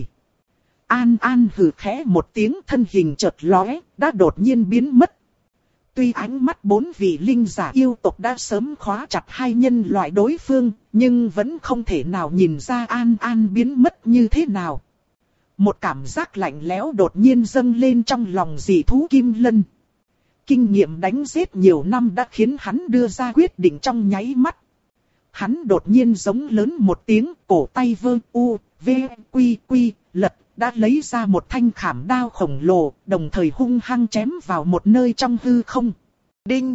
An An hừ khẽ một tiếng, thân hình chợt lóe, đã đột nhiên biến mất. Tuy ánh mắt bốn vị linh giả yêu tộc đã sớm khóa chặt hai nhân loại đối phương, nhưng vẫn không thể nào nhìn ra An An biến mất như thế nào. Một cảm giác lạnh lẽo đột nhiên dâng lên trong lòng dị thú Kim Lân. Kinh nghiệm đánh giết nhiều năm đã khiến hắn đưa ra quyết định trong nháy mắt. Hắn đột nhiên giống lớn một tiếng, cổ tay vơ u, v, quy quy, lật, đã lấy ra một thanh khảm đao khổng lồ, đồng thời hung hăng chém vào một nơi trong hư không. Đinh!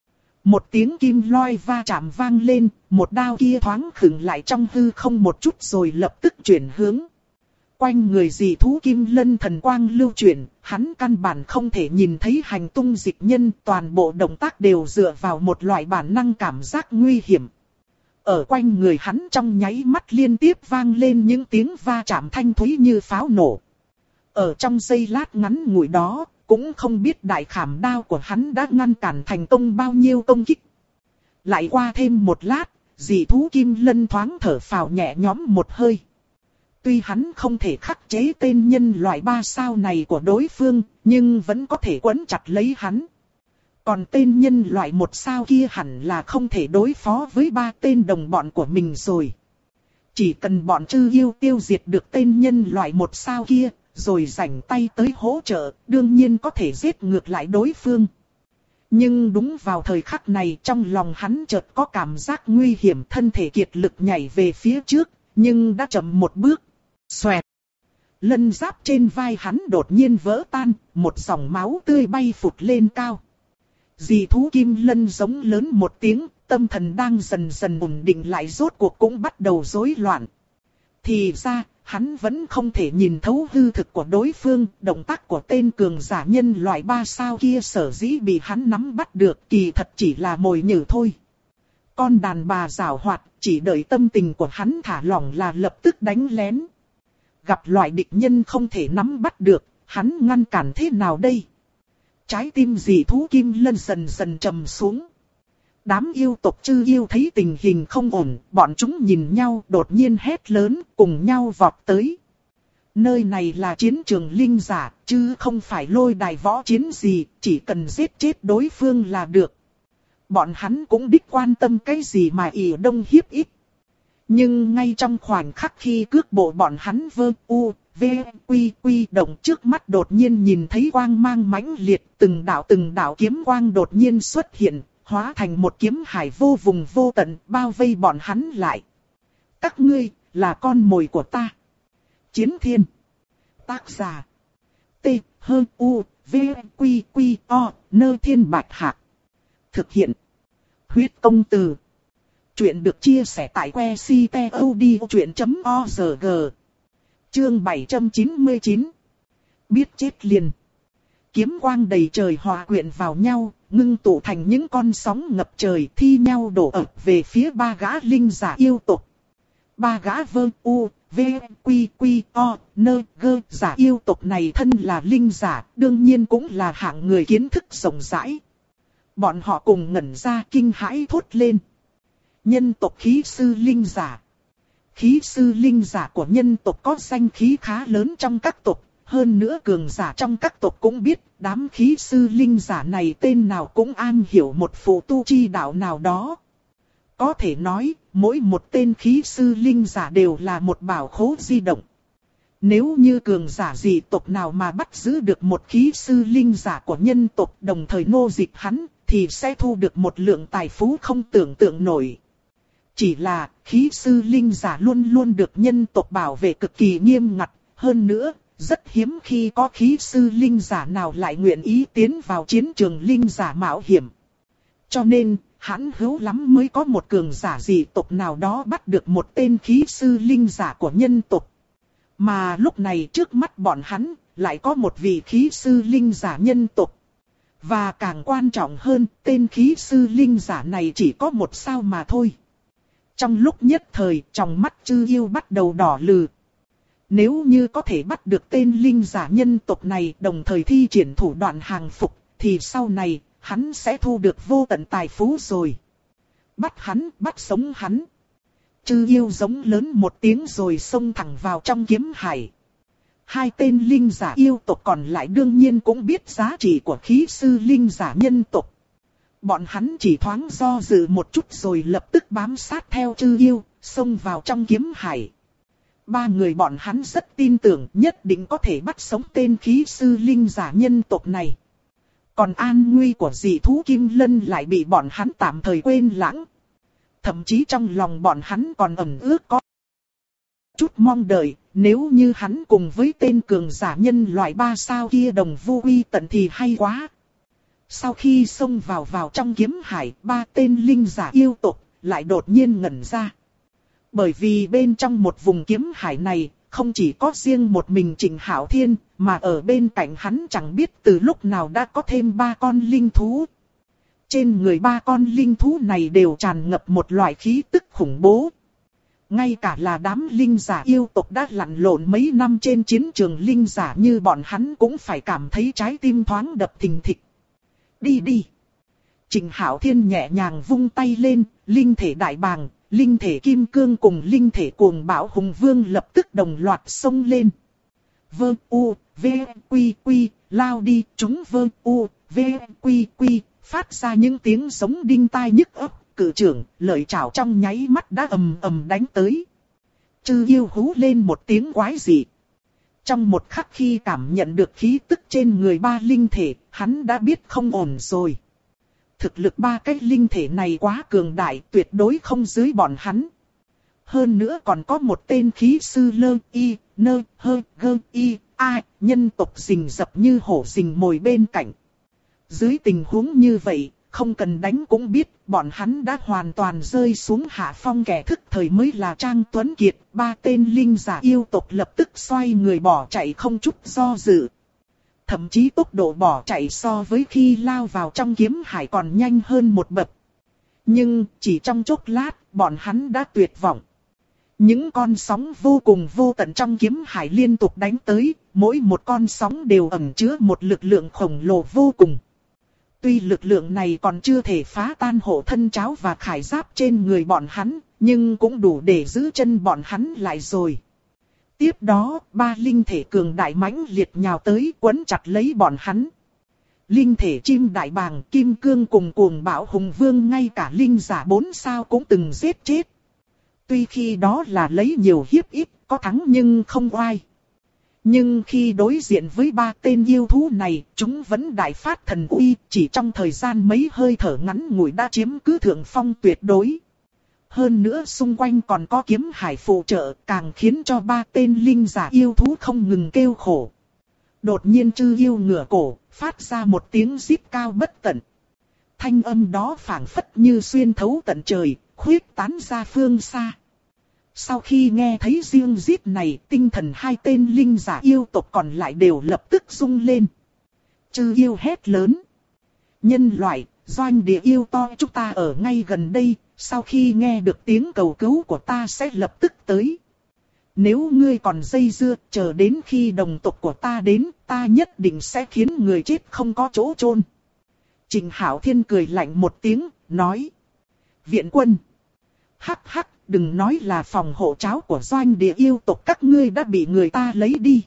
Một tiếng kim loi va chạm vang lên, một đao kia thoáng khựng lại trong hư không một chút rồi lập tức chuyển hướng. Quanh người dị thú Kim Lân thần quang lưu chuyển, hắn căn bản không thể nhìn thấy hành tung dịch nhân, toàn bộ động tác đều dựa vào một loại bản năng cảm giác nguy hiểm. Ở quanh người hắn trong nháy mắt liên tiếp vang lên những tiếng va chạm thanh thúy như pháo nổ. Ở trong giây lát ngắn ngủi đó, cũng không biết đại khảm đao của hắn đã ngăn cản thành công bao nhiêu công kích. Lại qua thêm một lát, dị thú Kim Lân thoáng thở phào nhẹ nhõm một hơi. Tuy hắn không thể khắc chế tên nhân loại 3 sao này của đối phương, nhưng vẫn có thể quấn chặt lấy hắn. Còn tên nhân loại 1 sao kia hẳn là không thể đối phó với 3 tên đồng bọn của mình rồi. Chỉ cần bọn chư yêu tiêu diệt được tên nhân loại 1 sao kia, rồi rảnh tay tới hỗ trợ, đương nhiên có thể giết ngược lại đối phương. Nhưng đúng vào thời khắc này trong lòng hắn chợt có cảm giác nguy hiểm, thân thể kiệt lực nhảy về phía trước, nhưng đã chậm một bước. Xoẹt! Lân giáp trên vai hắn đột nhiên vỡ tan, một dòng máu tươi bay phụt lên cao. Dị thú Kim Lân giống lớn một tiếng, tâm thần đang dần dần ổn định lại rốt cuộc cũng bắt đầu rối loạn. Thì ra, hắn vẫn không thể nhìn thấu hư thực của đối phương, động tác của tên cường giả nhân loại 3 sao kia sở dĩ bị hắn nắm bắt được, kỳ thật chỉ là mồi nhử thôi. Con đàn bà giảo hoạt, chỉ đợi tâm tình của hắn thả lỏng là lập tức đánh lén. Gặp loại địch nhân không thể nắm bắt được, hắn ngăn cản thế nào đây? Trái tim dị thú Kim Lân dần dần trầm xuống. Đám yêu tộc chư yêu thấy tình hình không ổn, bọn chúng nhìn nhau đột nhiên hét lớn, cùng nhau vọt tới. Nơi này là chiến trường linh giả, chứ không phải lôi đài võ chiến gì, chỉ cần giết chết đối phương là được. Bọn hắn cũng đích quan tâm cái gì mà ỷ đông hiếp ít. Nhưng ngay trong khoảnh khắc khi cước bộ bọn hắn vơ u, v, quy quy động trước mắt đột nhiên nhìn thấy quang mang mãnh liệt, từng đạo kiếm quang đột nhiên xuất hiện, hóa thành một kiếm hải vô vùng vô tận, bao vây bọn hắn lại. Các ngươi, là con mồi của ta. Chiến Thiên. Tác giả. T, H, U, V, Quy, Quy, O, Nơ Thiên Bạch Hạc. Thực hiện. Huyết Công Từ. Chuyện được chia sẻ tại que ctod.org. Chương 799. Biết chết liền. Kiếm quang đầy trời hòa quyện vào nhau, ngưng tụ thành những con sóng ngập trời thi nhau đổ ập về phía 3 gã linh giả yêu tộc. 3 gã vơ u, v, quy quy, o, nơ, gơ giả yêu tộc này thân là linh giả, đương nhiên cũng là hạng người kiến thức rộng rãi. Bọn họ cùng ngẩn ra kinh hãi thốt lên. Nhân tộc khí sư linh giả. Khí sư linh giả của nhân tộc có danh khí khá lớn trong các tộc. Hơn nữa cường giả trong các tộc cũng biết đám khí sư linh giả này tên nào cũng an hiểu một phụ tu chi đạo nào đó. Có thể nói, mỗi một tên khí sư linh giả đều là một bảo khố di động. Nếu như cường giả dị tộc nào mà bắt giữ được một khí sư linh giả của nhân tộc đồng thời nô dịch hắn, thì sẽ thu được một lượng tài phú không tưởng tượng nổi. Chỉ là, khí sư linh giả luôn luôn được nhân tộc bảo vệ cực kỳ nghiêm ngặt, hơn nữa, rất hiếm khi có khí sư linh giả nào lại nguyện ý tiến vào chiến trường linh giả mạo hiểm. Cho nên, hãn hữu lắm mới có một cường giả dị tộc nào đó bắt được một tên khí sư linh giả của nhân tộc. Mà lúc này trước mắt bọn hắn, lại có một vị khí sư linh giả nhân tộc. Và càng quan trọng hơn, tên khí sư linh giả này chỉ có một sao mà thôi. Trong lúc nhất thời, trong mắt Trư Yêu bắt đầu đỏ lừ. Nếu như có thể bắt được tên linh giả nhân tộc này đồng thời thi triển thủ đoạn hàng phục, thì sau này, hắn sẽ thu được vô tận tài phú rồi. Bắt hắn, bắt sống hắn. Trư Yêu giống lớn một tiếng rồi xông thẳng vào trong kiếm hải. Hai tên linh giả yêu tộc còn lại đương nhiên cũng biết giá trị của khí sư linh giả nhân tộc. Bọn hắn chỉ thoáng do dự một chút rồi lập tức bám sát theo Trư Yêu, xông vào trong kiếm hải. Ba người bọn hắn rất tin tưởng nhất định có thể bắt sống tên khí sư linh giả nhân tộc này. Còn an nguy của dị thú Kim Lân lại bị bọn hắn tạm thời quên lãng. Thậm chí trong lòng bọn hắn còn ẩn ước có chút mong đợi, nếu như hắn cùng với tên cường giả nhân loại 3 sao kia đồng vu uy tận thì hay quá. Sau khi xông vào trong kiếm hải, ba tên linh giả yêu tộc lại đột nhiên ngẩn ra. Bởi vì bên trong một vùng kiếm hải này, không chỉ có riêng một mình Trịnh Hạo Thiên, mà ở bên cạnh hắn chẳng biết từ lúc nào đã có thêm 3 con linh thú. Trên người 3 con linh thú này đều tràn ngập một loại khí tức khủng bố. Ngay cả là đám linh giả yêu tộc đã lặn lộn mấy năm trên chiến trường linh giả như bọn hắn cũng phải cảm thấy trái tim thoáng đập thình thịch. Đi đi! Trịnh Hạo Thiên nhẹ nhàng vung tay lên, linh thể đại bàng, linh thể kim cương cùng linh thể cuồng bão hùng vương lập tức đồng loạt xông lên. Vơ u, v, quy quy, lao đi, chúng vơ u, v, quy quy, phát ra những tiếng giống đinh tai nhức óc, cử trưởng, lợi chảo trong nháy mắt đã ầm ầm đánh tới. Trư Yêu hú lên một tiếng quái dị. Trong một khắc khi cảm nhận được khí tức trên người ba linh thể, hắn đã biết không ổn rồi. Thực lực ba cái linh thể này quá cường đại, tuyệt đối không dưới bọn hắn. Hơn nữa còn có một tên khí sư lơ y, nơ, hơ, gơ y, a, nhân tộc rình rập như hổ rình mồi bên cạnh. Dưới tình huống như vậy, không cần đánh cũng biết, bọn hắn đã hoàn toàn rơi xuống hạ phong, kẻ thức thời mới là Trang Tuấn Kiệt. Ba tên linh giả yêu tộc lập tức xoay người bỏ chạy không chút do dự. Thậm chí tốc độ bỏ chạy so với khi lao vào trong kiếm hải còn nhanh hơn một bậc. Nhưng chỉ trong chốc lát, bọn hắn đã tuyệt vọng. Những con sóng vô cùng vô tận trong kiếm hải liên tục đánh tới, mỗi một con sóng đều ẩn chứa một lực lượng khổng lồ vô cùng. Tuy lực lượng này còn chưa thể phá tan hộ thân tráo và khải giáp trên người bọn hắn, nhưng cũng đủ để giữ chân bọn hắn lại rồi. Tiếp đó, ba linh thể cường đại mãnh liệt nhào tới quấn chặt lấy bọn hắn. Linh thể chim đại bàng, kim cương cùng cuồng bão hùng vương ngay cả linh giả 4 sao cũng từng giết chết. Tuy khi đó là lấy nhiều hiếp ít, có thắng nhưng không oai. Nhưng khi đối diện với ba tên yêu thú này, chúng vẫn đại phát thần uy, chỉ trong thời gian mấy hơi thở ngắn ngủi đã chiếm cứ thượng phong tuyệt đối. Hơn nữa xung quanh còn có kiếm hải phụ trợ, càng khiến cho ba tên linh giả yêu thú không ngừng kêu khổ. Đột nhiên Trư Yêu ngửa cổ, phát ra một tiếng rít cao bất tận. Thanh âm đó phảng phất như xuyên thấu tận trời, khuyết tán ra phương xa. Sau khi nghe thấy riêng rít này, tinh thần hai tên linh giả yêu tộc còn lại đều lập tức rung lên. Trư Yêu hét lớn. Nhân loại, doanh địa yêu to chúng ta ở ngay gần đây, sau khi nghe được tiếng cầu cứu của ta sẽ lập tức tới. Nếu ngươi còn dây dưa, chờ đến khi đồng tộc của ta đến, ta nhất định sẽ khiến người chết không có chỗ chôn. Trịnh Hạo Thiên cười lạnh một tiếng, nói. Viện quân. Hắc hắc, đừng nói là phòng hộ tráo của doanh địa yêu tộc các ngươi đã bị người ta lấy đi.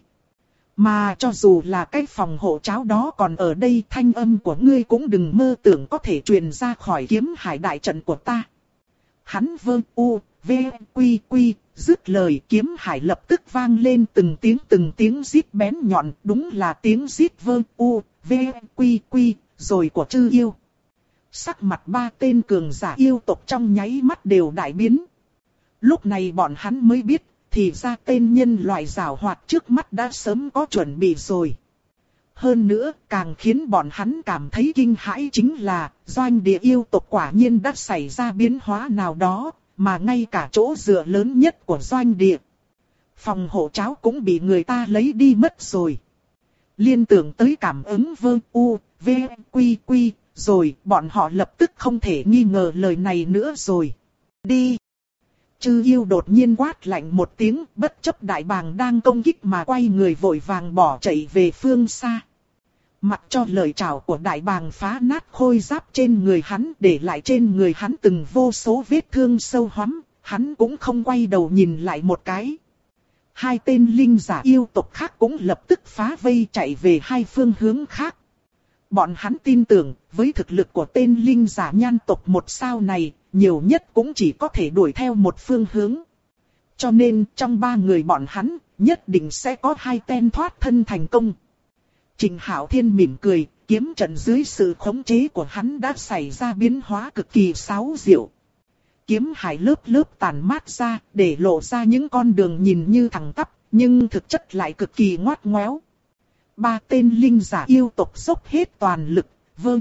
Mà cho dù là cái phòng hộ tráo đó còn ở đây, thanh âm của ngươi cũng đừng mơ tưởng có thể truyền ra khỏi kiếm hải đại trận của ta. Hắn vơ u, v, quy quy, dứt lời kiếm hải lập tức vang lên từng tiếng rít bén nhọn, đúng là tiếng rít vơ u, v, quy quy, rồi của Trư Yêu. Sắc mặt ba tên cường giả yêu tộc trong nháy mắt đều đại biến. Lúc này bọn hắn mới biết, thì ra tên nhân loại giảo hoạt trước mắt đã sớm có chuẩn bị rồi. Hơn nữa, càng khiến bọn hắn cảm thấy kinh hãi chính là, doanh địa yêu tộc quả nhiên đã xảy ra biến hóa nào đó, mà ngay cả chỗ dựa lớn nhất của doanh địa. Phòng hộ tráo cũng bị người ta lấy đi mất rồi. Liên tưởng tới cảm ứng v, quy, rồi bọn họ lập tức không thể nghi ngờ lời này nữa rồi. Đi! Chư yêu đột nhiên quát lạnh một tiếng, bất chấp đại bàng đang công kích mà quay người vội vàng bỏ chạy về phương xa. Mặc cho lời chào của đại bàng phá nát khôi giáp trên người hắn, để lại trên người hắn từng vô số vết thương sâu hoắm, hắn cũng không quay đầu nhìn lại một cái. Hai tên linh giả yêu tộc khác cũng lập tức phá vây chạy về hai phương hướng khác. Bọn hắn tin tưởng, với thực lực của tên linh giả nhan tộc một sao này, nhiều nhất cũng chỉ có thể đuổi theo một phương hướng. Cho nên trong ba người bọn hắn, nhất định sẽ có hai tên thoát thân thành công. Trình Hạo Thiên mỉm cười, kiếm trận dưới sự khống chế của hắn đã xảy ra biến hóa cực kỳ xáo diệu. Kiếm hải lớp lớp tàn mát ra, để lộ ra những con đường nhìn như thẳng tắp, nhưng thực chất lại cực kỳ ngoắt ngoéo. Ba tên linh giả yêu tộc dốc hết toàn lực,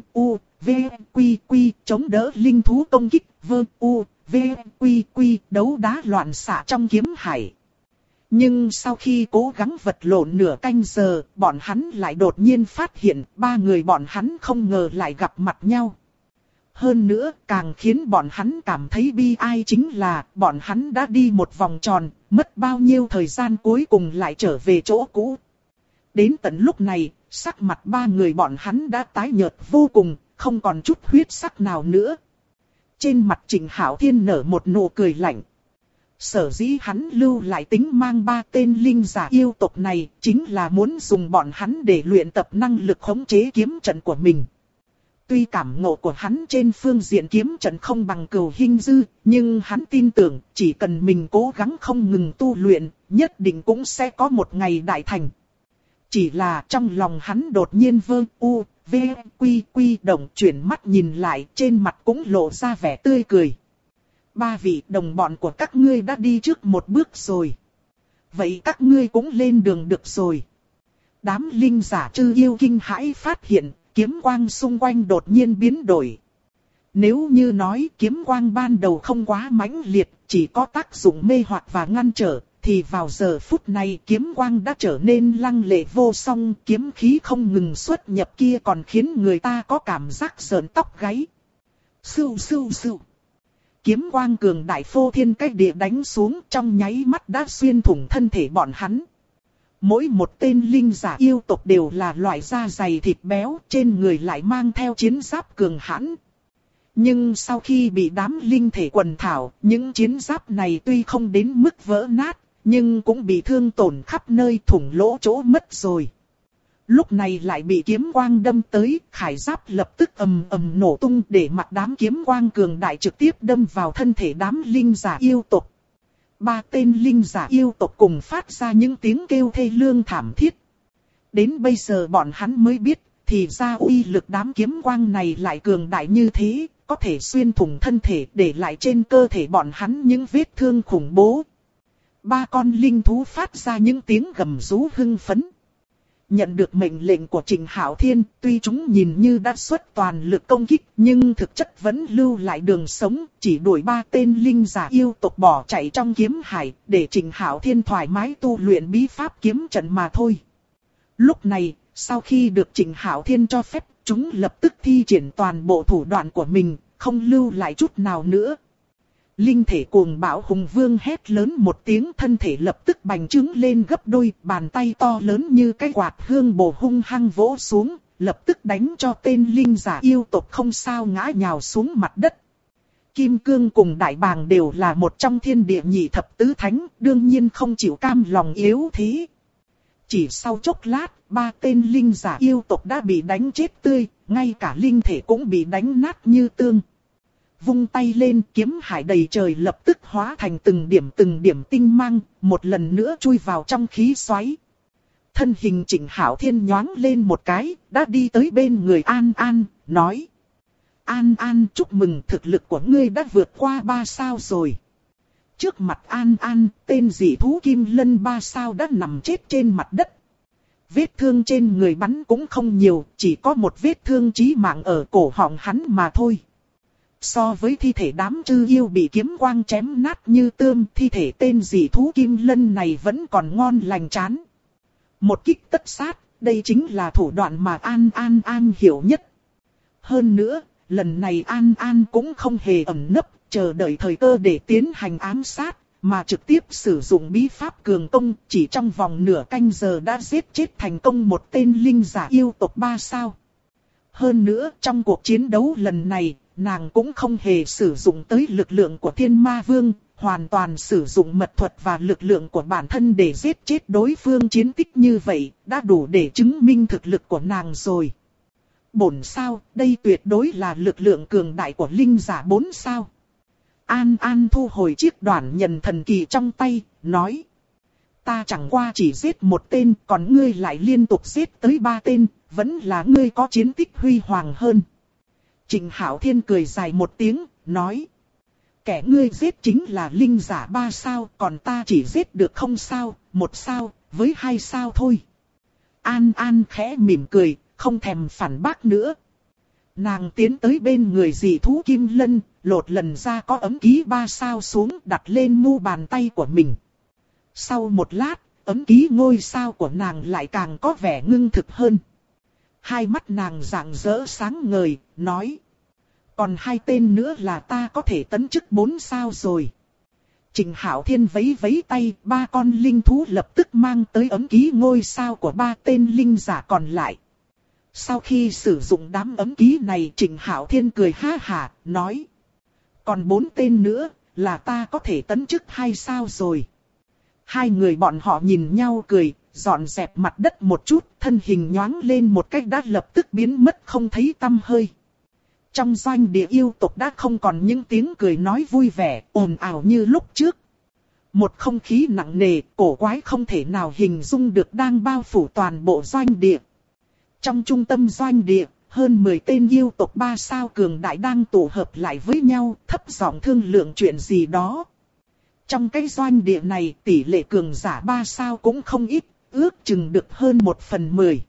quy, chống đỡ linh thú công kích, quy, đấu đá loạn xạ trong kiếm hải. Nhưng sau khi cố gắng vật lộn nửa canh giờ, bọn hắn lại đột nhiên phát hiện ba người bọn hắn không ngờ lại gặp mặt nhau. Hơn nữa, càng khiến bọn hắn cảm thấy bi ai chính là bọn hắn đã đi một vòng tròn, mất bao nhiêu thời gian cuối cùng lại trở về chỗ cũ. Đến tận lúc này, sắc mặt ba người bọn hắn đã tái nhợt vô cùng, không còn chút huyết sắc nào nữa. Trên mặt Trình Hạo Thiên nở một nụ cười lạnh. Sở dĩ hắn lưu lại tính mang ba tên linh giả yêu tộc này, chính là muốn dùng bọn hắn để luyện tập năng lực khống chế kiếm trận của mình. Tuy cảm ngộ của hắn trên phương diện kiếm trận không bằng Cửu Hinh Dư, nhưng hắn tin tưởng chỉ cần mình cố gắng không ngừng tu luyện, nhất định cũng sẽ có một ngày đại thành. Chỉ là trong lòng hắn đột nhiên quy động chuyển mắt nhìn lại, trên mặt cũng lộ ra vẻ tươi cười. Ba vị đồng bọn của các ngươi đã đi trước một bước rồi. Vậy các ngươi cũng lên đường được rồi. Đám linh giả chư yêu kinh hãi phát hiện, kiếm quang xung quanh đột nhiên biến đổi. Nếu như nói kiếm quang ban đầu không quá mãnh liệt, chỉ có tác dụng mê hoặc và ngăn trở, thì vào giờ phút này kiếm quang đã trở nên lăng lệ vô song, kiếm khí không ngừng xuất nhập kia còn khiến người ta có cảm giác sởn tóc gáy. Sưu sưu sưu. Kiếm quang cường đại phô thiên cách địa đánh xuống, trong nháy mắt đã xuyên thủng thân thể bọn hắn. Mỗi một tên linh giả yêu tộc đều là loại da dày thịt béo, trên người lại mang theo chiến giáp cường hãn. Nhưng sau khi bị đám linh thể quần thảo, những chiến giáp này tuy không đến mức vỡ nát, nhưng cũng bị thương tổn khắp nơi, thủng lỗ chỗ mất rồi. Lúc này lại bị kiếm quang đâm tới, khải giáp lập tức ầm ầm nổ tung, để mặc đám kiếm quang cường đại trực tiếp đâm vào thân thể đám linh giả yêu tộc. Ba tên linh giả yêu tộc cùng phát ra những tiếng kêu thê lương thảm thiết. Đến bây giờ bọn hắn mới biết, thì ra uy lực đám kiếm quang này lại cường đại như thế, có thể xuyên thủng thân thể, để lại trên cơ thể bọn hắn những vết thương khủng bố. Ba con linh thú phát ra những tiếng gầm rú hưng phấn. Nhận được mệnh lệnh của Trình Hạo Thiên, tuy chúng nhìn như đã xuất toàn lực công kích, nhưng thực chất vẫn lưu lại đường sống, chỉ đuổi ba tên linh giả yêu tộc bỏ chạy trong kiếm hải, để Trình Hạo Thiên thoải mái tu luyện bí pháp kiếm trận mà thôi. Lúc này, sau khi được Trình Hạo Thiên cho phép, chúng lập tức thi triển toàn bộ thủ đoạn của mình, không lưu lại chút nào nữa. Linh thể cuồng bạo hùng vương hét lớn một tiếng, thân thể lập tức bành trướng lên gấp đôi, bàn tay to lớn như cái quạt hương bổ hung hăng vỗ xuống, lập tức đánh cho tên linh giả yêu tộc không sao ngã nhào xuống mặt đất. Kim Cương cùng Đại Bàng đều là một trong thiên địa nhị thập tứ thánh, đương nhiên không chịu cam lòng yếu thế. Chỉ sau chốc lát, ba tên linh giả yêu tộc đã bị đánh chết tươi, ngay cả linh thể cũng bị đánh nát như tương. Vung tay lên, kiếm hải đầy trời lập tức hóa thành từng điểm tinh mang, một lần nữa chui vào trong khí xoáy. Thân hình Trình Hạo Thiên nhoáng lên một cái, đã đi tới bên người An An, nói: An An, chúc mừng, thực lực của ngươi đã vượt qua 3 sao rồi. Trước mặt An An, tên dị thú Kim Lân 3 sao đã nằm chết trên mặt đất. Vết thương trên người bắn cũng không nhiều, chỉ có một vết thương chí mạng ở cổ họng hắn mà thôi. So với thi thể đám chư yêu bị kiếm quang chém nát như tươm, thi thể tên dị thú Kim Lân này vẫn còn ngon lành chán. Một kích tất sát, Đây chính là thủ đoạn mà An hiểu nhất. Hơn nữa, lần này An cũng không hề ẩn nấp, chờ đợi thời cơ để tiến hành ám sát, mà trực tiếp sử dụng bí pháp cường công, chỉ trong vòng nửa canh giờ đã giết chết thành công một tên linh giả yêu tộc 3 sao. Hơn nữa, trong cuộc chiến đấu lần này, nàng cũng không hề sử dụng tới lực lượng của Thiên Ma Vương, hoàn toàn sử dụng mật thuật và lực lượng của bản thân để giết chết đối phương. Chiến tích như vậy, đã đủ để chứng minh thực lực của nàng rồi. 4 sao, đây tuyệt đối là lực lượng cường đại của linh giả 4 sao. An thu hồi chiếc đoản nhận thần kỳ trong tay, nói. Ta chẳng qua chỉ giết một tên, còn ngươi lại liên tục giết tới 3 tên, vẫn là ngươi có chiến tích huy hoàng hơn. Trịnh Hạo Thiên cười dài một tiếng, nói. Kẻ ngươi giết chính là linh giả 3 sao, còn ta chỉ giết được 0 sao, 1 sao, với 2 sao thôi. An khẽ mỉm cười, không thèm phản bác nữa. Nàng tiến tới bên người dị thú Kim Lân, lột lần ra có ấm ký 3 sao xuống đặt lên mu bàn tay của mình. Sau một lát, ấm ký ngôi sao của nàng lại càng có vẻ ngưng thực hơn. Hai mắt nàng rạng rỡ sáng ngời, nói. Còn 2 tên nữa là ta có thể tấn chức 4 sao rồi. Trịnh Hạo Thiên vẫy vẫy tay, 3 con linh thú lập tức mang tới ấm ký ngôi sao của 3 tên linh giả còn lại. Sau khi sử dụng đám ấm ký này, Trịnh Hạo Thiên cười ha hả, nói. Còn 4 tên nữa, là ta có thể tấn chức 2 sao rồi. Hai người bọn họ nhìn nhau cười, dọn dẹp mặt đất một chút, thân hình nhoáng lên một cách đã lập tức biến mất không thấy tăm hơi. Trong doanh địa yêu tộc đã không còn những tiếng cười nói vui vẻ, ồn ào như lúc trước. Một không khí nặng nề, cổ quái không thể nào hình dung được đang bao phủ toàn bộ doanh địa. Trong trung tâm doanh địa, hơn 10 tên yêu tộc 3 sao cường đại đang tụ hợp lại với nhau, thấp giọng thương lượng chuyện gì đó. Trong cái doanh địa này, tỷ lệ cường giả 3 sao cũng không ít, ước chừng được hơn 1/10.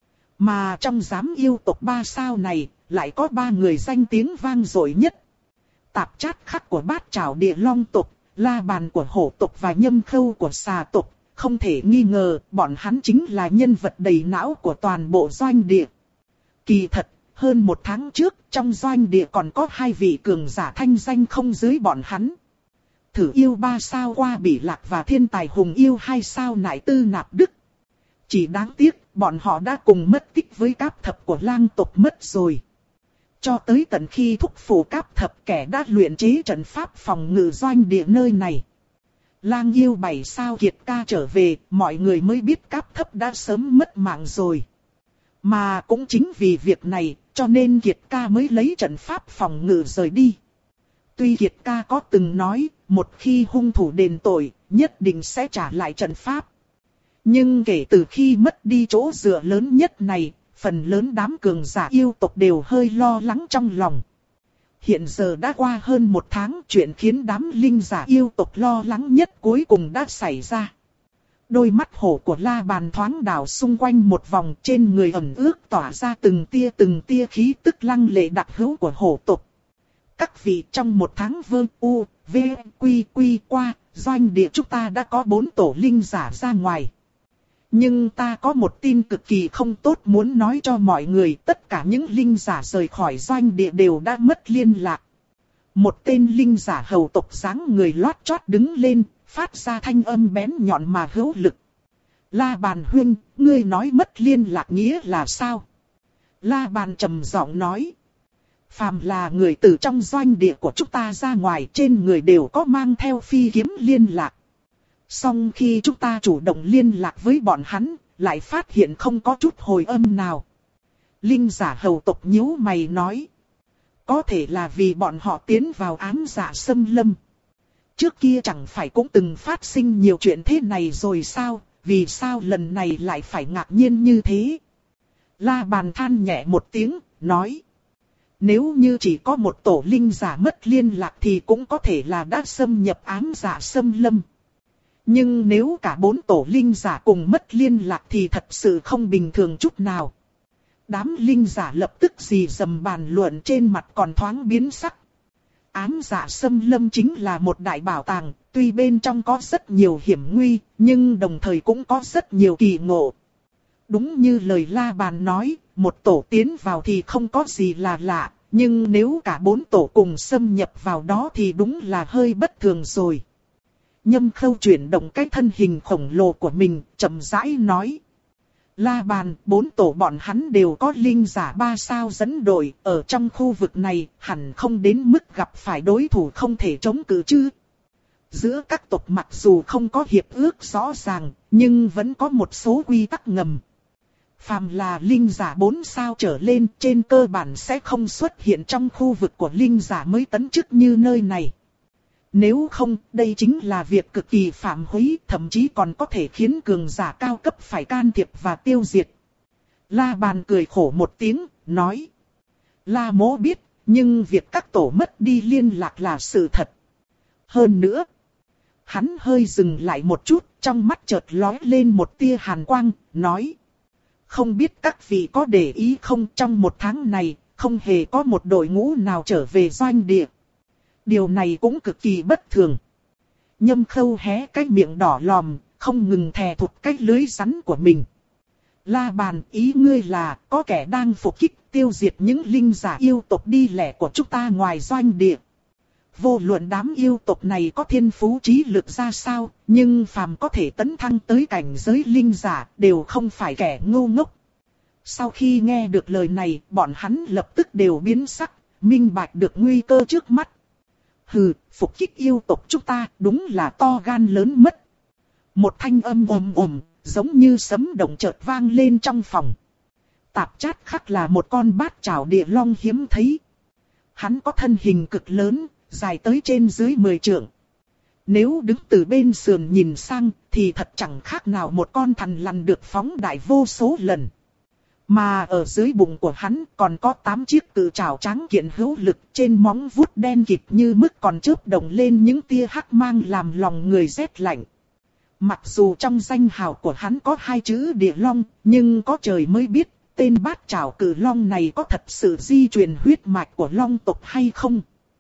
Mà trong giám yêu tộc 3 sao này, lại có 3 người danh tiếng vang dội nhất. Tạp Chát Khắc của Bát Trảo Địa Long tộc, La Bàn của Hổ tộc và Nhâm Khâu của Xà tộc. Không thể nghi ngờ, bọn hắn chính là nhân vật đầy não của toàn bộ doanh địa. Kỳ thật, hơn 1 tháng trước, trong doanh địa còn có 2 vị cường giả thanh danh không dưới bọn hắn. Thử yêu 3 sao Qua Bỉ Lạc và thiên tài hùng yêu 2 sao Nại Tư Nạp Đức. Chỉ đáng tiếc, bọn họ đã cùng mất tích với cáp thập của lang tộc mất rồi. Cho tới tận khi thúc phủ cáp thập kẻ đã luyện chế trận pháp phòng ngự doanh địa nơi này. Lang yêu 7 sao Kiệt Ca trở về, mọi người mới biết cáp thấp đã sớm mất mạng rồi. Mà cũng chính vì việc này, cho nên Kiệt Ca mới lấy trận pháp phòng ngự rời đi. Tuy Kiệt Ca có từng nói, một khi hung thủ đền tội, nhất định sẽ trả lại trận pháp. Nhưng kể từ khi mất đi chỗ dựa lớn nhất này, phần lớn đám cường giả yêu tộc đều hơi lo lắng trong lòng. Hiện giờ đã qua hơn 1 tháng, chuyện khiến đám linh giả yêu tộc lo lắng nhất cuối cùng đã xảy ra. Đôi mắt hổ của La Bàn thoáng đảo xung quanh một vòng, trên người ẩn ước tỏa ra từng tia khí tức lăng lệ đặc hữu của hổ tộc. Các vị, trong 1 tháng vương u, v, quy qua, doanh địa chúng ta đã có 4 tổ linh giả ra ngoài. Nhưng ta có một tin cực kỳ không tốt muốn nói cho mọi người, tất cả những linh giả rời khỏi doanh địa đều đã mất liên lạc. Một tên linh giả hầu tộc dáng người lót chót đứng lên, phát ra thanh âm bén nhọn mà hữu lực. La Bàn huynh, ngươi nói mất liên lạc nghĩa là sao? La Bàn trầm giọng nói. Phàm là người từ trong doanh địa của chúng ta ra ngoài, trên người đều có mang theo phi kiếm liên lạc. Song khi chúng ta chủ động liên lạc với bọn hắn, lại phát hiện không có chút hồi âm nào. Linh giả hầu tộc nhíu mày nói. Có thể là vì bọn họ tiến vào ám dạ xâm lâm. Trước kia chẳng phải cũng từng phát sinh nhiều chuyện thế này rồi sao, vì sao lần này lại phải ngạc nhiên như thế? La Bàn than nhẹ một tiếng, nói. Nếu như chỉ có một tổ linh giả mất liên lạc thì cũng có thể là đã xâm nhập ám dạ xâm lâm. Nhưng nếu cả 4 tổ linh giả cùng mất liên lạc thì thật sự không bình thường chút nào. Đám linh giả lập tức rì rầm bàn luận, trên mặt còn thoáng biến sắc. Ám dạ xâm lâm chính là một đại bảo tàng, tuy bên trong có rất nhiều hiểm nguy, nhưng đồng thời cũng có rất nhiều kỳ ngộ. Đúng như lời La Bàn nói, một tổ tiến vào thì không có gì là lạ, nhưng nếu cả 4 tổ cùng xâm nhập vào đó thì đúng là hơi bất thường rồi. Nhâm Khâu chuyển động cái thân hình khổng lồ của mình, chậm rãi nói. La Bàn, 4 tổ bọn hắn đều có linh giả 3 sao dẫn đội, ở trong khu vực này hẳn không đến mức gặp phải đối thủ không thể chống cự chứ. Giữa các tộc mặc dù không có hiệp ước rõ ràng, nhưng vẫn có một số quy tắc ngầm. Phàm là linh giả 4 sao trở lên trên cơ bản sẽ không xuất hiện trong khu vực của linh giả mới tấn chức như nơi này. Nếu không, đây chính là việc cực kỳ phạm húy, thậm chí còn có thể khiến cường giả cao cấp phải can thiệp và tiêu diệt. La Bàn cười khổ một tiếng, nói. La Mỗ biết, nhưng việc các tổ mất đi liên lạc là sự thật. Hơn nữa, hắn hơi dừng lại một chút, trong mắt chợt lóe lên một tia hàn quang, nói. Không biết các vị có để ý không, trong 1 tháng này, không hề có một đội ngũ nào trở về doanh địa. Điều này cũng cực kỳ bất thường. Nhâm Khâu hé cái miệng đỏ lòm, không ngừng thè thụt cái lưới rắn của mình. La Bàn, ý ngươi là có kẻ đang phục kích tiêu diệt những linh giả yêu tộc đi lẻ của chúng ta ngoài doanh địa. Vô luận đám yêu tộc này có thiên phú trí lực ra sao, nhưng phàm có thể tấn thăng tới cảnh giới linh giả đều không phải kẻ ngu ngốc. Sau khi nghe được lời này, bọn hắn lập tức đều biến sắc, minh bạch được nguy cơ trước mắt. Hừ, phục kích yêu tộc chúng ta đúng là to gan lớn mất. Một thanh âm ồm, giống như sấm động chợt vang lên trong phòng. Tạp Chát Khắc là một con bát trảo địa long hiếm thấy. Hắn có thân hình cực lớn, dài tới trên dưới 10 trượng. Nếu đứng từ bên sườn nhìn sang, thì thật chẳng khác nào một con thằn lằn được phóng đại vô số lần. Mà ở dưới bụng của hắn còn có 8 chiếc cự trảo trắng kiện hữu lực, trên móng vuốt đen kịt như mức còn chớp động lên những tia hắc mang làm lòng người rét lạnh. Mặc dù trong danh hào của hắn có 2 chữ địa long, nhưng có trời mới biết, tên bát trảo cự long này có thật sự di truyền huyết mạch của long tộc hay không.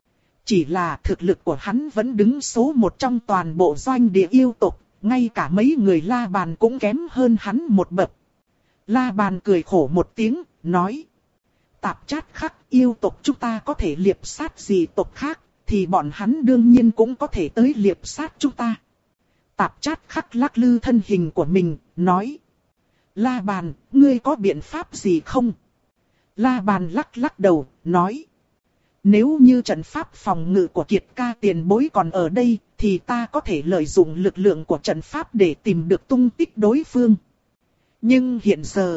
Chỉ là thực lực của hắn vẫn đứng số 1 trong toàn bộ doanh địa yêu tộc, ngay cả mấy người La Bàn cũng kém hơn hắn một bậc. La Bàn cười khổ một tiếng, nói. Tạp Chát Khắc, yêu tộc chúng ta có thể liệp sát gì tộc khác, thì bọn hắn đương nhiên cũng có thể tới liệp sát chúng ta. Tạp Chát Khắc lắc lư thân hình của mình, nói. La Bàn, ngươi có biện pháp gì không? La Bàn lắc lắc đầu, nói. Nếu như trận pháp phòng ngự của Kiệt ca tiền bối còn ở đây, thì ta có thể lợi dụng lực lượng của trận pháp để tìm được tung tích đối phương. Nhưng hiện giờ,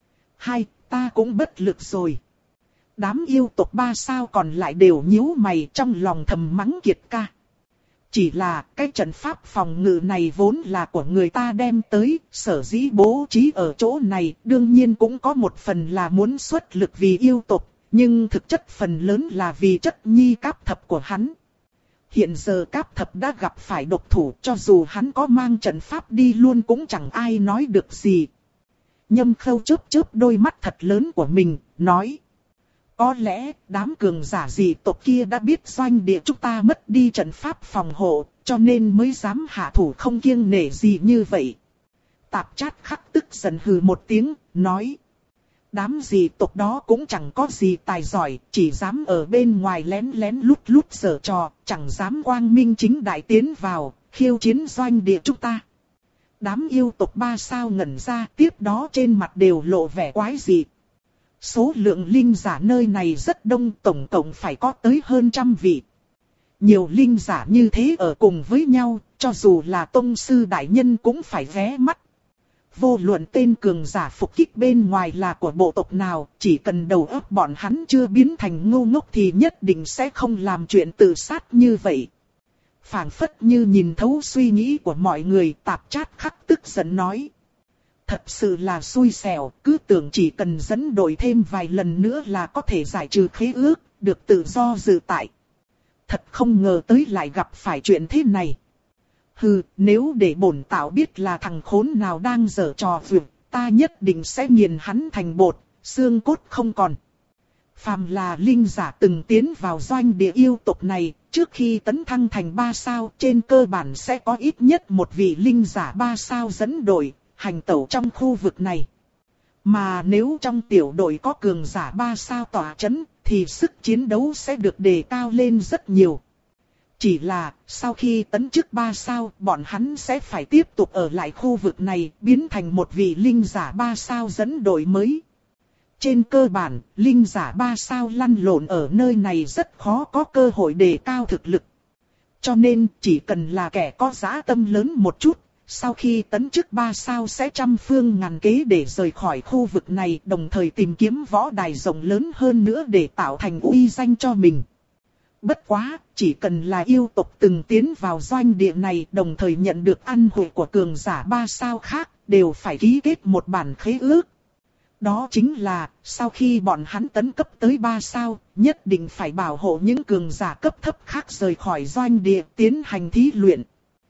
ta cũng bất lực rồi. Đám yêu tộc 3 sao còn lại đều nhíu mày trong lòng thầm mắng Kiệt ca. Chỉ là cái trận pháp phòng ngự này vốn là của người ta đem tới, sở dĩ bố trí ở chỗ này đương nhiên cũng có một phần là muốn xuất lực vì yêu tộc, nhưng thực chất phần lớn là vì chất nhi cáp thập của hắn. Hiện giờ cáp thập đã gặp phải độc thủ, cho dù hắn có mang trận pháp đi luôn cũng chẳng ai nói được gì. Nhâm Khâu chớp đôi mắt thật lớn của mình, nói. Có lẽ đám cường giả dị tộc kia đã biết doanh địa chúng ta mất đi trận pháp phòng hộ, cho nên mới dám hạ thủ không kiêng nể gì như vậy. Tạp Chát Khắc tức giận hừ một tiếng, nói. Đám dị tộc đó cũng chẳng có gì tài giỏi, chỉ dám ở bên ngoài lén lén lút lút giở trò, chẳng dám quang minh chính đại tiến vào, khiêu chiến doanh địa chúng ta. Đám yêu tộc 3 sao ngẩn ra, tiếp đó trên mặt đều lộ vẻ quái dị. Số lượng linh giả nơi này rất đông, tổng cộng phải có tới hơn 100 vị. Nhiều linh giả như thế ở cùng với nhau, cho dù là tông sư đại nhân cũng phải ghé mắt. Vô luận tên cường giả phục kích bên ngoài là của bộ tộc nào, chỉ cần đầu óc bọn hắn chưa biến thành ngu ngốc thì nhất định sẽ không làm chuyện tự sát như vậy. Phảng phất như nhìn thấu suy nghĩ của mọi người, Tạp Chát Khắc tức giận nói. Thật sự là xui xẻo, cứ tưởng chỉ cần dẫn đội thêm vài lần nữa là có thể giải trừ khế ước, được tự do dự tại. Thật không ngờ tới lại gặp phải chuyện thế này. Hừ, nếu để bổn tạo biết là thằng khốn nào đang giở trò vượt, ta nhất định sẽ nghiền hắn thành bột, xương cốt không còn. Phàm là linh giả từng tiến vào doanh địa yêu tộc này, trước khi tấn thăng thành 3 sao, trên cơ bản sẽ có ít nhất một vị linh giả 3 sao dẫn đội, hành tẩu trong khu vực này. Mà nếu trong tiểu đội có cường giả 3 sao tỏa chấn, thì sức chiến đấu sẽ được đề cao lên rất nhiều. Chỉ là, sau khi tấn chức 3 sao, bọn hắn sẽ phải tiếp tục ở lại khu vực này, biến thành một vị linh giả 3 sao dẫn đội mới. Trên cơ bản, linh giả 3 sao lăn lộn ở nơi này rất khó có cơ hội đề cao thực lực. Cho nên, chỉ cần là kẻ có dã tâm lớn một chút, sau khi tấn chức 3 sao sẽ trăm phương ngàn kế để rời khỏi khu vực này, đồng thời tìm kiếm võ đài rộng lớn hơn nữa để tạo thành uy danh cho mình. Bất quá, chỉ cần là yêu tộc từng tiến vào doanh địa này, đồng thời nhận được ăn hội của cường giả 3 sao khác, đều phải ký kết một bản khế ước. Đó chính là, sau khi bọn hắn tấn cấp tới 3 sao, nhất định phải bảo hộ những cường giả cấp thấp khác rời khỏi doanh địa tiến hành thí luyện.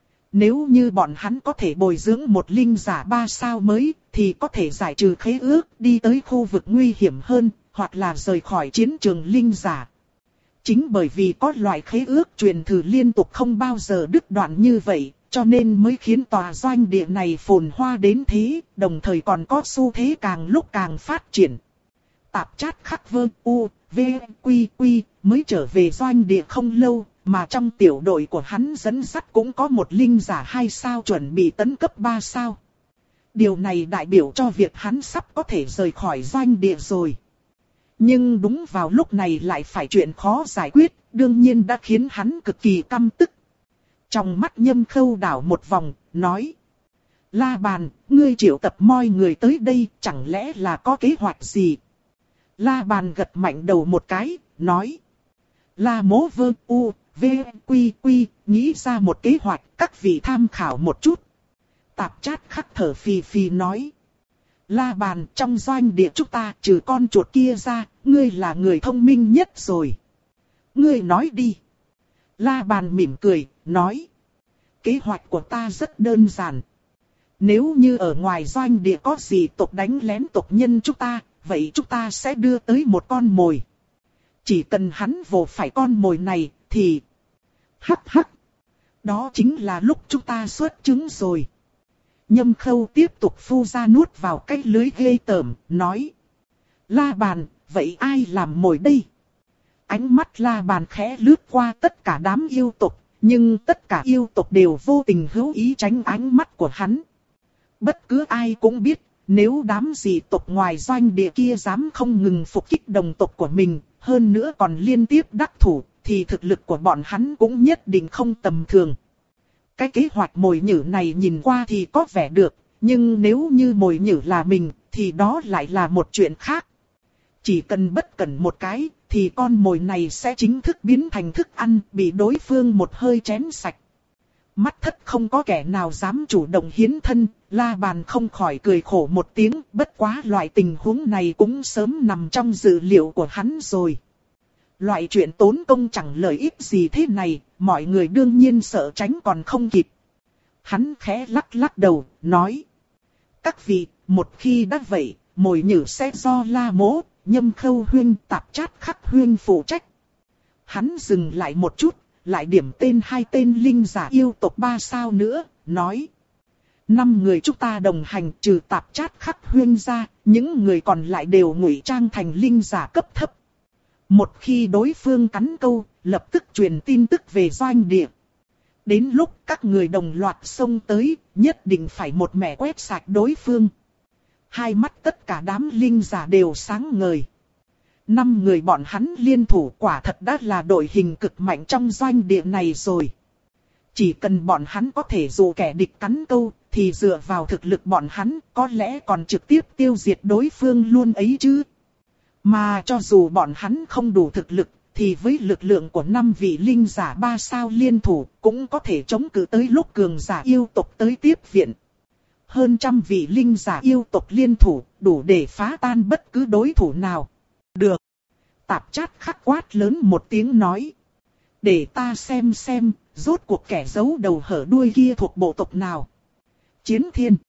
Nếu như bọn hắn có thể bồi dưỡng một linh giả 3 sao mới, thì có thể giải trừ khế ước đi tới khu vực nguy hiểm hơn, hoặc là rời khỏi chiến trường linh giả. Chính bởi vì có loại khế ước truyền thử liên tục không bao giờ đứt đoạn như vậy, cho nên mới khiến tòa doanh địa này phồn hoa đến thế, đồng thời còn có xu thế càng lúc càng phát triển. Tạp chát khắc vơ u, v, quy quy, mới trở về doanh địa không lâu, mà trong tiểu đội của hắn dẫn dắt cũng có một linh giả 2 sao chuẩn bị tấn cấp 3 sao. Điều này đại biểu cho việc hắn sắp có thể rời khỏi doanh địa rồi. Nhưng đúng vào lúc này lại phải chuyện khó giải quyết, đương nhiên đã khiến hắn cực kỳ căm tức. Trong mắt Nhâm Khâu đảo một vòng, nói: La Bàn, ngươi triệu tập mọi người tới đây, chẳng lẽ là có kế hoạch gì? La Bàn gật mạnh đầu một cái, nói: La Mố Vơ U, V, Quy Quy, nghĩ ra một kế hoạch, các vị tham khảo một chút. Tạp chát khắc thở phì phì nói: La Bàn, trong doanh địa chúng ta trừ con chuột kia ra, ngươi là người thông minh nhất rồi. Ngươi nói đi. La Bàn mỉm cười, nói: Kế hoạch của ta rất đơn giản. Nếu như ở ngoài doanh địa có gì tộc đánh lén tộc nhân chúng ta, vậy chúng ta sẽ đưa tới một con mồi. Chỉ cần hắn vồ phải con mồi này, thì... Hắc hắc. Đó chính là lúc chúng ta xuất trứng rồi. Nhâm Khâu tiếp tục phu ra nuốt vào cái lưới ghê tởm, nói: La Bàn, vậy ai làm mồi đây? Ánh mắt La Bàn khẽ lướt qua tất cả đám yêu tộc, nhưng tất cả yêu tộc đều vô tình hữu ý tránh ánh mắt của hắn. Bất cứ ai cũng biết, nếu đám dị tộc ngoài doanh địa kia dám không ngừng phục kích đồng tộc của mình, hơn nữa còn liên tiếp đắc thủ, thì thực lực của bọn hắn cũng nhất định không tầm thường. Cái kế hoạch mồi nhử này nhìn qua thì có vẻ được, nhưng nếu như mồi nhử là mình, thì đó lại là một chuyện khác. Chỉ cần bất cẩn một cái, thì con mồi này sẽ chính thức biến thành thức ăn, bị đối phương một hơi chén sạch. Mắt thất không có kẻ nào dám chủ động hiến thân, La Bàn không khỏi cười khổ một tiếng, bất quá loại tình huống này cũng sớm nằm trong dự liệu của hắn rồi. Loại chuyện tốn công chẳng lợi ích gì thế này, mọi người đương nhiên sợ tránh còn không kịp. Hắn khẽ lắc lắc đầu, nói: Các vị, một khi đã vậy, mồi nhử sẽ do La Mỗ, Nhâm Khâu huynh, Tạp Chát Khắc huynh phụ trách. Hắn dừng lại một chút, lại điểm tên 2 tên linh giả yêu tộc 3 sao nữa, nói: 5 người chúng ta đồng hành, trừ Tạp Chát Khắc huynh ra, những người còn lại đều ngụy trang thành linh giả cấp thấp. Một khi đối phương cắn câu, lập tức truyền tin tức về doanh địa. Đến lúc các người đồng loạt xông tới, nhất định phải một mẻ quét sạch đối phương. Hai mắt tất cả đám linh giả đều sáng ngời. 5 người bọn hắn liên thủ quả thật đã là đội hình cực mạnh trong doanh địa này rồi. Chỉ cần bọn hắn có thể dụ kẻ địch cắn câu, thì dựa vào thực lực bọn hắn có lẽ còn trực tiếp tiêu diệt đối phương luôn ấy chứ. Mà cho dù bọn hắn không đủ thực lực, thì với lực lượng của 5 vị linh giả 3 sao liên thủ, cũng có thể chống cự tới lúc cường giả yêu tộc tới tiếp viện. Hơn trăm vị linh giả yêu tộc liên thủ, đủ để phá tan bất cứ đối thủ nào. Được. Tạp Chát Khắc quát lớn một tiếng nói: Để ta xem, rốt cuộc kẻ giấu đầu hở đuôi kia thuộc bộ tộc nào. Chiến Thiên.